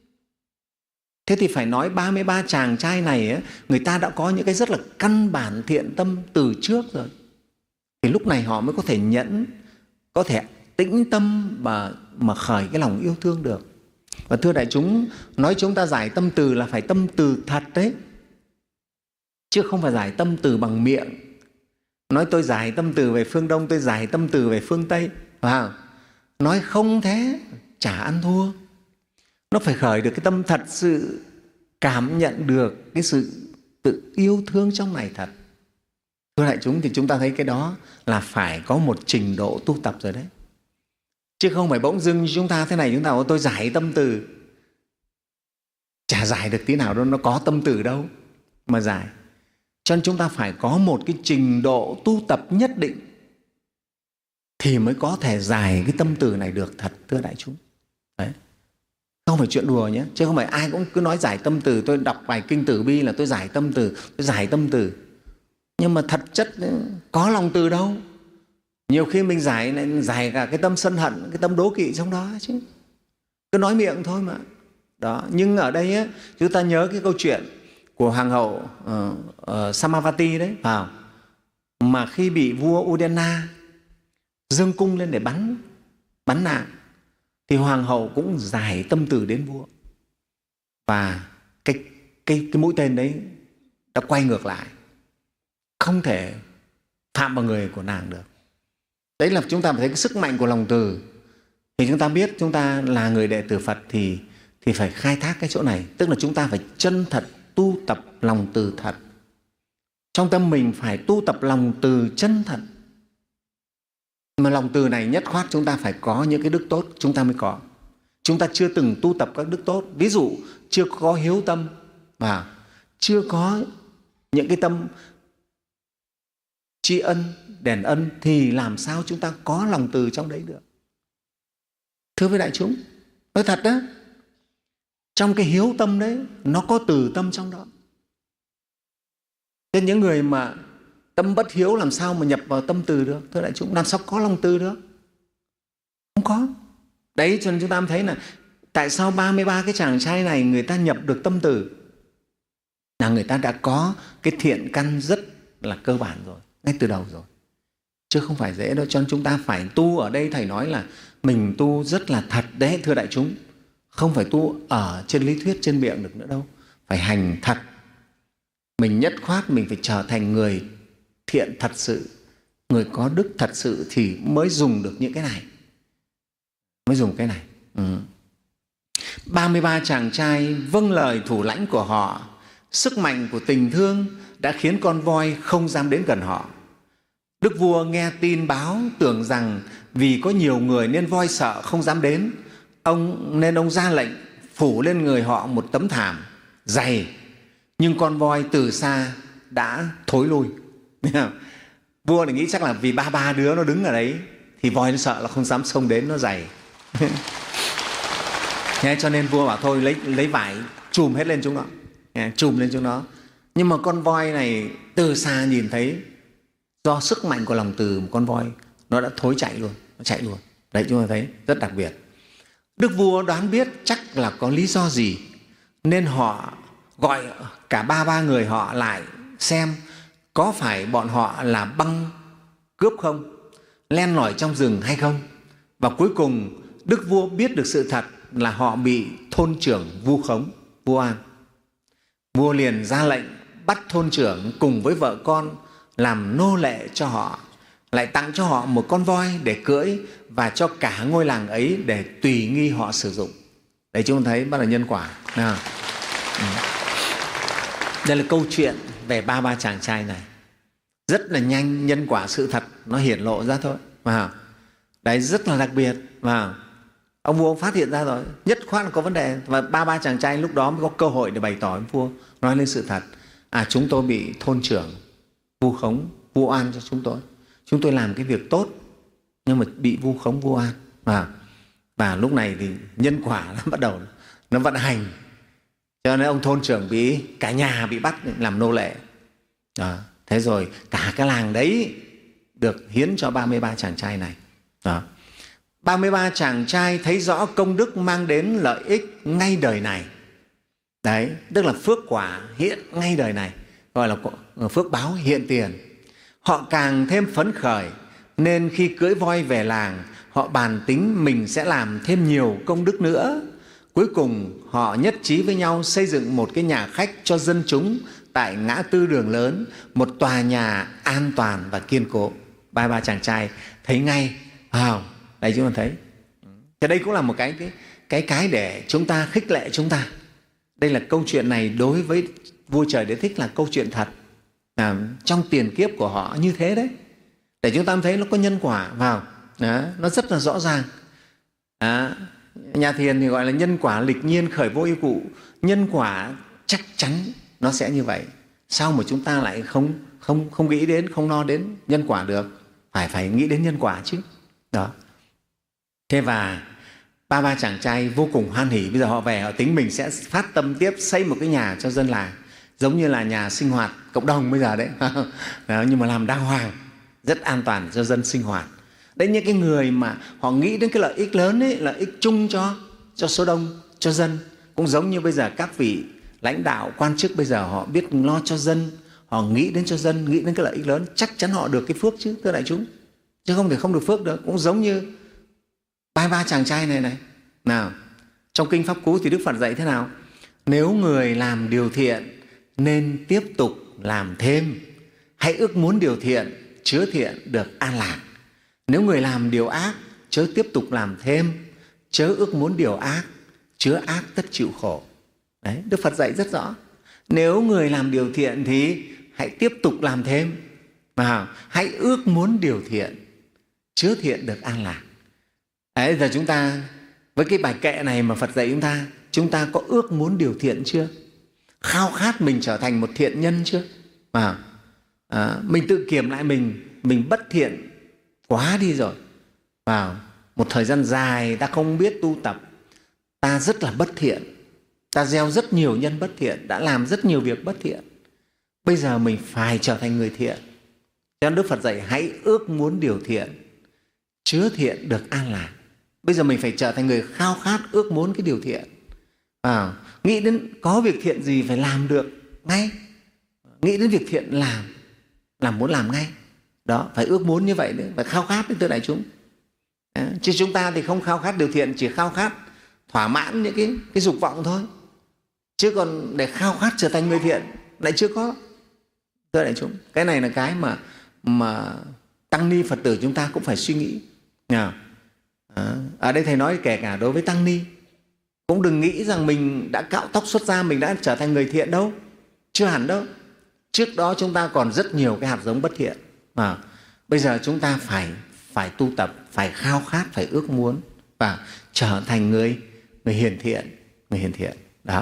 Thế thì phải nói ba mươi ba chàng trai này ấy, người ta đã có những cái rất là căn bản thiện tâm từ trước rồi. Thì lúc này họ mới có thể nhẫn, có thể tĩnh tâm mà, mà khởi cái lòng yêu thương được. Và thưa đại chúng, nói chúng ta giải tâm từ là phải tâm từ thật đấy, chứ không phải giải tâm từ bằng miệng. Nói tôi giải tâm từ về phương Đông, tôi giải tâm từ về phương Tây, phải không? Nói không thế, chả ăn thua. Nó phải khởi được cái tâm thật sự cảm nhận được cái sự tự yêu thương trong này thật. Thưa đại chúng, thì chúng ta thấy cái đó là phải có một trình độ tu tập rồi đấy. Chứ không phải bỗng dưng như chúng ta thế này, chúng ta nói tôi giải tâm từ, chả giải được tí nào đâu, nó có tâm từ đâu mà giải. Cho nên chúng ta phải có một cái trình độ tu tập nhất định thì mới có thể giải cái tâm từ này được thật, thưa đại chúng. Đấy. Không phải chuyện đùa nhé, chứ không phải ai cũng cứ nói giải tâm từ. Tôi đọc bài kinh Tử Bi là tôi giải tâm từ, tôi giải tâm từ. Nhưng mà thật chất có lòng từ đâu. Nhiều khi mình giải lại giải cả cái tâm sân hận, cái tâm đố kỵ trong đó chứ. Cứ nói miệng thôi mà. Đó. Nhưng ở đây á, chúng ta nhớ cái câu chuyện của Hoàng hậu uh, uh, Samavati đấy, vào mà khi bị vua Udena dâng cung lên để bắn bắn nạn, thì Hoàng hậu cũng giải tâm từ đến vua, và cái, cái, cái mũi tên đấy đã quay ngược lại, không thể phạm vào người của nàng được. Đấy là chúng ta phải thấy cái sức mạnh của lòng từ. Thì chúng ta biết chúng ta là người đệ tử Phật thì, thì phải khai thác cái chỗ này. Tức là chúng ta phải chân thật tu tập lòng từ thật. Trong tâm mình phải tu tập lòng từ chân thật. Mà lòng từ này nhất khoát chúng ta phải có những cái đức tốt chúng ta mới có. Chúng ta chưa từng tu tập các đức tốt. Ví dụ chưa có hiếu tâm, và chưa có những cái tâm tri ân, đền ân, thì làm sao chúng ta có lòng từ trong đấy được? Thưa với đại chúng, nói thật đó, trong cái hiếu tâm đấy nó có từ tâm trong đó. Nên những người mà tâm bất hiếu làm sao mà nhập vào tâm từ được? Thưa đại chúng, làm sao có lòng từ được? Không có. Đấy, cho nên chúng ta thấy là tại sao ba mươi ba cái chàng trai này người ta nhập được tâm từ, là người ta đã có cái thiện căn rất là cơ bản rồi, ngay từ đầu rồi, chứ không phải dễ đâu. Cho nên chúng ta phải tu. Ở đây Thầy nói là mình tu rất là thật đấy, thưa đại chúng. Không phải tu ở trên lý thuyết, trên miệng được nữa đâu. Phải hành thật. Mình nhất khoát mình phải trở thành người thiện thật sự, người có đức thật sự, thì mới dùng được những cái này. Mới dùng cái này. Ừ. ba mươi ba chàng trai vâng lời thủ lãnh của họ. Sức mạnh của tình thương đã khiến con voi không dám đến gần họ. Đức vua nghe tin báo tưởng rằng vì có nhiều người nên voi sợ không dám đến, ông nên ông ra lệnh phủ lên người họ một tấm thảm dày, nhưng con voi từ xa đã thối lui. Vua thì nghĩ chắc là vì ba ba đứa nó đứng ở đấy thì voi nó sợ là không dám xông đến, nó dày. Thế cho nên vua bảo thôi lấy lấy vải chùm hết lên chúng nó, chùm lên chúng nó. Nhưng mà con voi này từ xa nhìn thấy, do sức mạnh của lòng từ một con voi, nó đã thối chạy luôn, nó chạy luôn. Đấy, chúng ta thấy rất đặc biệt. Đức vua đoán biết chắc là có lý do gì nên họ gọi cả ba ba người họ lại xem có phải bọn họ là băng cướp không, len lỏi trong rừng hay không. Và cuối cùng Đức vua biết được sự thật là họ bị thôn trưởng vu khống, vu oan. Vua liền ra lệnh bắt thôn trưởng cùng với vợ con làm nô lệ cho họ, lại tặng cho họ một con voi để cưỡi và cho cả ngôi làng ấy để tùy nghi họ sử dụng. Đấy, chúng ta thấy bắt đầu nhân quả. À. Đây là câu chuyện về ba ba chàng trai này. Rất là nhanh, nhân quả sự thật nó hiển lộ ra thôi. À. Đấy, rất là đặc biệt. À. Ông vua ông phát hiện ra rồi, nhất khoát là có vấn đề. Và ba ba chàng trai lúc đó mới có cơ hội để bày tỏ với vua, nói lên sự thật. À, chúng tôi bị thôn trưởng vu khống, vu oan cho chúng tôi. Chúng tôi làm cái việc tốt nhưng mà bị vu khống, vu oan. À. Và lúc này thì nhân quả nó bắt đầu nó vận hành. Cho nên ông thôn trưởng bị, cả nhà bị bắt làm nô lệ. À. Thế rồi cả cái làng đấy được hiến cho ba mươi ba chàng trai này. À. ba mươi ba chàng trai thấy rõ công đức mang đến lợi ích ngay đời này. Đấy, tức là phước quả hiện ngay đời này, gọi là phước báo hiện tiền. Họ càng thêm phấn khởi, nên khi cưỡi voi về làng, họ bàn tính mình sẽ làm thêm nhiều công đức nữa. Cuối cùng họ nhất trí với nhau xây dựng một cái nhà khách cho dân chúng tại ngã tư đường lớn, một tòa nhà an toàn và kiên cố. Ba ba chàng trai thấy ngay. À, đây chúng ta thấy. Thế đây cũng là một cái cái cái cái để chúng ta khích lệ chúng ta. Đây là câu chuyện này đối với vua Trời Đế Thích là câu chuyện thật. À, trong tiền kiếp của họ như thế đấy, để chúng ta thấy nó có nhân quả vào. Đó, nó rất là rõ ràng. Đó, nhà thiền thì gọi là nhân quả lịch nhiên khởi vô ưu cụ. Nhân quả chắc chắn nó sẽ như vậy. Sao mà chúng ta lại không không không nghĩ đến, không no đến nhân quả được? Phải phải nghĩ đến nhân quả chứ. Đó. Thế và ba ba chàng trai vô cùng hoan hỉ. Bây giờ họ về, họ tính mình sẽ phát tâm tiếp xây một cái nhà cho dân làng, giống như là nhà sinh hoạt cộng đồng bây giờ đấy. Đó, nhưng mà làm đàng hoàng, rất an toàn cho dân sinh hoạt. Đấy, những cái người mà họ nghĩ đến cái lợi ích lớn ấy, lợi ích chung cho cho số đông, cho dân. Cũng giống như bây giờ các vị lãnh đạo quan chức bây giờ họ biết lo cho dân, họ nghĩ đến cho dân, nghĩ đến cái lợi ích lớn, chắc chắn họ được cái phước chứ, thưa đại chúng, chứ không thể không được phước được. Cũng giống như ba ba chàng trai này này. Nào, trong kinh Pháp Cú thì Đức Phật dạy thế nào? Nếu người làm điều thiện nên tiếp tục làm thêm, hãy ước muốn điều thiện chứa thiện được an lạc. Nếu người làm điều ác, chớ tiếp tục làm thêm, chớ ước muốn điều ác, chứa ác tất chịu khổ. Đấy, Đức Phật dạy rất rõ. Nếu người làm điều thiện thì hãy tiếp tục làm thêm, mà hãy ước muốn điều thiện, chứa thiện được an lạc. Đấy, giờ chúng ta với cái bài kệ này mà Phật dạy chúng ta, chúng ta có ước muốn điều thiện chưa? Khao khát mình trở thành một thiện nhân chưa? À, à, mình tự kiểm lại mình, mình bất thiện quá đi rồi. Vào một thời gian dài ta không biết tu tập, ta rất là bất thiện, ta gieo rất nhiều nhân bất thiện, đã làm rất nhiều việc bất thiện. Bây giờ mình phải trở thành người thiện. Cho nên Đức Phật dạy hãy ước muốn điều thiện, chứa thiện được an lạc. Bây giờ mình phải trở thành người khao khát ước muốn cái điều thiện. À, nghĩ đến có việc thiện gì phải làm được ngay. Nghĩ đến việc thiện làm, làm muốn làm ngay. Đó, phải ước muốn như vậy nữa, phải khao khát đến thưa đại chúng. À, chứ chúng ta thì không khao khát điều thiện, chỉ khao khát thỏa mãn những cái, cái dục vọng thôi. Chứ còn để khao khát trở thành người thiện lại chưa có. Thưa đại chúng, cái này là cái mà, mà tăng ni Phật tử chúng ta cũng phải suy nghĩ. À, ở đây Thầy nói kể cả đối với tăng ni, cũng đừng nghĩ rằng mình đã cạo tóc xuất gia, mình đã trở thành người thiện đâu. Chưa hẳn đâu. Trước đó chúng ta còn rất nhiều cái hạt giống bất thiện. À, Bây giờ chúng ta phải phải tu tập, phải khao khát, phải ước muốn và trở thành người người hiền thiện, người hiền thiện đó.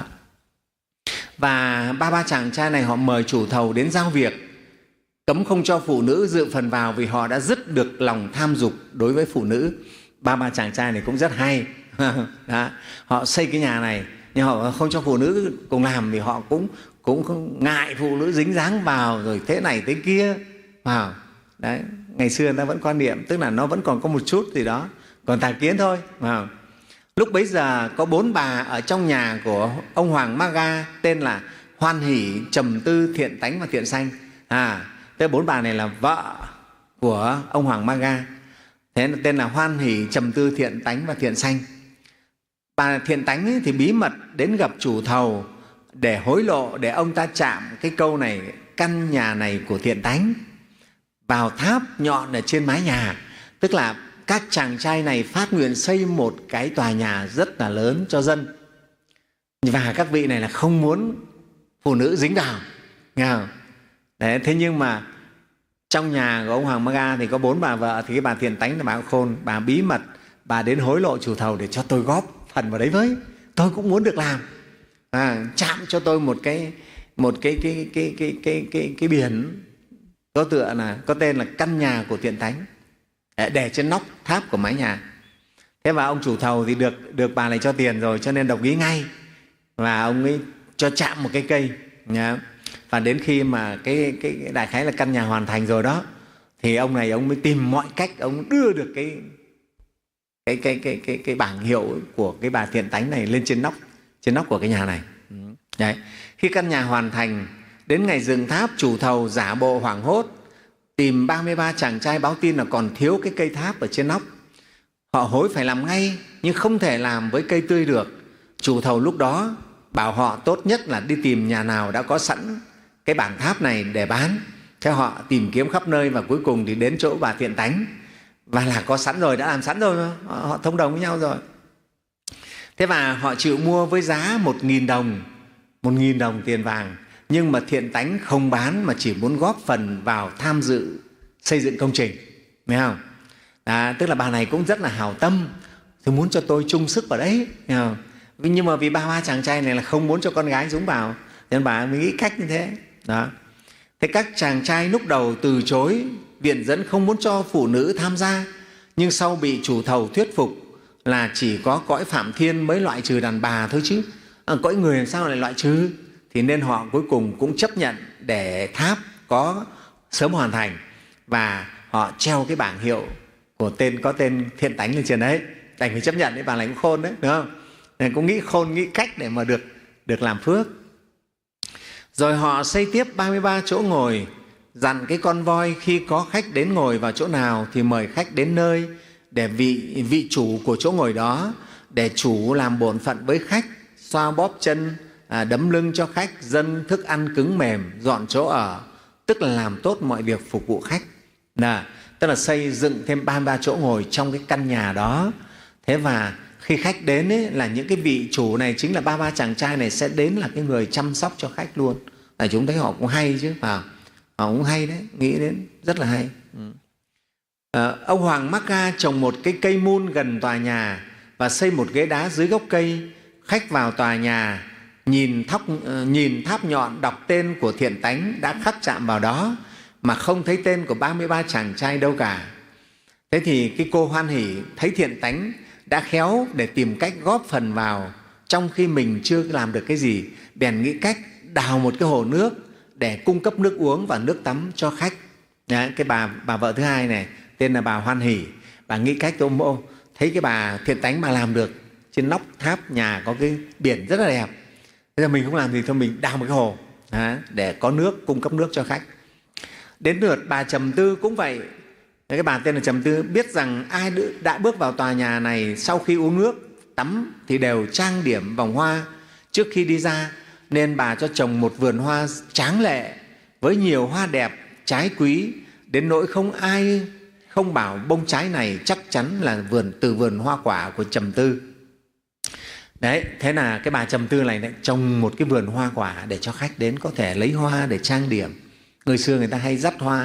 Và ba ba chàng trai này họ mời chủ thầu đến giao việc, cấm không cho phụ nữ dự phần vào vì họ đã dứt được lòng tham dục đối với phụ nữ. Ba ba chàng trai này cũng rất hay. Đó. Họ xây cái nhà này nhưng họ không cho phụ nữ cùng làm vì họ cũng cũng không ngại phụ nữ dính dáng vào rồi thế này thế kia vào. Đấy, ngày xưa người ta vẫn quan niệm, tức là nó vẫn còn có một chút gì đó, còn tà kiến thôi. Vào. Lúc bấy giờ có bốn bà ở trong nhà của ông Hoàng Maga tên là Hoan Hỷ, Trầm Tư, Thiện Tánh và Thiện Sanh. À, thế bốn bà này là vợ của ông Hoàng Maga. Thế tên là Hoan Hỷ, Trầm Tư, Thiện Tánh và Thiện Sanh. Bà Thiện Tánh ấy thì bí mật đến gặp chủ thầu để hối lộ, để ông ta chạm cái câu này, căn nhà này của Thiện Tánh, vào tháp nhọn ở trên mái nhà. Tức là các chàng trai này phát nguyện xây một cái tòa nhà rất là lớn cho dân. Và các vị này là không muốn phụ nữ dính vào. Nghe không? Đấy, thế nhưng mà trong nhà của ông Hoàng Maga thì có bốn bà vợ, thì cái bà Thiện Tánh là bà khôn, bà bí mật, bà đến hối lộ chủ thầu để cho tôi góp phần vào đấy với. Tôi cũng muốn được làm. À, chạm cho tôi một cái một cái cái cái cái cái cái, cái biển có tựa là có tên là căn nhà của Thiện Tánh, để trên nóc tháp của mái nhà. Thế mà ông chủ thầu thì được được bà này cho tiền rồi, cho nên đồng ý ngay và ông ấy cho chạm một cái cây nhá. Và đến khi mà cái, cái, cái đại khái là căn nhà hoàn thành rồi đó, thì ông này ông mới tìm mọi cách ông đưa được cái cái cái cái cái, cái bảng hiệu của cái bà Thiện Tánh này lên trên nóc trên nóc của cái nhà này. Đấy. Khi căn nhà hoàn thành, đến ngày dựng tháp, chủ thầu giả bộ hoảng hốt tìm ba mươi ba chàng trai báo tin là còn thiếu cái cây tháp ở trên nóc. Họ hối phải làm ngay nhưng không thể làm với cây tươi được. Chủ thầu lúc đó bảo họ tốt nhất là đi tìm nhà nào đã có sẵn cái bảng tháp này để bán. Thế họ tìm kiếm khắp nơi và cuối cùng thì đến chỗ bà Thiện Tánh, và là có sẵn rồi, đã làm sẵn rồi mà. Họ, họ thông đồng với nhau rồi. Thế và họ chịu mua với giá một nghìn đồng, một nghìn đồng tiền vàng. Nhưng mà Thiện Tánh không bán mà chỉ muốn góp phần vào tham dự xây dựng công trình. Thấy không? À, tức là bà này cũng rất là hảo tâm, thì muốn cho tôi chung sức vào đấy. Thấy không? Nhưng mà vì ba ba chàng trai này là không muốn cho con gái dúng vào, nên bà mới nghĩ cách như thế. Đó. Thế các chàng trai lúc đầu từ chối, viện dẫn không muốn cho phụ nữ tham gia. Nhưng sau bị chủ thầu thuyết phục là chỉ có cõi Phạm Thiên mới loại trừ đàn bà thôi chứ. À, cõi người làm sao lại loại trừ? Thì nên họ cuối cùng cũng chấp nhận để tháp có sớm hoàn thành. Và họ treo cái bảng hiệu của tên có tên Thiện Tánh lên trên đấy. Đành phải chấp nhận đấy, bà này cũng khôn đấy, đúng không? Nên cũng nghĩ khôn, nghĩ cách để mà được, được làm phước. Rồi họ xây tiếp ba mươi ba chỗ ngồi, dặn cái con voi khi có khách đến ngồi vào chỗ nào thì mời khách đến nơi, để vị, vị chủ của chỗ ngồi đó, để chủ làm bổn phận với khách, xoa bóp chân, à, đấm lưng cho khách, dâng thức ăn cứng mềm, dọn chỗ ở, tức là làm tốt mọi việc phục vụ khách. Nà, tức là xây dựng thêm ba mươi ba chỗ ngồi trong cái căn nhà đó. Thế và khi khách đến ấy, là những cái vị chủ này chính là ba ba chàng trai này sẽ đến là cái người chăm sóc cho khách luôn. Là chúng thấy họ cũng hay chứ, à, họ cũng hay đấy, nghĩ đến rất là hay. À, ông Hoàng Maga trồng một cái cây mun gần tòa nhà và xây một ghế đá dưới gốc cây. Khách vào tòa nhà nhìn, thóc, nhìn tháp nhọn, đọc tên của Thiện Tánh đã khắc chạm vào đó mà không thấy tên của ba mươi ba chàng trai đâu cả. Thế thì cái cô Hoan Hỷ thấy Thiện Tánh đã khéo để tìm cách góp phần vào trong khi mình chưa làm được cái gì, bèn nghĩ cách đào một cái hồ nước để cung cấp nước uống và nước tắm cho khách. Đấy, cái bà bà vợ thứ hai này tên là bà Hoan Hỷ, bà nghĩ cách ôm ô, thấy cái bà Thiện Tánh bà làm được, trên nóc tháp nhà có cái biển rất là đẹp. Bây giờ mình không làm gì thôi, mình đào một cái hồ à, để có nước, cung cấp nước cho khách. Đến lượt bà Trầm Tư cũng vậy. Cái bà tên là Trầm Tư biết rằng ai đã bước vào tòa nhà này sau khi uống nước, tắm thì đều trang điểm vòng hoa trước khi đi ra, nên bà cho trồng một vườn hoa tráng lệ với nhiều hoa đẹp, trái quý, đến nỗi không ai không bảo bông trái này chắc chắn là vườn từ vườn hoa quả của Trầm Tư. Đấy, thế là cái bà Trầm Tư này lại trồng một cái vườn hoa quả để cho khách đến có thể lấy hoa để trang điểm. Người xưa người ta hay dắt hoa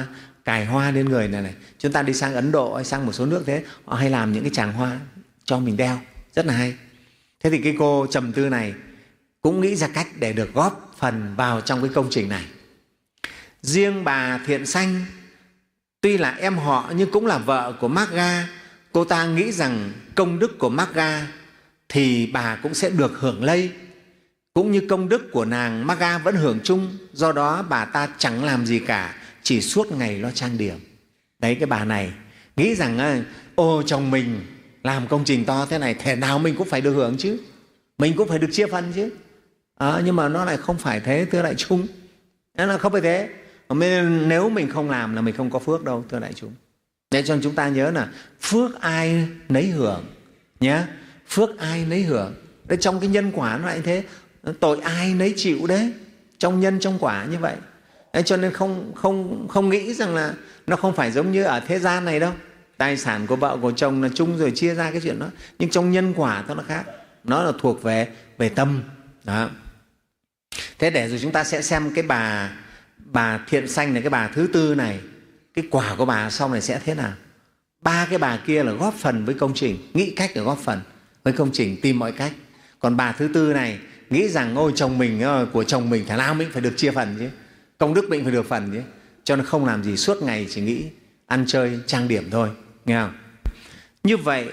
cài hoa lên người này này. Chúng ta đi sang Ấn Độ hay sang một số nước thế, họ hay làm những cái tràng hoa cho mình đeo, rất là hay. Thế thì cái cô trầm tư này cũng nghĩ ra cách để được góp phần vào trong cái công trình này. Riêng bà Thiện Sanh, tuy là em họ nhưng cũng là vợ của Magga, cô ta nghĩ rằng công đức của Magga thì bà cũng sẽ được hưởng lây, cũng như công đức của nàng Magga vẫn hưởng chung. Do đó bà ta chẳng làm gì cả, chỉ suốt ngày lo trang điểm. Đấy, cái bà này nghĩ rằng ô chồng mình làm công trình to thế này, thể nào mình cũng phải được hưởng chứ, mình cũng phải được chia phần chứ. À, nhưng mà nó lại không phải thế, thưa đại chúng. Nó là không phải thế. Nếu mình không làm là mình không có phước đâu, thưa đại chúng. Để cho chúng ta nhớ là phước ai nấy hưởng nhé, phước ai nấy hưởng. Đấy, trong cái nhân quả nó lại thế, tội ai nấy chịu đấy, trong nhân trong quả như vậy. Đấy, cho nên không không không nghĩ rằng là nó không phải giống như ở thế gian này đâu. Tài sản của vợ của chồng là chung rồi chia ra cái chuyện đó, nhưng trong nhân quả nó khác, nó là thuộc về về tâm đó. Thế để rồi chúng ta sẽ xem cái bà bà Thiện Sanh này, cái bà thứ tư này, cái quả của bà sau này sẽ thế nào. Ba cái bà kia là góp phần với công trình, nghĩ cách để góp phần với công trình, tìm mọi cách. Còn bà thứ tư này nghĩ rằng ôi chồng mình, của chồng mình thế nào mình phải được chia phần chứ, công đức mình phải được phần chứ, cho nên không làm gì, suốt ngày chỉ nghĩ ăn chơi trang điểm thôi, nghe không? Như vậy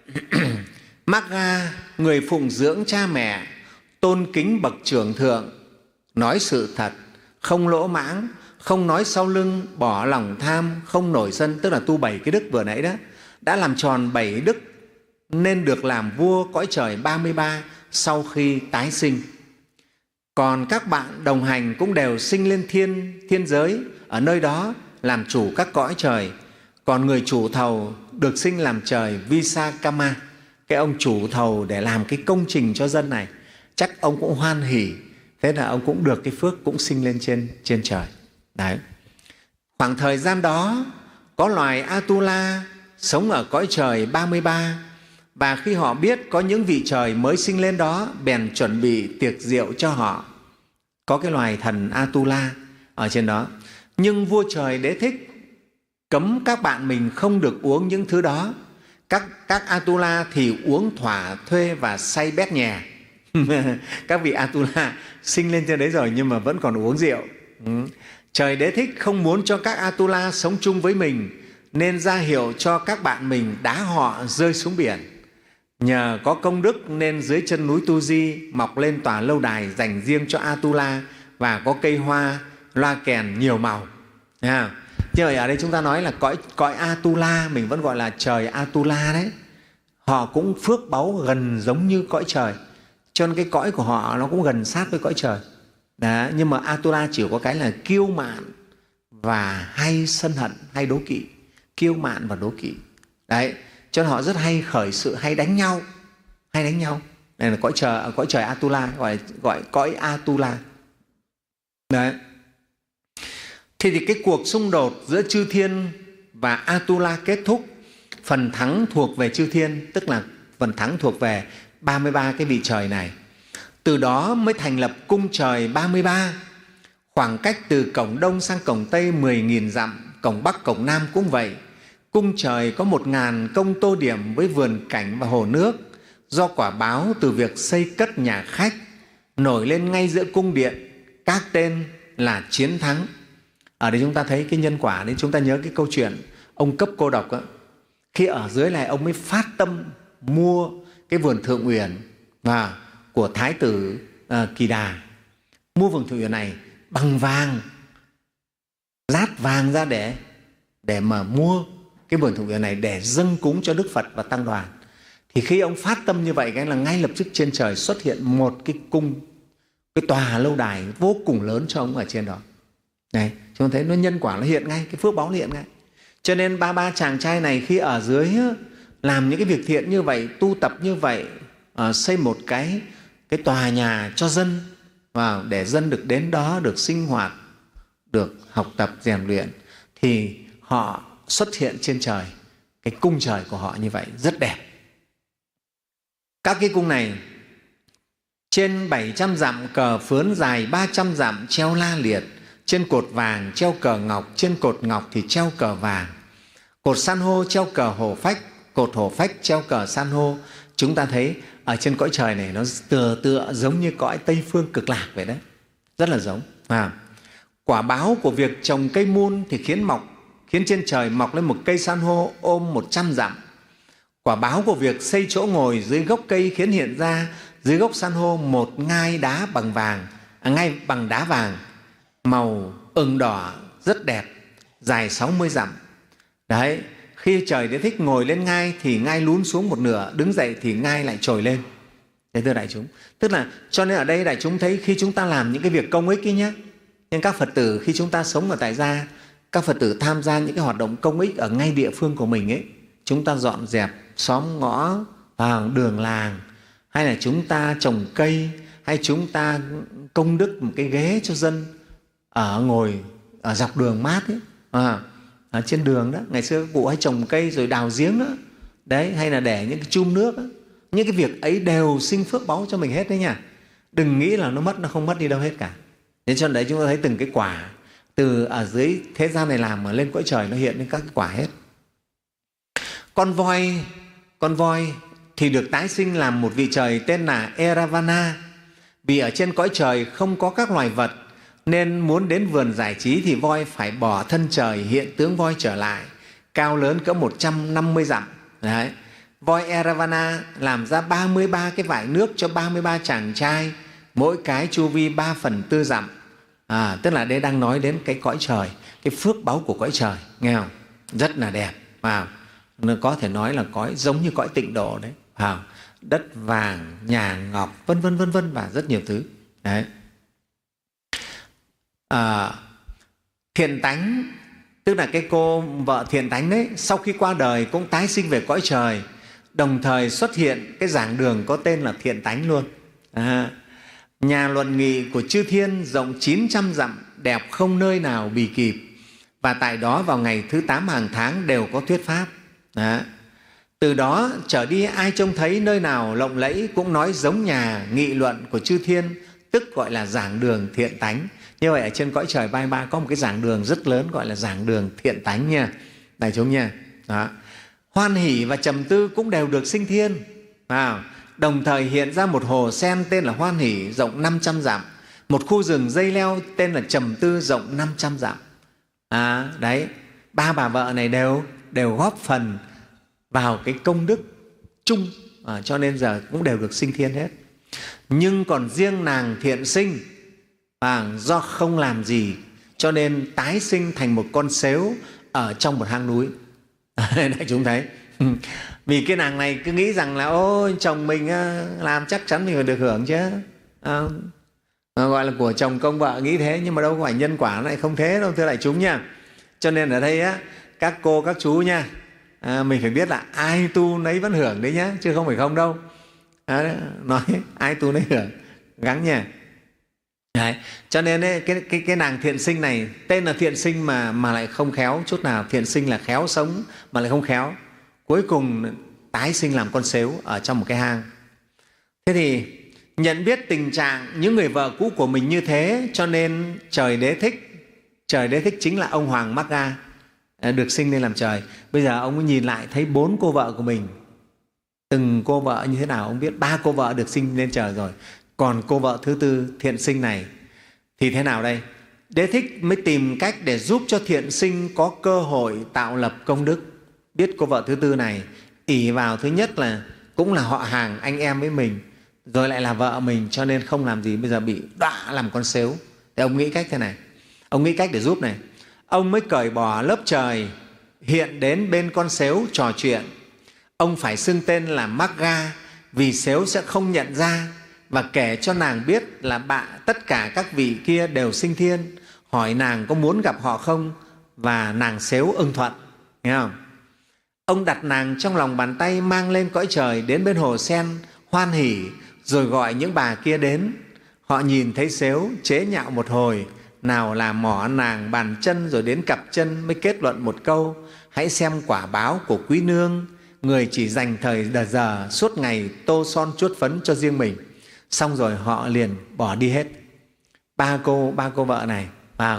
Magga, người phụng dưỡng cha mẹ, tôn kính bậc trưởng thượng, nói sự thật, không lỗ mãng, không nói sau lưng, bỏ lòng tham, không nổi sân, tức là tu bảy cái đức vừa nãy đó, đã làm tròn bảy đức nên được làm vua cõi trời ba mươi ba sau khi tái sinh. Còn các bạn đồng hành cũng đều sinh lên thiên thiên giới, ở nơi đó làm chủ các cõi trời. Còn người chủ thầu được sinh làm trời Visakama, cái ông chủ thầu để làm cái công trình cho dân này, chắc ông cũng hoan hỉ, thế là ông cũng được cái phước, cũng sinh lên trên trên trời. Đấy. Khoảng thời gian đó có loài Atula sống ở cõi trời ba mươi ba, và khi họ biết có những vị trời mới sinh lên đó, bèn chuẩn bị tiệc rượu cho họ. Có cái loài thần Atula ở trên đó, nhưng vua trời Đế Thích cấm các bạn mình không được uống những thứ đó. Các, các Atula thì uống thỏa thuê và say bét nhè. Các vị Atula sinh lên trên đấy rồi nhưng mà vẫn còn uống rượu. Ừ. Trời Đế Thích không muốn cho các Atula sống chung với mình, nên ra hiệu cho các bạn mình đá họ rơi xuống biển. Nhờ có công đức nên dưới chân núi Tu Di mọc lên tòa lâu đài dành riêng cho Atula, và có cây hoa, loa kèn nhiều màu. À, như vậy ở đây chúng ta nói là cõi, cõi Atula, mình vẫn gọi là trời Atula đấy. Họ cũng phước báu gần giống như cõi trời, cho nên cái cõi của họ nó cũng gần sát với cõi trời. Đó, nhưng mà Atula chỉ có cái là kiêu mạn và hay sân hận, hay đố kỵ. Kiêu mạn và đố kỵ. Đấy, cho nên họ rất hay khởi sự, hay đánh nhau, hay đánh nhau. Đây là cõi trời, cõi trời Atula, gọi gọi cõi Atula. Đấy. Thì, thì cái cuộc xung đột giữa chư thiên và Atula kết thúc, phần thắng thuộc về chư thiên, tức là phần thắng thuộc về ba mươi ba cái vị trời này. Từ đó mới thành lập cung trời ba mươi ba. Khoảng cách từ cổng đông sang cổng tây mười nghìn dặm, cổng bắc cổng nam cũng vậy. Cung trời có một ngàn công tô điểm với vườn cảnh và hồ nước, do quả báo từ việc xây cất nhà khách, nổi lên ngay giữa cung điện, các tên là chiến thắng. Ở đây chúng ta thấy cái nhân quả đấy, chúng ta nhớ cái câu chuyện ông Cấp Cô Độc đó. Khi ở dưới này ông mới phát tâm mua cái vườn Thượng Uyển và của Thái tử uh, Kỳ Đà. Mua vườn Thượng Uyển này bằng vàng, lát vàng ra để để mà mua cái vườn Thượng Uyển này để dâng cúng cho Đức Phật và Tăng đoàn. Thì khi ông phát tâm như vậy, cái là ngay lập tức trên trời xuất hiện một cái cung, cái tòa lâu đài vô cùng lớn cho ông ở trên đó. Này, chúng ta thấy nó nhân quả nó hiện ngay, cái phước báo nó hiện ngay. Cho nên ba ba chàng trai này khi ở dưới làm những cái việc thiện như vậy, tu tập như vậy, uh, xây một cái cái tòa nhà cho dân, và để dân được đến đó, được sinh hoạt, được học tập, rèn luyện, thì họ xuất hiện trên trời, cái cung trời của họ như vậy, rất đẹp. Các cái cung này trên bảy trăm dặm, cờ phướn dài ba trăm dặm treo la liệt, trên cột vàng treo cờ ngọc, trên cột ngọc thì treo cờ vàng. Cột san hô treo cờ hổ phách, cột hổ phách treo cờ san hô. Chúng ta thấy ở trên cõi trời này nó tựa tựa giống như cõi Tây Phương Cực Lạc vậy đấy, rất là giống. À, quả báo của việc trồng cây mun thì khiến mọc khiến trên trời mọc lên một cây san hô ôm một trăm dặm. Quả báo của việc xây chỗ ngồi dưới gốc cây khiến hiện ra dưới gốc san hô một ngai đá bằng vàng, à, ngai bằng đá vàng, màu ửng đỏ rất đẹp, dài sáu mươi dặm. Đấy, khi trời Đế Thích ngồi lên ngai thì ngai lún xuống một nửa, đứng dậy thì ngai lại trồi lên. Thế thưa đại chúng, tức là cho nên ở đây đại chúng thấy khi chúng ta làm những cái việc công ích ấy nhé, nên các Phật tử khi chúng ta sống ở tại gia, các Phật tử tham gia những cái hoạt động công ích ở ngay địa phương của mình ấy, chúng ta dọn dẹp xóm ngõ, vào đường làng, hay là chúng ta trồng cây, hay chúng ta công đức một cái ghế cho dân ở ngồi ở dọc đường mát ấy, à, ở trên đường đó, ngày xưa các cụ hay trồng cây rồi đào giếng đó, đấy, hay là để những cái chum nước đó. Những cái việc ấy đều sinh phước báu cho mình hết đấy nha. Đừng nghĩ là nó mất, nó không mất đi đâu hết cả. Thế cho nên đấy chúng ta thấy từng cái quả từ ở dưới thế gian này làm mà lên cõi trời nó hiện lên các cái quả hết. Con voi, con voi thì được tái sinh làm một vị trời tên là Eravana. Vì ở trên cõi trời không có các loài vật, nên muốn đến vườn giải trí thì voi phải bỏ thân trời hiện tướng voi trở lại, cao lớn cỡ một trăm năm mươi dặm. Đấy. Voi Eravana làm ra ba mươi ba cái vại nước cho ba mươi ba chàng trai, mỗi cái chu vi ba phần tư dặm. À, tức là đây đang nói đến cái cõi trời, cái phước báu của cõi trời, nghe không? Rất là đẹp. Wow. Nó có thể nói là cõi giống như cõi tịnh độ đấy. Wow. Đất vàng, nhà ngọc, vân vân vân vân và rất nhiều thứ. Đấy. À, Thiện Tánh, tức là cái cô vợ Thiện Tánh đấy, sau khi qua đời cũng tái sinh về cõi trời, đồng thời xuất hiện cái giảng đường có tên là Thiện Tánh luôn. À, nhà luận nghị của chư thiên rộng chín trăm dặm, đẹp không nơi nào bì kịp, và tại đó vào ngày thứ tám hàng tháng đều có thuyết pháp. Đó. Từ đó trở đi ai trông thấy nơi nào lộng lẫy cũng nói giống nhà nghị luận của chư thiên, tức gọi là giảng đường Thiện Tánh. Như vậy ở trên cõi trời Bai Ba có một cái giảng đường rất lớn gọi là giảng đường Thiện Tánh nha, đại chúng nha. Đó. Hoan hỷ và trầm tư cũng đều được sinh thiên. À, đồng thời hiện ra một hồ sen tên là Hoan hỷ rộng năm trăm dặm, một khu rừng dây leo tên là Trầm tư rộng năm trăm dặm. À, đấy, ba bà vợ này đều đều góp phần vào cái công đức chung, à, cho nên giờ cũng đều được sinh thiên hết. Nhưng còn riêng nàng Thiện Sinh, à, do không làm gì cho nên tái sinh thành một con sếu ở trong một hang núi. Đại chúng thấy, vì cái nàng này cứ nghĩ rằng là ôi chồng mình làm chắc chắn mình phải được hưởng chứ, à, gọi là của chồng công vợ, nghĩ thế, nhưng mà đâu phải nhân quả lại không thế đâu thưa đại chúng nha. Cho nên ở đây á, các cô các chú nha, à, mình phải biết là ai tu nấy vẫn hưởng đấy nhá, chứ không phải không đâu. À, nói ai tu nấy hưởng, gắng nha. Đấy. Cho nên ấy, cái, cái, cái nàng Thiện Sinh này tên là Thiện Sinh mà, mà lại không khéo chút nào. Thiện Sinh là khéo sống mà lại không khéo, cuối cùng tái sinh làm con sếu ở trong một cái hang. Thế thì nhận biết tình trạng những người vợ cũ của mình như thế, cho nên trời Đế Thích, trời Đế Thích chính là ông Hoàng Magga, được sinh lên làm trời. Bây giờ ông mới nhìn lại thấy bốn cô vợ của mình, từng cô vợ như thế nào ông biết. Ba cô vợ được sinh lên trời rồi, còn cô vợ thứ tư Thiện Sinh này thì thế nào đây? Đế Thích mới tìm cách để giúp cho Thiện Sinh có cơ hội tạo lập công đức. Biết cô vợ thứ tư này ỷ vào thứ nhất là cũng là họ hàng anh em với mình, rồi lại là vợ mình, cho nên không làm gì, bây giờ bị đọa làm con sếu. Thì ông nghĩ cách thế này, ông nghĩ cách để giúp này. Ông mới cởi bỏ lớp trời, hiện đến bên con sếu trò chuyện. Ông phải xưng tên là Magga, vì sếu sẽ không nhận ra, và kể cho nàng biết là bạn tất cả các vị kia đều sinh thiên, hỏi nàng có muốn gặp họ không, và nàng sếu ưng thuận. Nghe không? Ông đặt nàng trong lòng bàn tay, mang lên cõi trời đến bên hồ sen hoan hỉ, rồi gọi những bà kia đến. Họ nhìn thấy sếu chế nhạo một hồi, nào là mỏ nàng bàn chân rồi đến cặp chân, mới kết luận một câu: hãy xem quả báo của quý nương, người chỉ dành thời đờ giờ suốt ngày tô son chuốt phấn cho riêng mình. Xong rồi họ liền bỏ đi hết. Ba cô ba cô vợ này vào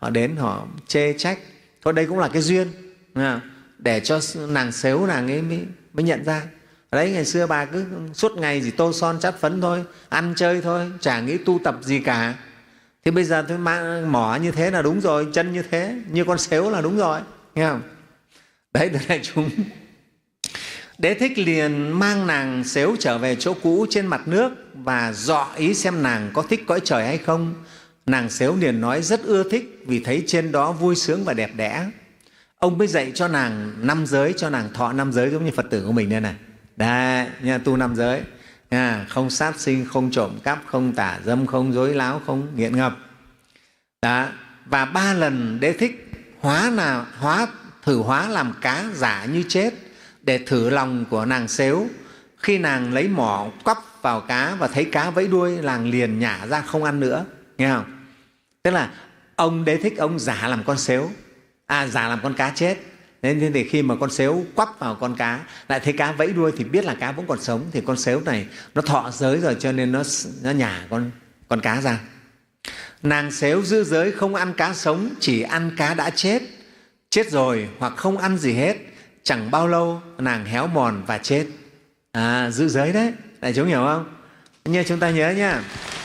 họ đến họ chê trách. Thôi đây cũng là cái duyên để cho nàng Xếu nàng ấy mới, mới nhận ra. Đấy, ngày xưa bà cứ suốt ngày chỉ tô son chát phấn thôi, ăn chơi thôi, chả nghĩ tu tập gì cả. Thì bây giờ tôi mỏ như thế là đúng rồi, chân như thế, như con Xếu là đúng rồi, nghe không? Đấy, thưa đại chúng, Đế Thích liền mang nàng Xếu trở về chỗ cũ trên mặt nước và dọ ý xem nàng có thích cõi trời hay không. Nàng Xếu liền nói rất ưa thích vì thấy trên đó vui sướng và đẹp đẽ. Ông mới dạy cho nàng năm giới, cho nàng thọ năm giới giống như Phật tử của mình đây này. Đấy, nha, tu năm giới, nha, không sát sinh, không trộm cắp, không tả dâm, không dối láo, không nghiện ngập. Đó. Và ba lần Đế Thích hóa là hóa thử hóa làm cá giả như chết để thử lòng của nàng Xếu. Khi nàng lấy mỏ quắp vào cá và thấy cá vẫy đuôi, nàng liền nhả ra không ăn nữa, nghe không? Tức là ông Đế Thích ông giả làm con Xếu, à giả làm con cá chết. Nên thì khi mà con Xếu quắp vào con cá, lại thấy cá vẫy đuôi thì biết là cá vẫn còn sống, thì con Xếu này nó thọ giới rồi, cho nên nó nó nhả con con cá ra. Nàng Xếu giữ giới không ăn cá sống, chỉ ăn cá đã chết, chết rồi hoặc không ăn gì hết. Chẳng bao lâu nàng héo mòn và chết. À, giữ giới đấy, đại chúng hiểu không? Như chúng ta nhớ nhá.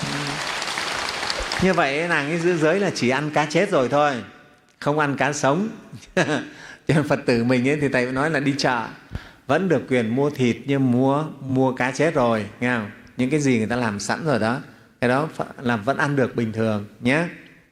Như vậy nàng ấy giữ giới là chỉ ăn cá chết rồi thôi, không ăn cá sống. Cho nên Phật tử mình ấy, thì thầy nói là đi chợ vẫn được quyền mua thịt, nhưng mua mua cá chết rồi, nghe không? Những cái gì người ta làm sẵn rồi đó, cái đó là vẫn ăn được bình thường nhé.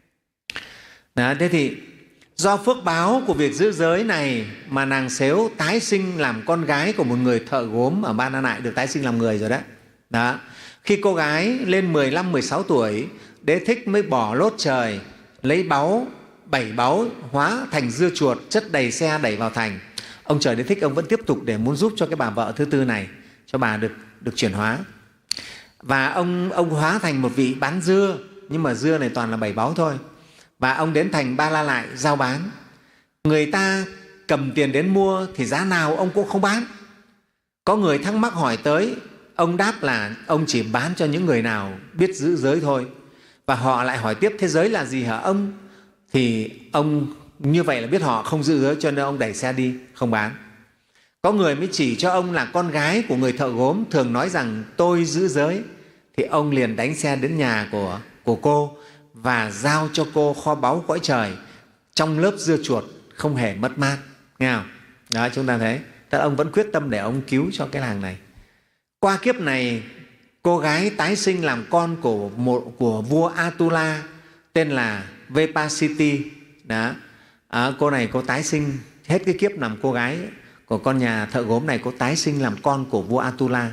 Đó, thế thì do phước báo của việc giữ giới này mà nàng Xếu tái sinh làm con gái của một người thợ gốm ở Ba Na Nại, được tái sinh làm người rồi đấy. Đó. Khi cô gái lên mười lăm mười sáu tuổi, Đế Thích mới bỏ lốt trời, lấy báu, bảy báu hóa thành dưa chuột, chất đầy xe đẩy vào thành. Ông trời Đế Thích ông vẫn tiếp tục để muốn giúp cho cái bà vợ thứ tư này, cho bà được được chuyển hóa. Và ông ông hóa thành một vị bán dưa, nhưng mà dưa này toàn là bảy báu thôi. Và ông đến thành Ba La Lại giao bán. Người ta cầm tiền đến mua thì giá nào ông cũng không bán. Có người thắc mắc hỏi tới, ông đáp là ông chỉ bán cho những người nào biết giữ giới thôi. Và họ lại hỏi tiếp, thế giới là gì hả ông? Thì ông như vậy là biết họ không giữ giới, cho nên ông đẩy xe đi, không bán. Có người mới chỉ cho ông là con gái của người thợ gốm thường nói rằng tôi giữ giới, thì ông liền đánh xe đến nhà của, của cô và giao cho cô kho báu cõi trời trong lớp dưa chuột, không hề mất mát, nghe không? Đó, chúng ta thấy tức ông vẫn quyết tâm để ông cứu cho cái làng này. Qua kiếp này, cô gái tái sinh làm con của một của vua Atula tên là Vepasiti. Đó. À, cô này cô tái sinh hết cái kiếp làm cô gái của con nhà thợ gốm này, cô tái sinh làm con của vua Atula.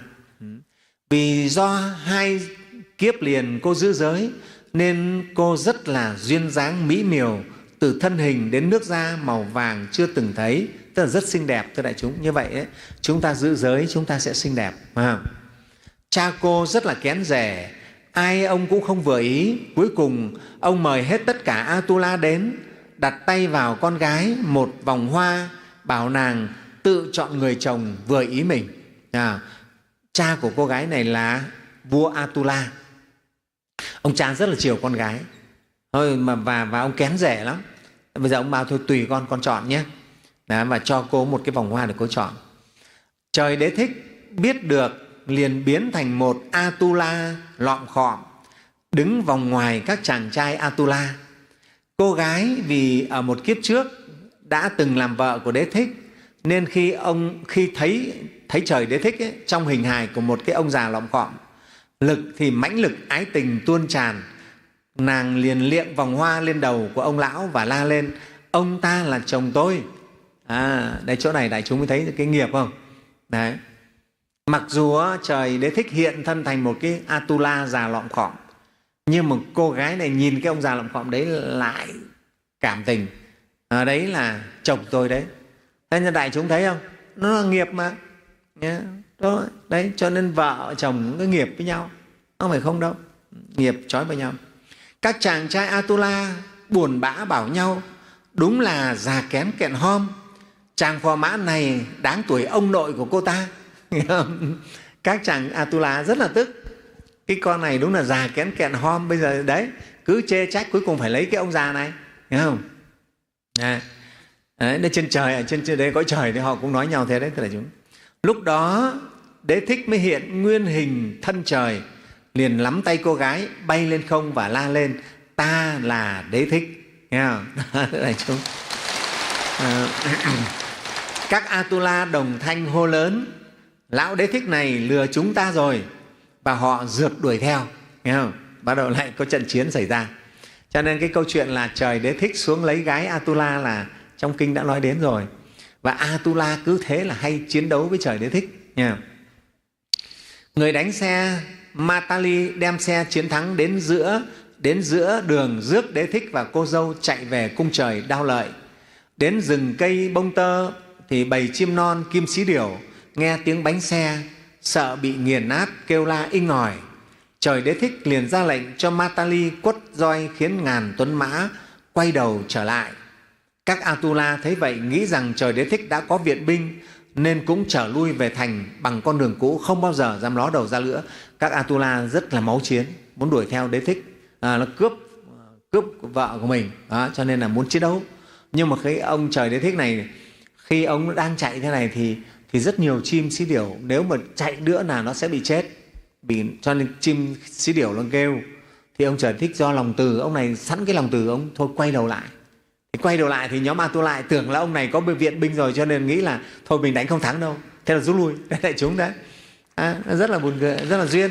Vì do hai kiếp liền cô giữ giới nên cô rất là duyên dáng mỹ miều, từ thân hình đến nước da màu vàng chưa từng thấy, tức là rất xinh đẹp, thưa đại chúng. Như vậy ấy, chúng ta giữ giới chúng ta sẽ xinh đẹp. À. Cha cô rất là kén rẻ, ai ông cũng không vừa ý. Cuối cùng ông mời hết tất cả Atula đến, đặt tay vào con gái một vòng hoa, bảo nàng tự chọn người chồng vừa ý mình. À. Cha của cô gái này là vua Atula. Ông cha rất là chiều con gái thôi mà và, và ông kén rẻ lắm. Bây giờ ông bảo thôi tùy con, con chọn nhé. Đó, và cho cô một cái vòng hoa để cô chọn. Trời Đế Thích biết được liền biến thành một Atula lọm khọm, đứng vòng ngoài các chàng trai Atula. Cô gái vì ở một kiếp trước đã từng làm vợ của Đế Thích, nên khi ông khi thấy thấy trời Đế Thích ấy, trong hình hài của một cái ông già lọm khọm, lực thì mãnh lực ái tình tuôn tràn, nàng liền liệng vòng hoa lên đầu của ông lão và la lên, ông ta là chồng tôi. À, đây chỗ này đại chúng mới thấy cái nghiệp không? Đấy. Mặc dù trời Đế Thích hiện thân thành một cái Atula già lọm khọm, nhưng mà cô gái này nhìn cái ông già lọm khọm đấy lại cảm tình. À, đấy là chồng tôi đấy. Thế nên đại chúng thấy không? Nó là nghiệp mà. Yeah. Đó, đấy, cho nên vợ chồng có nghiệp với nhau, không phải không đâu, nghiệp trói vào nhau. Các chàng trai Atula buồn bã bảo nhau, đúng là già kén kẹn hom, chàng phò mã này đáng tuổi ông nội của cô ta. Các chàng Atula rất là tức, cái con này đúng là già kén kẹn hom, bây giờ đấy cứ chê trách, cuối cùng phải lấy cái ông già này. nghe không? À, đấy, ở trên trời, ở trên trên đấy cõi trời thì họ cũng nói nhau thế đấy, thưa đại chúng. Lúc đó Đế Thích mới hiện nguyên hình thân trời, liền nắm tay cô gái bay lên không và la lên: ta là Đế Thích, nghe không? Thưa đại chúng. À, các Atula đồng thanh hô lớn: lão Đế Thích này lừa chúng ta rồi, và họ rượt đuổi theo, nghe không? Bắt đầu lại có trận chiến xảy ra. Cho nên cái câu chuyện là trời Đế Thích xuống lấy gái Atula là trong kinh đã nói đến rồi. Và Atula cứ thế là hay chiến đấu với trời Đế Thích nha. Người đánh xe Matali đem xe chiến thắng đến giữa đến giữa đường rước Đế Thích và cô dâu chạy về cung trời Đao Lợi. Đến rừng cây bông tơ thì bầy chim non kim xí điểu nghe tiếng bánh xe, sợ bị nghiền nát, kêu la inh ỏi. Trời Đế Thích liền ra lệnh cho Matali quất roi, khiến ngàn tuấn mã quay đầu trở lại. Các Atula thấy vậy nghĩ rằng trời Đế Thích đã có viện binh, nên cũng trở lui về thành bằng con đường cũ, không bao giờ dám ló đầu ra nữa. Các Atula rất là máu chiến, muốn đuổi theo Đế Thích, à, nó cướp cướp vợ của mình, đó, cho nên là muốn chiến đấu. Nhưng mà cái ông trời Đế Thích này, khi ông đang chạy thế này thì thì rất nhiều chim xí điểu, nếu mà chạy nữa là nó sẽ bị chết, bị, cho nên chim xí điểu nó kêu. Thì ông trời Đế Thích do lòng từ, ông này sẵn cái lòng từ, ông thôi quay đầu lại. Thì quay đầu lại thì nhóm Atula tưởng là ông này có viện binh rồi, cho nên nghĩ là thôi mình đánh không thắng đâu, thế là rút lui. Đấy, đại chúng đấy, à, rất là buồn cười, rất là duyên.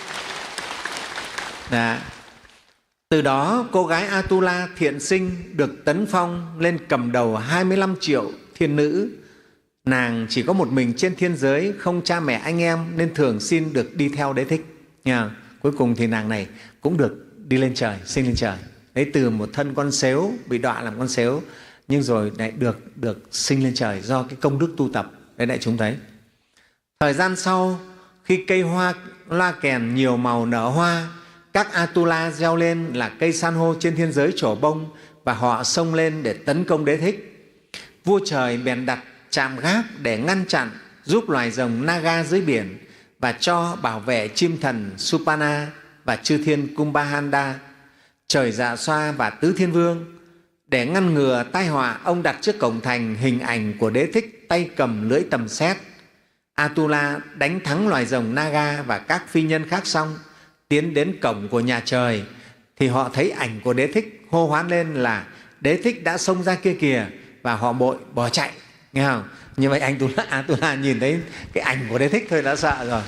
Đã. Từ đó cô gái Atula thiện sinh được tấn phong lên cầm đầu hai mươi lăm triệu thiên nữ. Nàng chỉ có một mình trên thiên giới, không cha mẹ anh em, nên thường xin được đi theo Đế Thích. Nha. Cuối cùng thì nàng này cũng được đi lên trời, sinh lên trời. Đấy, từ một thân con sếu, bị đọa làm con sếu, nhưng rồi lại được được sinh lên trời do cái công đức tu tập. Đấy, đại chúng thấy. Thời gian sau, khi cây hoa loa kèn nhiều màu nở hoa, các Atula gieo lên là cây san hô trên thiên giới trổ bông, và họ xông lên để tấn công Đế Thích. Vua trời bèn đặt trạm gác để ngăn chặn, giúp loài rồng Naga dưới biển, và cho bảo vệ chim thần Supana và chư thiên Kumbhakanda, trời Dạ Xoa và tứ thiên vương. Để ngăn ngừa tai họa, ông đặt trước cổng thành hình ảnh của Đế Thích tay cầm lưỡi tầm sét. Atula đánh thắng loài rồng Naga và các phi nhân khác xong, tiến đến cổng của nhà trời thì họ thấy ảnh của Đế Thích, hô hoán lên là Đế Thích đã xông ra kia kìa, và họ bội bỏ chạy, nghe không? Như vậy anh Atula nhìn thấy cái ảnh của Đế Thích thôi đã sợ rồi.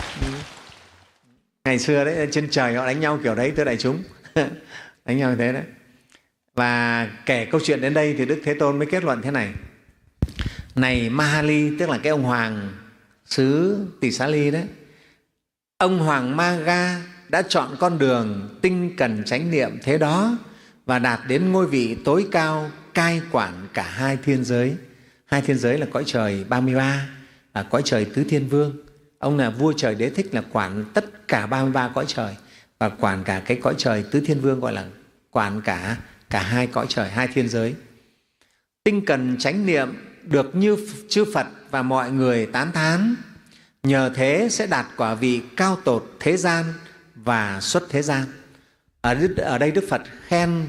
Ngày xưa đấy, trên trời họ đánh nhau kiểu đấy, thưa đại chúng. Đánh nhau như thế đấy. Và kể câu chuyện đến đây thì Đức Thế Tôn mới kết luận thế này: này Mahali, tức là cái ông hoàng xứ Tỳ Xá Ly đấy, ông hoàng Maga đã chọn con đường tinh cần chánh niệm thế đó, và đạt đến ngôi vị tối cao, cai quản cả hai thiên giới. Hai thiên giới là cõi trời ba mươi ba, là cõi trời tứ thiên vương. Ông là vua trời Đế Thích, là quản tất cả ba mươi ba cõi trời, và quản cả cái cõi trời tứ thiên vương, gọi là quản cả cả hai cõi trời, hai thiên giới. Tinh cần chánh niệm được như chư Phật và mọi người tán thán, nhờ thế sẽ đạt quả vị cao tột thế gian và xuất thế gian. Ở, ở đây Đức Phật khen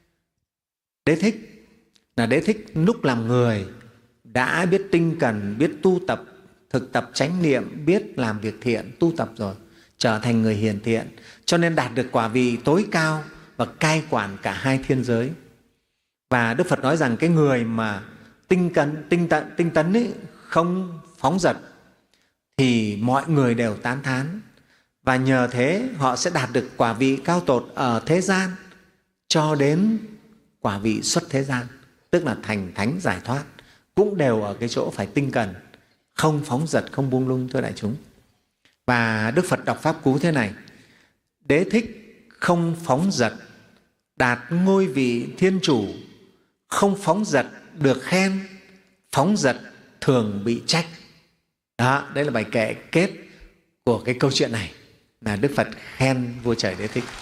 Đế Thích là Đế Thích lúc làm người đã biết tinh cần, biết tu tập, thực tập chánh niệm, biết làm việc thiện, tu tập rồi, trở thành người hiền thiện, cho nên đạt được quả vị tối cao và cai quản cả hai thiên giới. Và Đức Phật nói rằng cái người mà tinh cần, tinh tận, tinh tấn ấy, không phóng dật thì mọi người đều tán thán, và nhờ thế họ sẽ đạt được quả vị cao tột ở thế gian cho đến quả vị xuất thế gian, tức là thành thánh giải thoát, cũng đều ở cái chỗ phải tinh cần, không phóng dật, không buông lung, thưa đại chúng. Và Đức Phật đọc pháp cú thế này: Đế Thích không phóng dật, đạt ngôi vị thiên chủ, không phóng dật được khen, phóng dật thường bị trách. Đó, đây là bài kệ kết của cái câu chuyện này, là Đức Phật khen vua trời Đế Thích.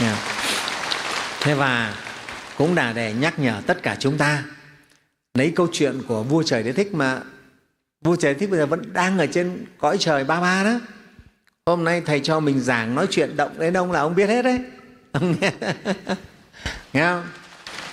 Thế và cũng là để nhắc nhở tất cả chúng ta, lấy câu chuyện của vua trời Đế Thích, mà vua trời Đế Thích bây giờ vẫn đang ở trên cõi trời ba ba đó. Hôm nay thầy cho mình giảng nói chuyện động đến ông là ông biết hết đấy, ông nghe, nghe không?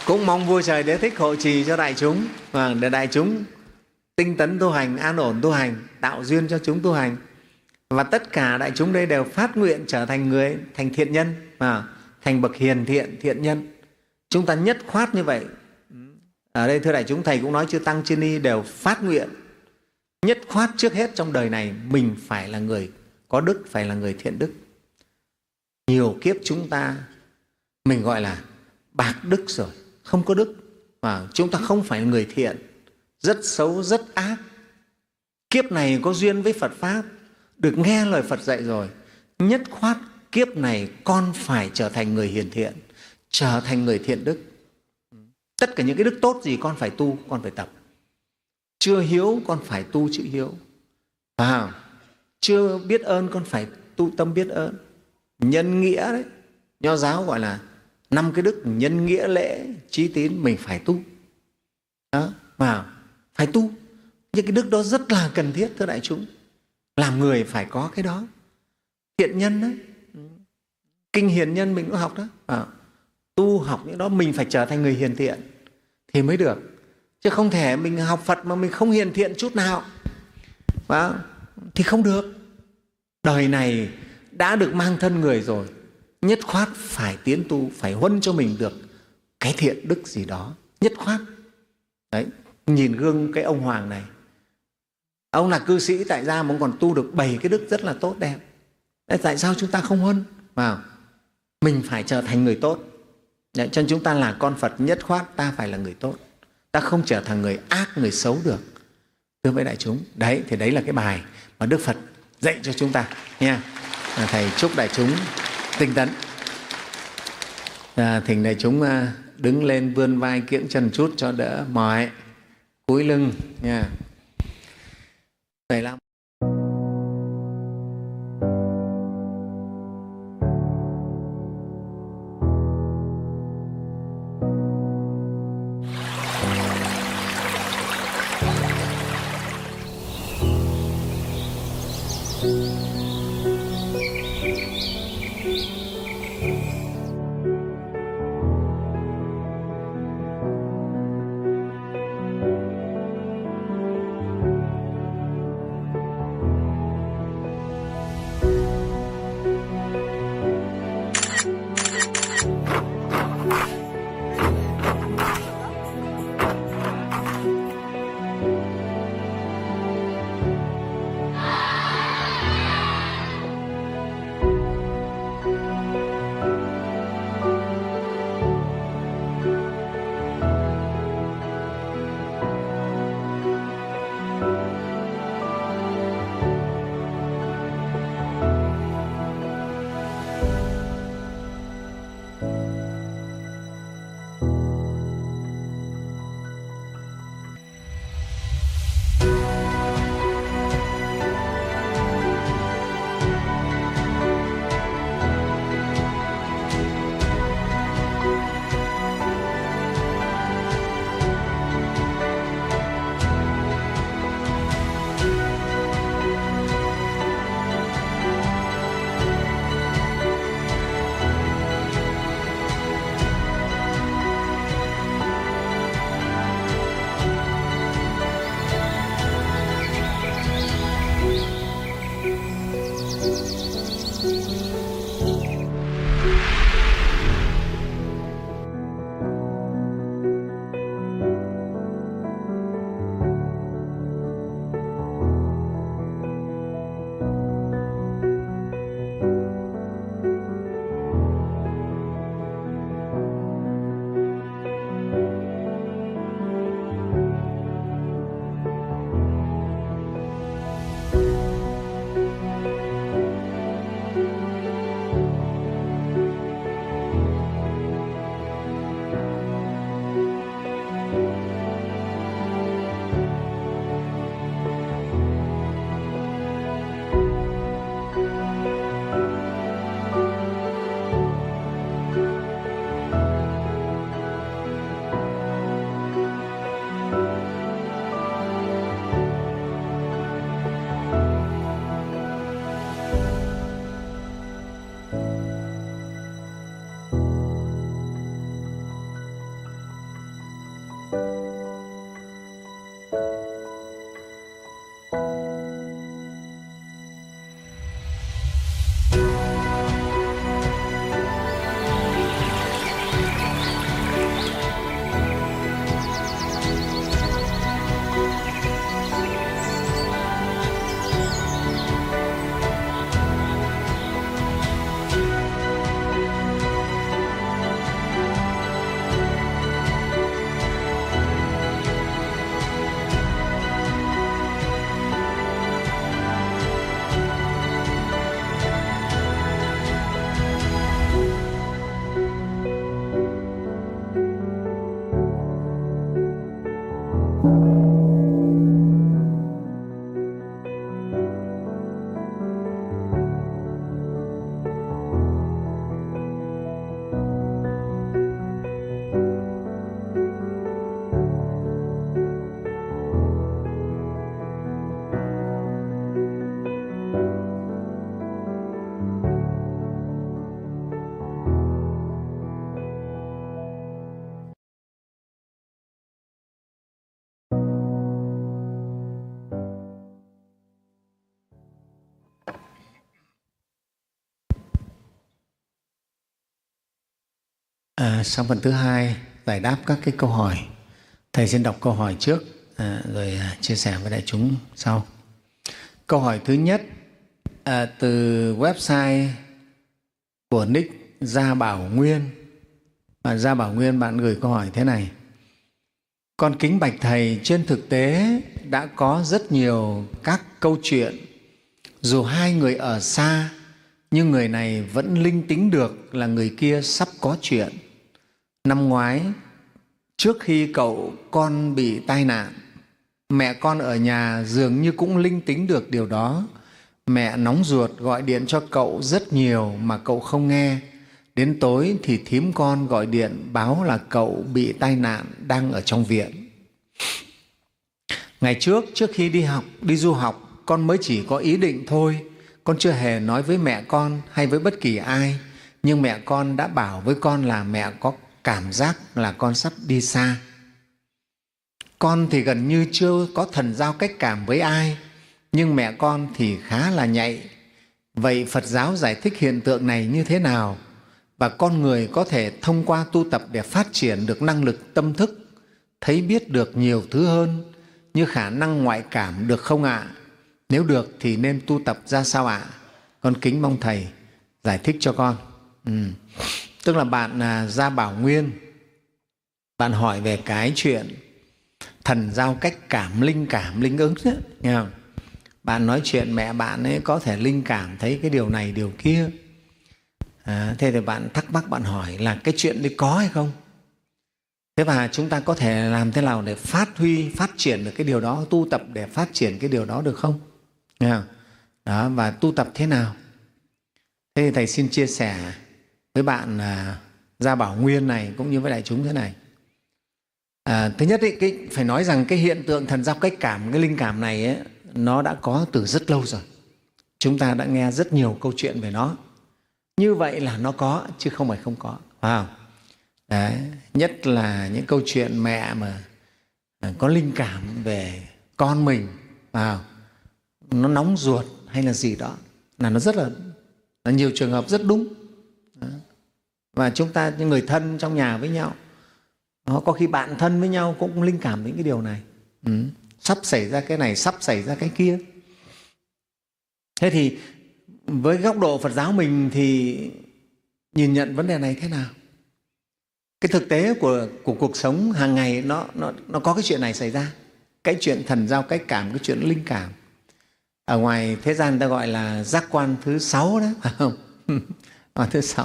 Cũng mong vua trời Đế Thích hộ trì cho đại chúng, và để đại chúng tinh tấn tu hành, an ổn tu hành, tạo duyên cho chúng tu hành. Và tất cả đại chúng đây đều phát nguyện trở thành người, thành thiện nhân, và thành bậc hiền thiện, thiện nhân. Chúng ta nhất khoát như vậy. Ở đây thưa đại chúng, Thầy cũng nói chư Tăng chư Ni đều phát nguyện nhất khoát trước hết trong đời này mình phải là người có đức, phải là người thiện đức. Nhiều kiếp chúng ta mình gọi là bạc đức rồi, không có đức, và chúng ta không phải là người thiện, rất xấu, rất ác. Kiếp này có duyên với Phật Pháp, được nghe lời Phật dạy rồi, nhất khoát kiếp này con phải trở thành người hiền thiện, trở thành người thiện đức. Tất cả những cái đức tốt gì con phải tu, con phải tập. Chưa hiếu con phải tu chữ hiếu, à, chưa biết ơn con phải tu tâm biết ơn. Nhân nghĩa đấy, Nho giáo gọi là năm cái đức: nhân nghĩa, lễ, trí tín, mình phải tu. Đó, và phải tu. Những cái đức đó rất là cần thiết thưa đại chúng. Làm người phải có cái đó. Thiện nhân đấy, kinh hiền nhân mình cũng học đó. À, tu học những đó mình phải trở thành người hiền thiện thì mới được. Chứ không thể mình học Phật mà mình không hiền thiện chút nào, và thì không được. Đời này đã được mang thân người rồi, nhất khoát phải tiến tu, phải huân cho mình được cái thiện đức gì đó, nhất khoát. Đấy, nhìn gương cái ông Hoàng này, ông là cư sĩ tại gia mà ông còn tu được bảy cái đức rất là tốt đẹp. Đấy, tại sao chúng ta không huân vào? Mình phải trở thành người tốt. Đấy, cho nên chúng ta là con Phật, nhất khoát ta phải là người tốt, ta không trở thành người ác, người xấu được. Thưa với đại chúng, đấy thì đấy là cái bài mà Đức Phật dạy cho chúng ta nha. Thầy chúc đại chúng tinh tấn. À, thỉnh đại chúng đứng lên, vươn vai kiễng chân chút cho đỡ mỏi, cúi lưng nha. Vậy là À, sang phần thứ hai, giải đáp các cái câu hỏi. Thầy xin đọc câu hỏi trước, à, rồi à, chia sẻ với đại chúng sau. Câu hỏi thứ nhất, à, từ website của nick Gia Bảo Nguyên. Bạn Gia Bảo Nguyên, bạn gửi câu hỏi thế này. Con kính bạch Thầy, trên thực tế đã có rất nhiều các câu chuyện, dù hai người ở xa, nhưng người này vẫn linh tính được là người kia sắp có chuyện. Năm ngoái, trước khi cậu con bị tai nạn, mẹ con ở nhà dường như cũng linh tính được điều đó. Mẹ nóng ruột gọi điện cho cậu rất nhiều mà cậu không nghe. Đến tối thì thím con gọi điện báo là cậu bị tai nạn, đang ở trong viện. Ngày trước, trước khi đi học, đi du học, con mới chỉ có ý định thôi. Con chưa hề nói với mẹ con hay với bất kỳ ai, nhưng mẹ con đã bảo với con là mẹ có cảm giác là con sắp đi xa. Con thì gần như chưa có thần giao cách cảm với ai, nhưng mẹ con thì khá là nhạy. Vậy Phật giáo giải thích hiện tượng này như thế nào? Và con người có thể thông qua tu tập để phát triển được năng lực tâm thức, thấy biết được nhiều thứ hơn, như khả năng ngoại cảm được không ạ? À? Nếu được thì nên tu tập ra sao ạ? À? Con kính mong Thầy giải thích cho con. Ừ. Tức là bạn à, Gia Bảo Nguyên, bạn hỏi về cái chuyện thần giao cách cảm, linh cảm, linh ứng đó, nghe không? Bạn nói chuyện mẹ bạn ấy có thể linh cảm thấy cái điều này, điều kia. À, thế thì bạn thắc mắc, bạn hỏi là cái chuyện đấy có hay không? Thế và chúng ta có thể làm thế nào để phát huy, phát triển được cái điều đó, tu tập để phát triển cái điều đó được không? Nghe không? Đó, và tu tập thế nào? Thế thì Thầy xin chia sẻ với bạn à, Gia Bảo Nguyên này cũng như với đại chúng thế này. À, thứ nhất ý, cái, phải nói rằng cái hiện tượng thần giao cách cảm, cái linh cảm này ấy, nó đã có từ rất lâu rồi. Chúng ta đã nghe rất nhiều câu chuyện về nó. Như vậy là nó có chứ không phải không có, phải không? Đấy, nhất là những câu chuyện mẹ mà có linh cảm về con mình, phải không? Nó nóng ruột hay là gì đó, là nó rất là, là nhiều trường hợp rất đúng. Đó. Và chúng ta, những người thân trong nhà với nhau, nó có khi bạn thân với nhau cũng linh cảm đến cái điều này. Ừ. Sắp xảy ra cái này, sắp xảy ra cái kia. Thế thì với góc độ Phật giáo mình thì nhìn nhận vấn đề này thế nào? Cái thực tế của, của cuộc sống hàng ngày nó, nó, nó có cái chuyện này xảy ra. Cái chuyện thần giao cách cảm, cái chuyện linh cảm. Ở ngoài thế gian ta gọi là giác quan thứ sáu đó, phải không? Ở thứ sáu.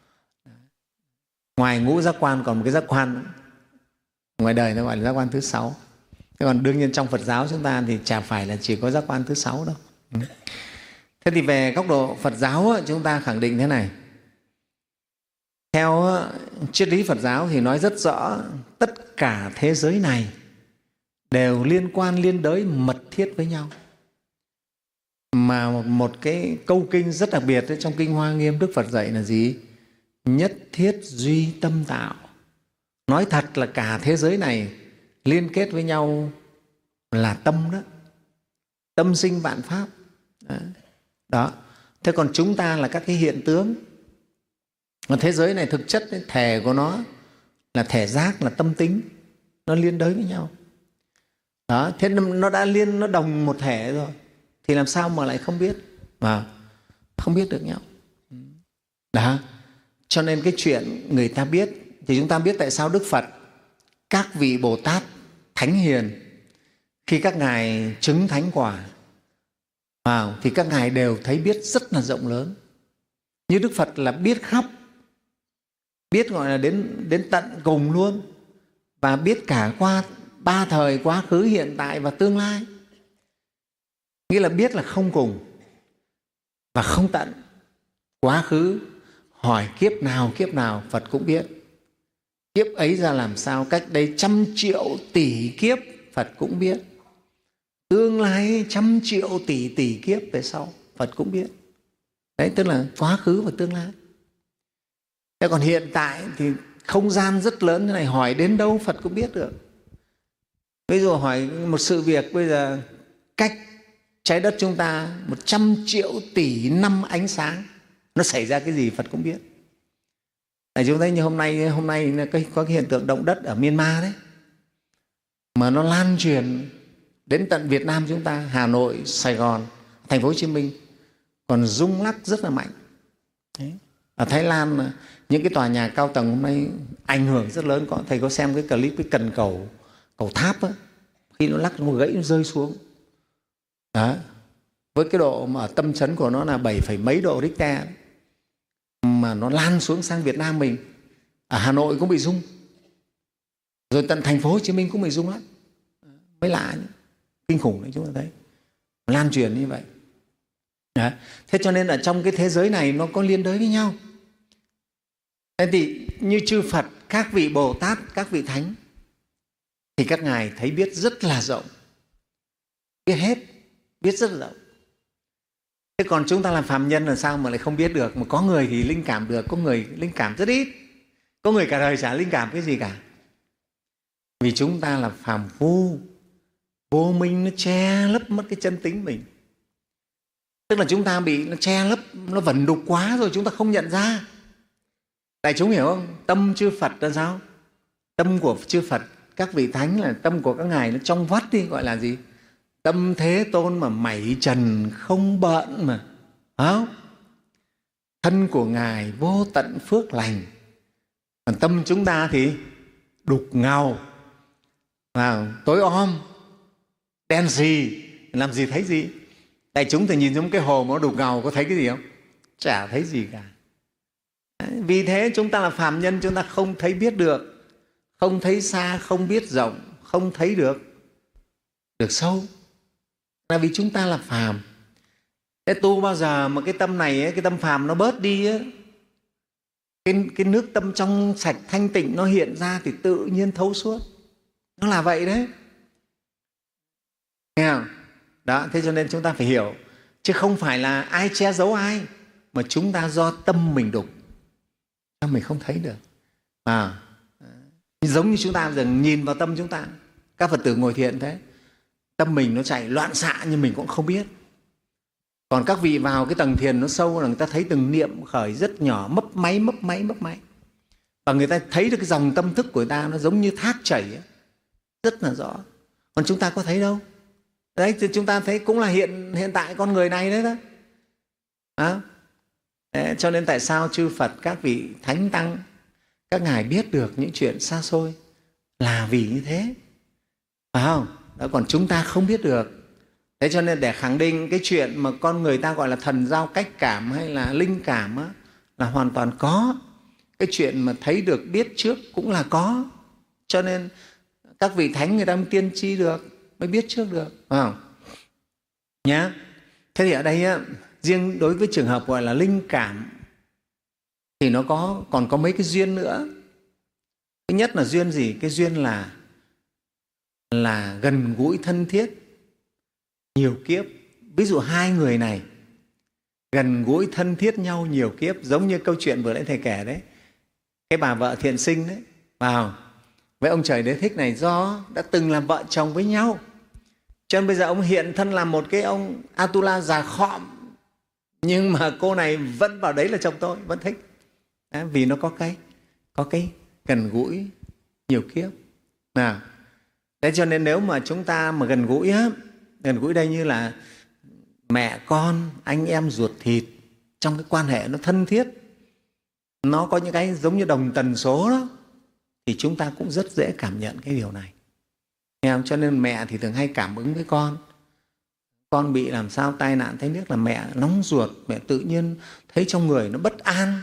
Ngoài ngũ giác quan còn một cái giác quan ngoài đời nó gọi là giác quan thứ sáu. Thế còn đương nhiên trong Phật giáo chúng ta thì chả phải là chỉ có giác quan thứ sáu đâu. Thế thì về góc độ Phật giáo chúng ta khẳng định thế này. Theo triết lý Phật giáo thì nói rất rõ, tất cả thế giới này đều liên quan liên đới mật thiết với nhau. Mà một cái câu kinh rất đặc biệt trong Kinh Hoa Nghiêm Đức Phật dạy là gì? Nhất thiết duy tâm tạo. Nói thật là cả thế giới này liên kết với nhau là tâm đó. tâm sinh vạn pháp. Đó. Thế còn chúng ta là các cái hiện tướng. Còn thế giới này thực chất ấy, thể của nó là thể giác, là tâm tính, nó liên đới với nhau. Đó. Thế nó đã liên, nó đồng một thể rồi thì làm sao mà lại không biết, mà không biết được nhau. Đó. Cho nên cái chuyện người ta biết thì chúng ta biết tại sao Đức Phật, các vị Bồ Tát thánh hiền, khi các ngài chứng thánh quả vào thì các ngài đều thấy biết rất là rộng lớn. Như Đức Phật là biết khắp, biết gọi là đến đến tận cùng luôn, và biết cả qua ba thời, quá khứ, hiện tại và tương lai. Nghĩa là biết là không cùng và không tận. Quá khứ hỏi kiếp nào kiếp nào Phật cũng biết. Kiếp ấy ra làm sao, cách đây trăm triệu tỷ kiếp Phật cũng biết. Tương lai trăm triệu tỷ tỷ kiếp về sau Phật cũng biết. Đấy, tức là quá khứ và tương lai. Thế còn hiện tại thì không gian rất lớn thế này, hỏi đến đâu Phật cũng biết được. Ví dụ hỏi một sự việc bây giờ cách trái đất chúng ta một trăm triệu tỷ năm ánh sáng, nó xảy ra cái gì Phật cũng biết. Này, chúng thấy như hôm nay hôm nay có cái hiện tượng động đất ở Myanmar đấy, mà nó lan truyền đến tận Việt Nam chúng ta, Hà Nội, Sài Gòn, Thành phố Hồ Chí Minh, còn rung lắc rất là mạnh. Đấy. Ở Thái Lan những cái tòa nhà cao tầng hôm nay ảnh hưởng rất lớn. Có thầy có xem cái clip cái cần cầu cầu tháp á, khi nó lắc nó gãy, nó rơi xuống. Đó. Với cái độ mà ở tâm chấn của nó là bảy phẩy mấy độ Richter, mà nó lan xuống sang Việt Nam mình, ở Hà Nội cũng bị rung, rồi tận Thành phố Hồ Chí Minh cũng bị rung lắm. Mới lạ, kinh khủng đấy, chúng ta thấy lan truyền như vậy. Đó. Thế cho nên ở trong cái thế giới này nó có liên đới với nhau. Thế thì như chư Phật, các vị Bồ Tát, các vị Thánh thì các ngài thấy biết rất là rộng, biết hết, biết rất là rộng. Thế còn chúng ta làm phàm nhân là sao mà lại không biết được? Mà có người thì linh cảm được, có người linh cảm rất ít, có người cả đời chả linh cảm cái gì cả. Vì chúng ta là phàm phu, vô minh nó che lấp mất cái chân tính mình. Tức là chúng ta bị nó che lấp, nó vẩn đục quá rồi chúng ta không nhận ra. Đại chúng hiểu không? Tâm chư Phật là sao? Tâm của chư Phật, các vị Thánh là tâm của các ngài nó trong vắt đi, gọi là gì? Tâm Thế Tôn mà mảy trần không bợn mà. Không? Thân của ngài vô tận phước lành. Còn tâm chúng ta thì đục ngầu, à, tối om, đen xì, làm gì thấy gì? Đại chúng thì nhìn xuống cái hồ mà nó đục ngầu có thấy cái gì không? Chả thấy gì cả. Vì thế chúng ta là phàm nhân, chúng ta không thấy biết được, không thấy xa, không biết rộng, không thấy được được sâu, là vì chúng ta là phàm. Thế tu bao giờ mà cái tâm này, cái tâm phàm nó bớt đi, cái, cái nước tâm trong sạch thanh tịnh nó hiện ra thì tự nhiên thấu suốt. Nó là vậy đấy. Nghe không? Đó, thế cho nên chúng ta phải hiểu, chứ không phải là ai che giấu ai, mà chúng ta do tâm mình đục, mình không thấy được. À, giống như chúng ta giờ nhìn vào tâm chúng ta, các Phật tử ngồi thiền thế, tâm mình nó chạy loạn xạ nhưng mình cũng không biết. Còn các vị vào cái tầng thiền nó sâu là người ta thấy từng niệm khởi rất nhỏ, mấp máy, mấp máy, mấp máy. Và người ta thấy được cái dòng tâm thức của người ta nó giống như thác chảy ấy, rất là rõ. Còn chúng ta có thấy đâu? Đấy, thì chúng ta thấy cũng là hiện hiện tại con người này đấy đó. À, đấy, cho nên tại sao chư Phật, các vị Thánh Tăng, các ngài biết được những chuyện xa xôi là vì như thế. Phải không? Đó, còn chúng ta không biết được. Thế cho nên để khẳng định cái chuyện mà con người ta gọi là thần giao cách cảm hay là linh cảm á, là hoàn toàn có. Cái chuyện mà thấy được, biết trước cũng là có. Cho nên các vị Thánh người ta mới tiên tri được, mới biết trước được. Phải không? Nhá. Thế thì ở đây á, riêng đối với trường hợp gọi là linh cảm thì nó có còn có mấy cái duyên nữa. Thứ nhất là duyên gì? Cái duyên là là gần gũi thân thiết nhiều kiếp. Ví dụ hai người này gần gũi thân thiết nhau nhiều kiếp, giống như câu chuyện vừa nãy thầy kể đấy, cái bà vợ thiện sinh đấy vào với ông Trời Đế Thích này, do đã từng làm vợ chồng với nhau Cho nên bây giờ ông hiện thân là một cái ông Atula già khọm, nhưng mà cô này vẫn vào đấy là chồng tôi, vẫn thích. Đấy, vì nó có cái có cái gần gũi nhiều kiếp. Nào, thế cho nên nếu mà chúng ta mà gần gũi á, gần gũi đây như là mẹ con, anh em ruột thịt, trong cái quan hệ nó thân thiết, nó có những cái giống như đồng tần số đó, thì chúng ta cũng rất dễ cảm nhận cái điều này. Nghe không? Cho nên mẹ thì thường hay cảm ứng với con. Con bị làm sao tai nạn thấy nước là mẹ nóng ruột, mẹ tự nhiên thấy trong người nó bất an.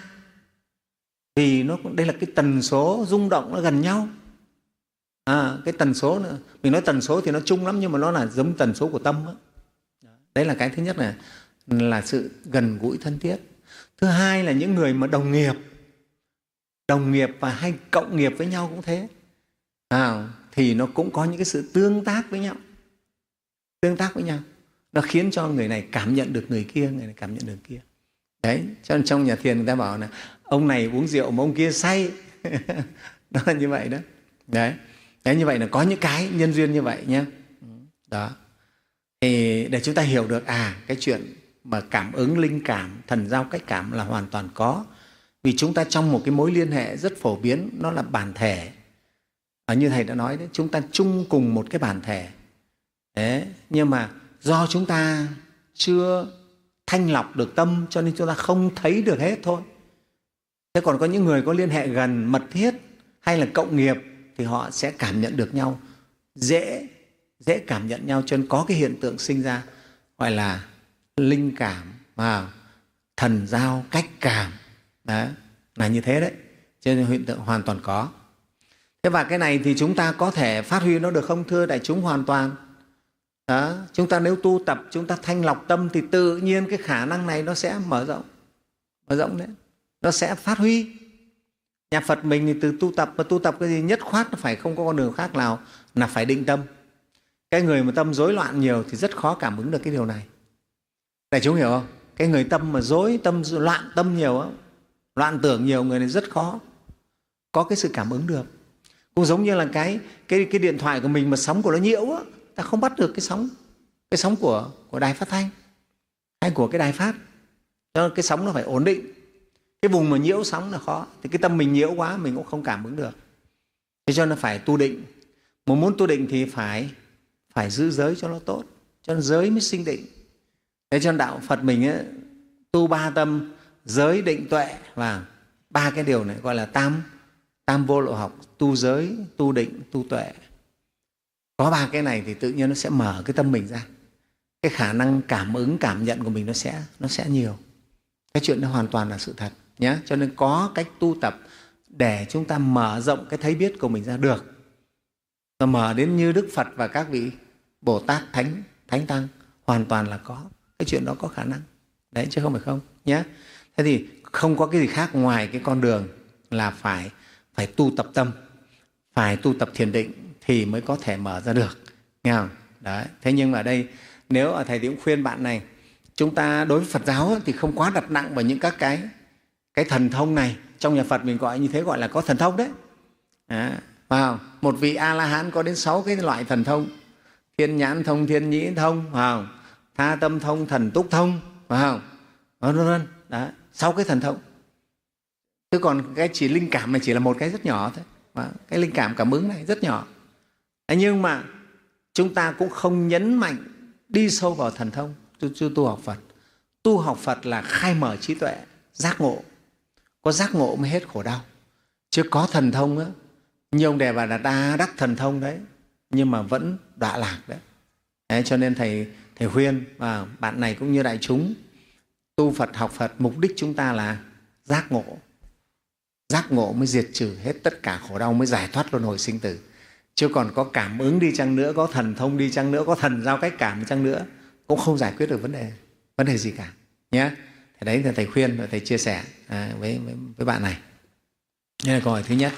Vì nó đây là cái tần số rung động nó gần nhau. À, cái tần số nữa. Mình nói tần số thì nó chung lắm, nhưng mà nó là giống tần số của tâm đó. Đấy là cái thứ nhất, là là sự gần gũi thân thiết. Thứ hai là những người mà đồng nghiệp, đồng nghiệp và hay cộng nghiệp với nhau cũng thế. À, thì nó cũng có những cái sự tương tác với nhau, tương tác với nhau, nó khiến cho người này cảm nhận được người kia, người này cảm nhận được kia. Đấy, cho nên trong nhà thiền người ta bảo là ông này uống rượu mà ông kia say. Đó là như vậy đó. Đấy. Đấy, như vậy là có những cái nhân duyên như vậy nhé. Đó. Thì để chúng ta hiểu được à cái chuyện mà cảm ứng, linh cảm, thần giao, cách cảm là hoàn toàn có. Vì chúng ta trong một cái mối liên hệ rất phổ biến, nó là bản thể. À, như Thầy đã nói đấy, chúng ta chung cùng một cái bản thể. Đấy, nhưng mà do chúng ta chưa thanh lọc được tâm, cho nên chúng ta không thấy được hết thôi. Thế còn có những người có liên hệ gần, mật thiết hay là cộng nghiệp thì họ sẽ cảm nhận được nhau, dễ dễ cảm nhận nhau, cho nên có cái hiện tượng sinh ra gọi là linh cảm, à, thần giao, cách cảm. Đó, là như thế đấy. Cho nên hiện tượng hoàn toàn có. Thế và cái này thì chúng ta có thể phát huy nó được không thưa đại chúng? Hoàn toàn. Đó, chúng ta nếu tu tập, chúng ta thanh lọc tâm thì tự nhiên cái khả năng này nó sẽ mở rộng, mở rộng đấy, nó sẽ phát huy. Nhà Phật mình thì từ tu tập, mà tu tập cái gì nhất khoát nó phải không có con đường khác nào là phải định tâm. Cái người mà tâm rối loạn nhiều thì rất khó cảm ứng được cái điều này. Đại chúng hiểu không? Cái người tâm mà rối, tâm loạn tâm nhiều đó, loạn tưởng nhiều, người này rất khó có cái sự cảm ứng được. Cũng giống như là cái cái cái điện thoại của mình mà sóng của nó nhiễu á, ta không bắt được cái sóng cái sóng của của đài phát thanh hay của cái đài phát. Cho nên cái sóng nó phải ổn định. Cái vùng mà nhiễu sóng là khó, thì cái tâm mình nhiễu quá mình cũng không cảm ứng được. Thế cho nên phải tu định. Mà muốn tu định thì phải phải giữ giới cho nó tốt, cho nên giới mới sinh định. Thế cho nên đạo Phật mình ấy, tu ba tâm, giới, định, tuệ, và ba cái điều này gọi là tam tam vô lộ học: tu giới, tu định, tu tuệ. Có ba cái này thì tự nhiên nó sẽ mở cái tâm mình ra, cái khả năng cảm ứng, cảm nhận của mình nó sẽ nó sẽ nhiều. Cái chuyện đó hoàn toàn là sự thật nhé. Cho nên có cách tu tập để chúng ta mở rộng cái thấy biết của mình ra được, và mở đến như Đức Phật và các vị Bồ Tát, Thánh Thánh Tăng, hoàn toàn là có. Cái chuyện đó có khả năng đấy, chứ không phải không nhé. Thế thì không có cái gì khác ngoài cái con đường là phải phải tu tập tâm, phải tu tập thiền định thì mới có thể mở ra được, nghe không? Đấy. Thế nhưng mà ở đây nếu ở Thầy thì cũng khuyên bạn này, chúng ta đối với Phật giáo thì không quá đặt nặng vào những các cái cái thần thông này. Trong nhà Phật mình gọi như thế, gọi là có thần thông đấy. À, wow. Một vị A-la-hán có đến sáu cái loại thần thông: thiên nhãn thông, thiên nhĩ thông, wow, tha tâm thông, thần túc thông, wow, vân vân. Đó, sáu cái thần thông. Chứ còn cái chỉ linh cảm này chỉ là một cái rất nhỏ thôi. Wow. Cái linh cảm cảm ứng này rất nhỏ. Thế nhưng mà chúng ta cũng không nhấn mạnh đi sâu vào thần thông. Tu, tu, tu học Phật, tu học Phật là khai mở trí tuệ, giác ngộ. Có giác ngộ mới hết khổ đau. Chứ có thần thông á, nhiều ông Đề Bà Đạt Đa đắc thần thông đấy, nhưng mà vẫn đọa lạc đấy. Đấy, cho nên thầy thầy khuyên và bạn này cũng như đại chúng, tu Phật, học Phật, mục đích chúng ta là giác ngộ. Giác ngộ mới diệt trừ hết tất cả khổ đau, mới giải thoát luân hồi sinh tử. Chứ còn có cảm ứng đi chăng nữa, có thần thông đi chăng nữa, có thần giao cách cảm đi chăng nữa, cũng không giải quyết được vấn đề vấn đề gì cả nhé. Thế đấy là thầy khuyên và thầy chia sẻ à, với, với với bạn này. Đây là câu hỏi thứ nhất.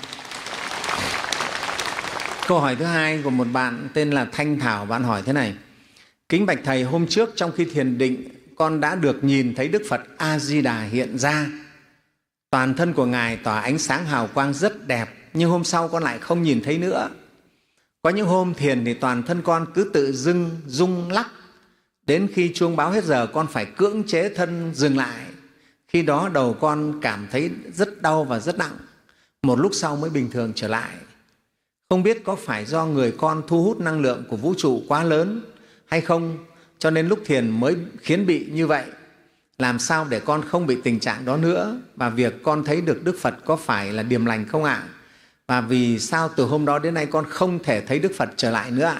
Câu hỏi thứ hai của một bạn tên là Thanh Thảo. Bạn hỏi thế này: kính bạch thầy, hôm trước trong khi thiền định, con đã được nhìn thấy Đức Phật A Di Đà hiện ra. Toàn thân của Ngài tỏa ánh sáng hào quang rất đẹp, nhưng hôm sau con lại không nhìn thấy nữa. Có những hôm thiền thì toàn thân con cứ tự dưng rung lắc, đến khi chuông báo hết giờ con phải cưỡng chế thân dừng lại. Khi đó đầu con cảm thấy rất đau và rất nặng, một lúc sau mới bình thường trở lại. Không biết có phải do người con thu hút năng lượng của vũ trụ quá lớn hay không, cho nên lúc thiền mới khiến bị như vậy. Làm sao để con không bị tình trạng đó nữa? Và việc con thấy được Đức Phật có phải là điềm lành không ạ? Và vì sao từ hôm đó đến nay con không thể thấy Đức Phật trở lại nữa ạ?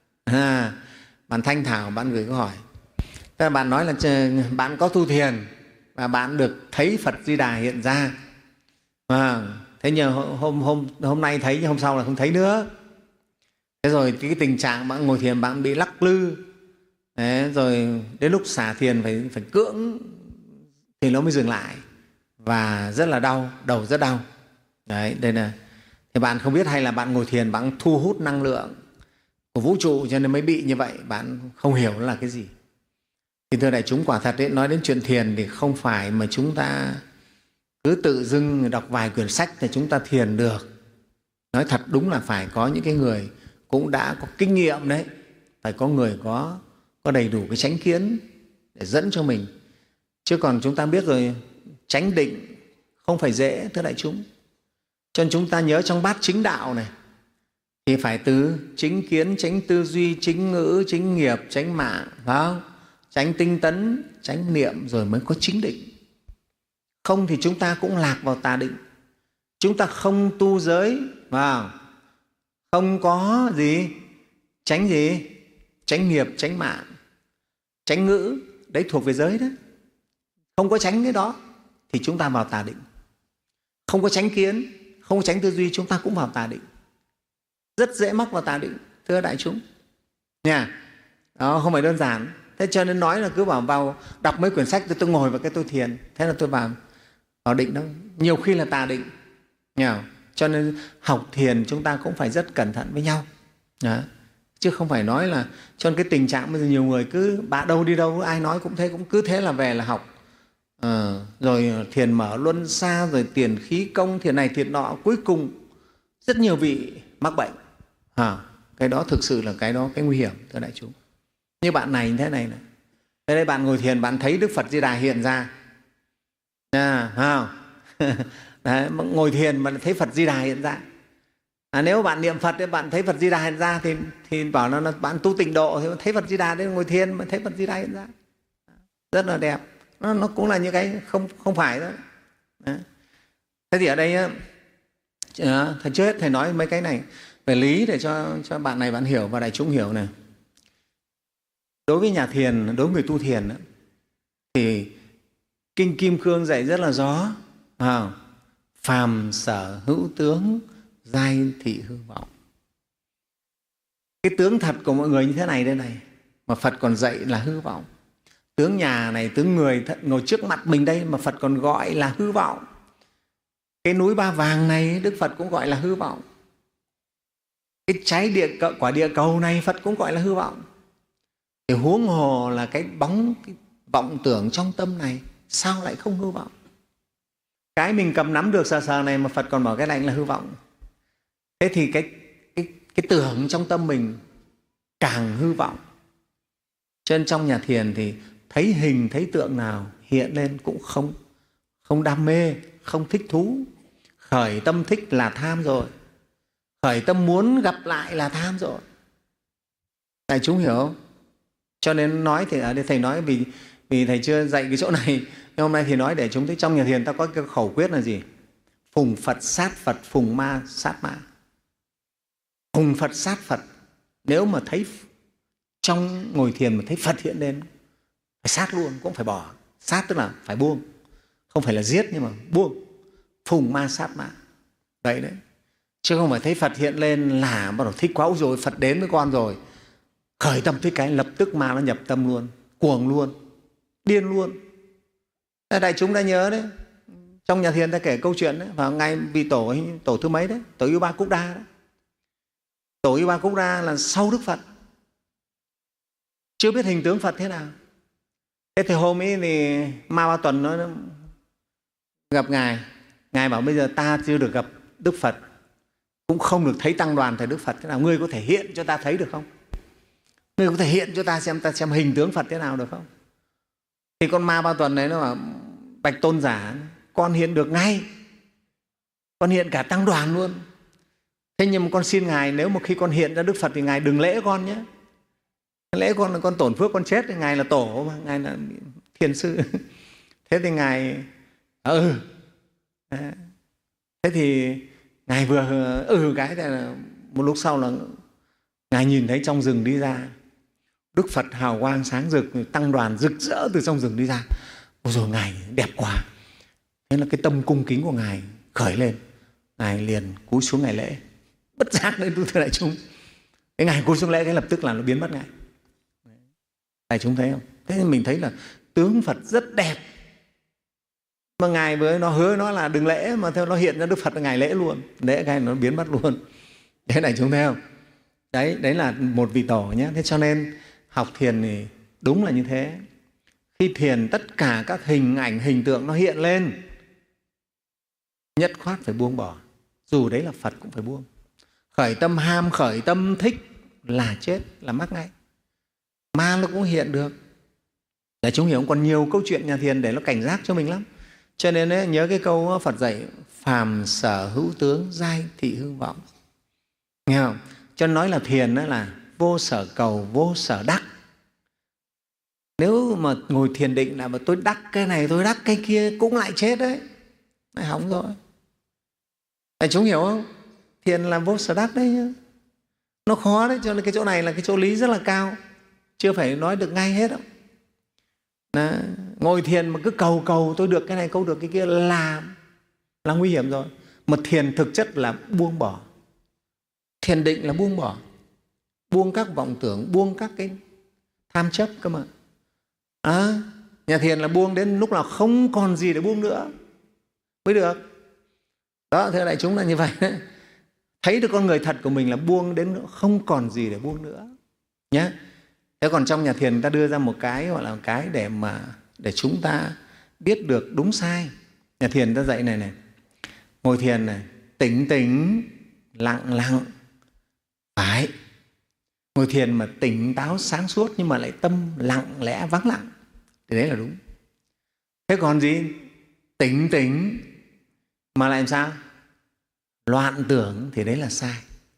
À, bạn Thanh Thảo, bạn gửi câu hỏi. Thế bạn nói là bạn có tu thiền và bạn được thấy Phật Di Đà hiện ra. À, thế nhưng hôm, hôm, hôm nay thấy nhưng hôm sau là không thấy nữa. Thế rồi cái tình trạng bạn ngồi thiền bạn bị lắc lư. Đấy, rồi đến lúc xả thiền phải, phải cưỡng thì nó mới dừng lại. Và rất là đau, đầu rất đau. Đấy, đây là thì bạn không biết hay là bạn ngồi thiền bạn thu hút năng lượng của vũ trụ cho nên mới bị như vậy, bạn không hiểu nó là cái gì. Thì thưa đại chúng, quả thật ấy, nói đến chuyện thiền thì không phải mà chúng ta cứ tự dưng đọc vài quyển sách thì chúng ta thiền được. Nói thật đúng là phải có những cái người cũng đã có kinh nghiệm đấy, phải có người có, có đầy đủ cái chánh kiến để dẫn cho mình. Chứ còn chúng ta biết rồi, chánh định không phải dễ, thưa đại chúng. Cho nên chúng ta nhớ trong bát chính đạo này thì phải từ chính kiến, chánh tư duy, chính ngữ, chính nghiệp, chánh mạng, phải không? Chánh tinh tấn, chánh niệm rồi mới có chính định. Không thì chúng ta cũng lạc vào tà định. Chúng ta không tu giới, vào không có gì chánh gì chánh nghiệp, chánh mạng, chánh ngữ, đấy thuộc về giới đấy. Không có chánh cái đó thì chúng ta vào tà định. Không có chánh kiến, không có chánh tư duy, chúng ta cũng vào tà định. Rất dễ mắc vào tà định, thưa đại chúng nha. Đó không phải đơn giản. Thế cho nên nói là cứ bảo vào đọc mấy quyển sách tôi, tôi ngồi vào cái tôi thiền, thế là tôi vào vào định đó, nhiều khi là tà định. Nha. Cho nên học thiền chúng ta cũng phải rất cẩn thận với nhau. Đó. Chứ không phải nói là cho nên cái tình trạng bây giờ nhiều người cứ bạ đâu đi đâu ai nói cũng thế, cũng cứ thế là về là học. À, rồi thiền mở luân xa, rồi tiền khí công, thiền này thiền nọ, cuối cùng rất nhiều vị mắc bệnh. À, cái đó thực sự là cái đó cái nguy hiểm, thưa đại chúng. Như bạn này như thế này này, đây, đây bạn ngồi thiền bạn thấy Đức Phật Di Đà hiện ra. À, à, đấy, ngồi thiền mà thấy Phật Di Đà hiện ra. À, nếu bạn niệm Phật bạn thấy Phật Di Đà hiện ra thì, thì bảo nó là bạn tu tịnh độ thì thấy Phật Di Đà, đến ngồi thiền mà thấy Phật Di Đà hiện ra, rất là đẹp. Nó, nó cũng là những cái không không phải đó. Đấy. Thế thì ở đây thầy trước hết thầy nói mấy cái này về lý để cho cho bạn này bạn hiểu và đại chúng hiểu này. Đối với nhà thiền, đối với người tu thiền thì Kinh Kim Cương dạy rất là rõ. À, phàm sở hữu tướng, giai thị hư vọng. Cái tướng thật của mọi người như thế này đây này, mà Phật còn dạy là hư vọng. Tướng nhà này, tướng người ngồi trước mặt mình đây mà Phật còn gọi là hư vọng. Cái núi Ba Vàng này Đức Phật cũng gọi là hư vọng. Cái trái địa quả địa cầu này Phật cũng gọi là hư vọng. Thì huống hồ là cái bóng cái vọng tưởng trong tâm này, sao lại không hư vọng? Cái mình cầm nắm được sờ sờ này mà Phật còn bảo cái này là hư vọng. Thế thì cái, cái, cái tưởng trong tâm mình càng hư vọng. Cho nên trong nhà thiền thì thấy hình, thấy tượng nào hiện lên cũng không, không đam mê, không thích thú. Khởi tâm thích là tham rồi. Khởi tâm muốn gặp lại là tham rồi. Đại chúng hiểu không? Cho nên nói thì ở đây thầy nói vì, vì thầy chưa dạy cái chỗ này. Nhưng hôm nay thì nói để chúng thấy trong nhà thiền ta có cái khẩu quyết là gì? Phùng Phật sát Phật, phùng ma sát ma. Phùng Phật sát Phật. Nếu mà thấy trong ngồi thiền mà thấy Phật hiện lên, phải sát luôn, cũng phải bỏ. Sát tức là phải buông. Không phải là giết nhưng mà buông. Phùng ma sát ma. Đấy đấy. Chứ không phải thấy Phật hiện lên là bắt đầu thích quá rồi, Phật đến với con rồi. Khởi tâm thích cái lập tức ma nó nhập tâm luôn, cuồng luôn, điên luôn. Đại chúng đã nhớ đấy, trong nhà thiền ta kể câu chuyện đấy, vào ngày vị tổ tổ thứ mấy đấy, tổ Yêu Ba Cúc Đa đấy. Tổ Yêu Ba Cúc Đa là sau Đức Phật, chưa biết hình tướng Phật thế nào. Thế thì hôm ấy thì Ma Ba Tuần nó gặp ngài, ngài bảo bây giờ ta chưa được gặp Đức Phật, cũng không được thấy tăng đoàn thờ Đức Phật thế nào. Ngươi có thể hiện cho ta thấy được không? Ngươi có thể hiện cho ta xem, ta xem hình tướng Phật thế nào được không? Thì con ma Ba Tuần đấy nó bảo bạch tôn giả, con hiện được ngay, con hiện cả tăng đoàn luôn. Thế nhưng mà con xin Ngài, nếu một khi con hiện ra Đức Phật thì Ngài đừng lễ con nhé. Lễ con là con tổn phước, con chết thì Ngài là tổ mà, Ngài là thiền sư. Thế thì Ngài ừ thế thì Ngài vừa ừ cái là một lúc sau là Ngài nhìn thấy trong rừng đi ra Đức Phật hào quang sáng rực, tăng đoàn rực rỡ từ trong rừng đi ra. Ôi rồi Ngài đẹp quá. Thế là cái tâm cung kính của Ngài khởi lên, Ngài liền cúi xuống Ngài lễ. Bất giác đấy thưa đại chúng, cái Ngài cúi xuống lễ cái lập tức là nó biến mất ngay. Đại chúng thấy không? Thế nên mình thấy là tướng Phật rất đẹp, mà Ngài với nó hứa nó là đừng lễ, mà theo nó hiện ra Đức Phật là Ngài lễ luôn, lễ cái nó biến mất luôn. Thế đại chúng thấy không? Đấy, đấy là một vị tổ nhé. Thế cho nên học thiền thì đúng là như thế. Khi thiền tất cả các hình ảnh, hình tượng nó hiện lên, nhất khoát phải buông bỏ. Dù đấy là Phật cũng phải buông. Khởi tâm ham, khởi tâm thích là chết, là mắc ngay. Ma nó cũng hiện được. Để chúng hiểu, còn nhiều câu chuyện nhà thiền để nó cảnh giác cho mình lắm. Cho nên ấy, nhớ cái câu Phật dạy phàm sở hữu tướng, giai thị hư vọng. Nghe không? Cho nên nói là thiền đó là vô sở cầu, vô sở đắc. Nếu mà ngồi thiền định là mà tôi đắc cái này, tôi đắc cái kia cũng lại chết đấy. Lại hỏng rồi. Để chúng hiểu không? Thiền là vô sở đắc đấy nhá. Nó khó đấy, cho nên cái chỗ này là cái chỗ lý rất là cao. Chưa phải nói được ngay hết đâu. Đó. Ngồi thiền mà cứ cầu cầu tôi được cái này, câu được cái kia là, là nguy hiểm rồi. Mà thiền thực chất là buông bỏ. Thiền định là buông bỏ. Buông các vọng tưởng, buông các cái tham chấp cơ mà. À, nhà thiền là buông đến lúc nào không còn gì để buông nữa mới được. Đó, thưa đại chúng là như vậy đấy. Thấy được con người thật của mình là buông đến không còn gì để buông nữa nhé. Thế còn trong nhà thiền ta đưa ra một cái gọi là một cái để mà để chúng ta biết được đúng sai. Nhà thiền ta dạy này này, ngồi thiền này, tỉnh tỉnh, lặng lặng, phải. Ngồi thiền mà tỉnh táo sáng suốt nhưng mà lại tâm lặng lẽ vắng lặng thì đấy là đúng. Thế còn gì? Tỉnh tỉnh mà lại làm sao? Loạn tưởng thì đấy là sai.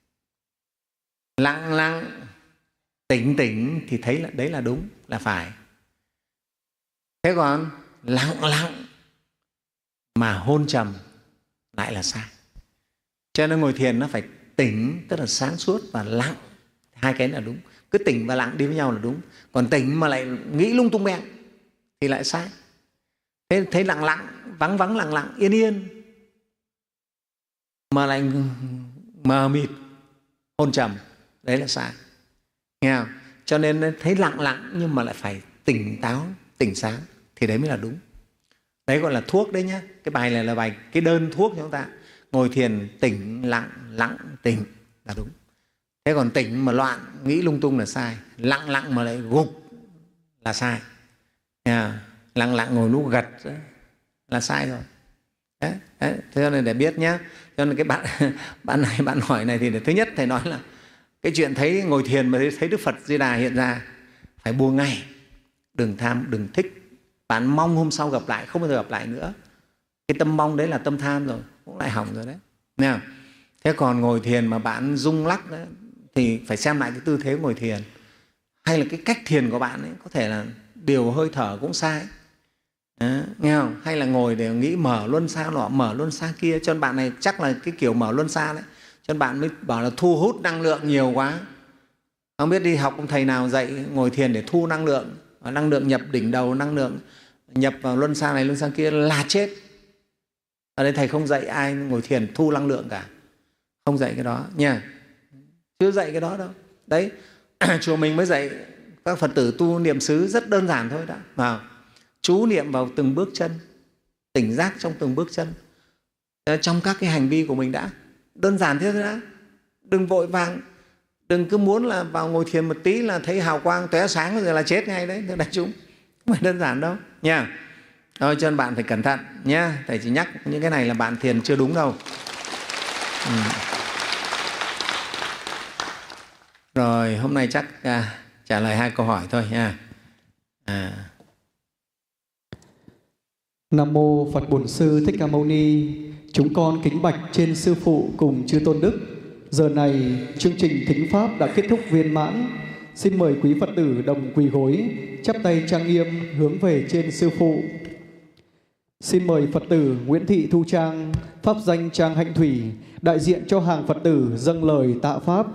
Lặng lặng, tỉnh tỉnh thì thấy là đấy là đúng, là phải. Thế còn lặng lặng mà hôn trầm lại là sai. Cho nên ngồi thiền nó phải tỉnh, tức là sáng suốt, và lặng. Hai cái là đúng. Cứ tỉnh và lặng đi với nhau là đúng. Còn tỉnh mà lại nghĩ lung tung beng thì lại sai. Thế thấy lặng lặng, vắng vắng lặng lặng, yên yên mà lại mờ mịt, hôn trầm, đấy là sai. Nghe không? Cho nên thấy lặng lặng nhưng mà lại phải tỉnh táo, tỉnh sáng thì đấy mới là đúng. Đấy gọi là thuốc đấy nhá. Cái bài này là bài cái đơn thuốc cho chúng ta. Ngồi thiền tỉnh lặng, lặng tỉnh là đúng. Thế còn tỉnh mà loạn, nghĩ lung tung là sai. Lặng lặng mà lại gục là sai. Nghe không? Lặng lặng ngồi núp gật là sai rồi. Đấy, đấy. Thế cho nên để biết nhé. Cho nên cái bạn bạn này bạn hỏi này thì để, thứ nhất thầy nói là cái chuyện thấy ngồi thiền mà thấy Đức Phật Di Đà hiện ra phải buông ngay, đừng tham, đừng thích. Bạn mong hôm sau gặp lại, không bao giờ gặp lại nữa. Cái tâm mong đấy là tâm tham rồi, cũng lại hỏng rồi đấy. Nào, thế còn ngồi thiền mà bạn rung lắc đấy, thì phải xem lại cái tư thế ngồi thiền, hay là cái cách thiền của bạn ấy, có thể là điều hơi thở cũng sai. Đó, nghe không? Hay là ngồi để nghĩ mở luân xa nọ, mở luân xa kia. Cho nên bạn này chắc là cái kiểu mở luân xa đấy. Cho nên bạn mới bảo là thu hút năng lượng nhiều quá. Không biết đi học ông thầy nào dạy ngồi thiền để thu năng lượng, năng lượng nhập đỉnh đầu, năng lượng nhập vào luân xa này, luân xa kia là chết. Ở đây thầy không dạy ai ngồi thiền thu năng lượng cả. Không dạy cái đó nha. Chưa dạy cái đó đâu. Đấy, chùa mình mới dạy các Phật tử tu niệm xứ rất đơn giản thôi đã. Vào chú niệm vào từng bước chân, tỉnh giác trong từng bước chân, trong các cái hành vi của mình đã. Đơn giản thế thôi đã. Đừng vội vàng, đừng cứ muốn là vào ngồi thiền một tí là thấy hào quang tóe sáng rồi là chết ngay đấy. Thưa đại chúng, không phải đơn giản đâu nha. Thôi cho nên bạn phải cẩn thận nhé. Thầy chỉ nhắc những cái này là bạn thiền chưa đúng đâu. Ừ. Rồi hôm nay chắc à, trả lời hai câu hỏi thôi nha. À. Nam mô Phật Bổn Sư Thích Ca Mâu Ni. Chúng con kính bạch trên Sư Phụ cùng chư Tôn Đức. Giờ này chương trình thính pháp đã kết thúc viên mãn. Xin mời quý Phật tử đồng quỳ gối, chắp tay trang nghiêm hướng về trên Sư Phụ. Xin mời Phật tử Nguyễn Thị Thu Trang, pháp danh Trang Hạnh Thủy, đại diện cho hàng Phật tử dâng lời tạ pháp.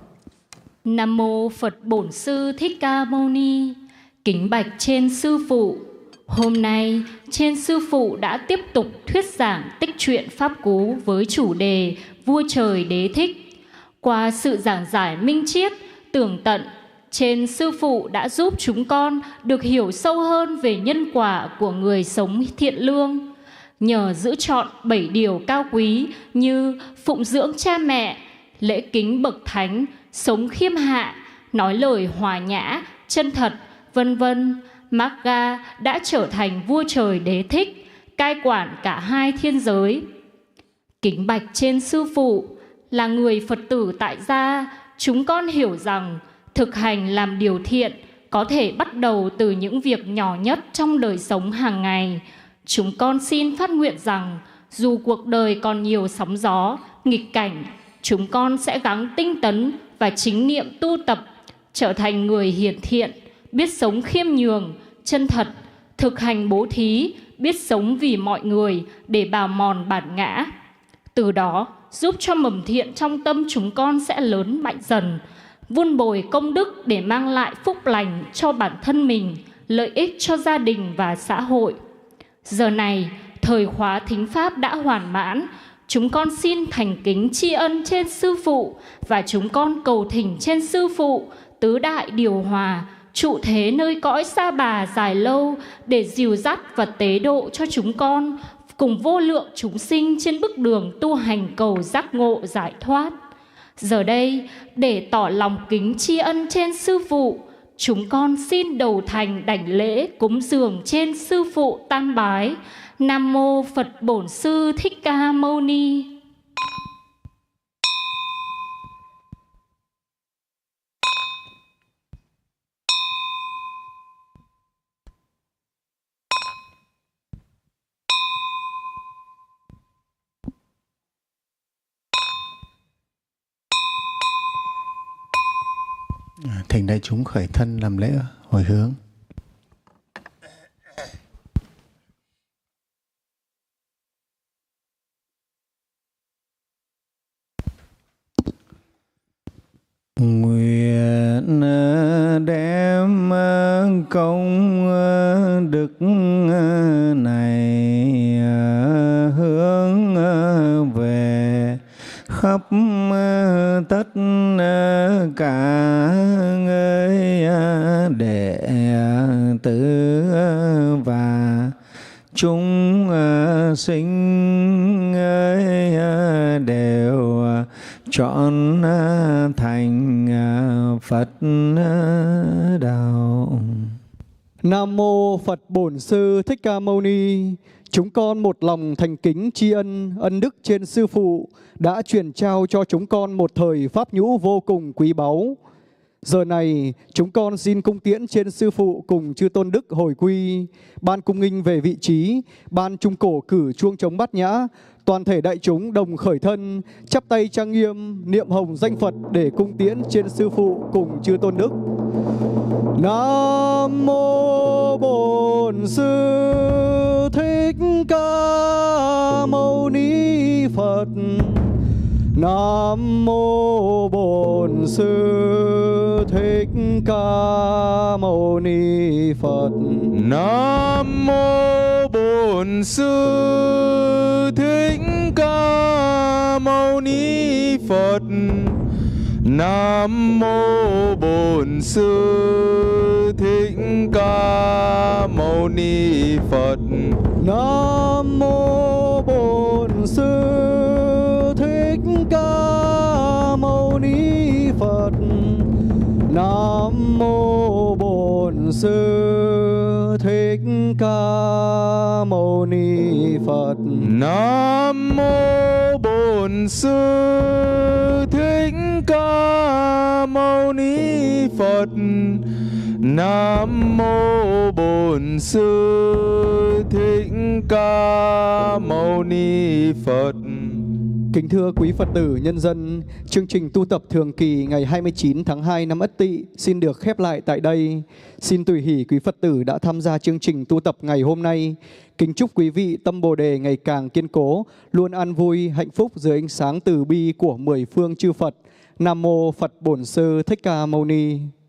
Nam mô Phật Bổn Sư Thích Ca Mâu Ni. Kính bạch trên Sư Phụ. Hôm nay trên Sư Phụ đã tiếp tục thuyết giảng tích truyện Pháp Cú với chủ đề Vua Trời Đế Thích. Qua sự giảng giải minh triết, tường tận, trên Sư Phụ đã giúp chúng con được hiểu sâu hơn về nhân quả của người sống thiện lương. Nhờ giữ trọn bảy điều cao quý như phụng dưỡng cha mẹ, lễ kính bậc thánh, sống khiêm hạ, nói lời hòa nhã, chân thật, vân vân, Magga đã trở thành vua trời đế thích, cai quản cả hai thiên giới. Kính bạch trên Sư Phụ, là người Phật tử tại gia, chúng con hiểu rằng thực hành làm điều thiện có thể bắt đầu từ những việc nhỏ nhất trong đời sống hàng ngày. Chúng con xin phát nguyện rằng dù cuộc đời còn nhiều sóng gió, nghịch cảnh, chúng con sẽ gắng tinh tấn và chính niệm tu tập, trở thành người hiền thiện, biết sống khiêm nhường, chân thật, thực hành bố thí, biết sống vì mọi người để bào mòn bản ngã. Từ đó giúp cho mầm thiện trong tâm chúng con sẽ lớn mạnh dần, vun bồi công đức để mang lại phúc lành cho bản thân mình, lợi ích cho gia đình và xã hội. Giờ này, thời khóa thính pháp đã hoàn mãn, chúng con xin thành kính tri ân trên Sư Phụ và chúng con cầu thỉnh trên Sư Phụ tứ đại điều hòa, trụ thế nơi cõi Sa Bà dài lâu để dìu dắt và tế độ cho chúng con cùng vô lượng chúng sinh trên bước đường tu hành cầu giác ngộ giải thoát. Giờ đây, để tỏ lòng kính tri ân trên Sư Phụ, chúng con xin đầu thành đảnh lễ cúng dường trên Sư Phụ tam bái. Nam mô Phật Bổn Sư Thích Ca Mâu Ni. Thỉnh đại chúng khởi thân làm lễ hồi hướng. Nguyện đem công đức này hướng về khắp tất cả người đệ tử và chúng sinh đều chọn thành Phật đạo. Nam mô Phật Bổn Sư Thích Ca Mâu Ni. Chúng con một lòng thành kính tri ân ân đức trên Sư Phụ đã truyền trao cho chúng con một thời pháp nhũ vô cùng quý báu. Giờ này chúng con xin cung tiễn trên Sư Phụ cùng chư Tôn Đức hồi quy, ban cung nghinh về vị trí, ban trung cổ cử chuông trống bát nhã, toàn thể đại chúng đồng khởi thân, chắp tay trang nghiêm, niệm hồng danh Phật để cung tiễn trên Sư Phụ cùng chư Tôn Đức. Nam mô Bổn Sư Thích Ca Mâu Ni Phật. Nam mô Bổn Sư Thích Ca Mâu Ni Phật. Nam mô Bổn Sư Thích Ca Mâu Ni Phật. Nam mô Bổn Sư Thích Ca Mâu Ni Phật. Nam mô Bổn Sư Thích Ca Mâu Ni Phật. Nam mô Bổn Sư Thích Thích Ca Mâu Ni Phật. Nam mô Bổn Sư Thích Ca Mâu Ni Phật. Nam mô Bổn Sư Thích Ca Mâu Ni Phật. Kính thưa quý Phật tử nhân dân, chương trình tu tập thường kỳ ngày hai mươi chín tháng hai năm Ất Tỵ xin được khép lại tại đây. Xin tùy hỷ quý Phật tử đã tham gia chương trình tu tập ngày hôm nay. Kính chúc quý vị tâm Bồ Đề ngày càng kiên cố, luôn an vui, hạnh phúc dưới ánh sáng từ bi của mười phương chư Phật. Nam mô Phật Bổn Sư Thích Ca Mâu Ni.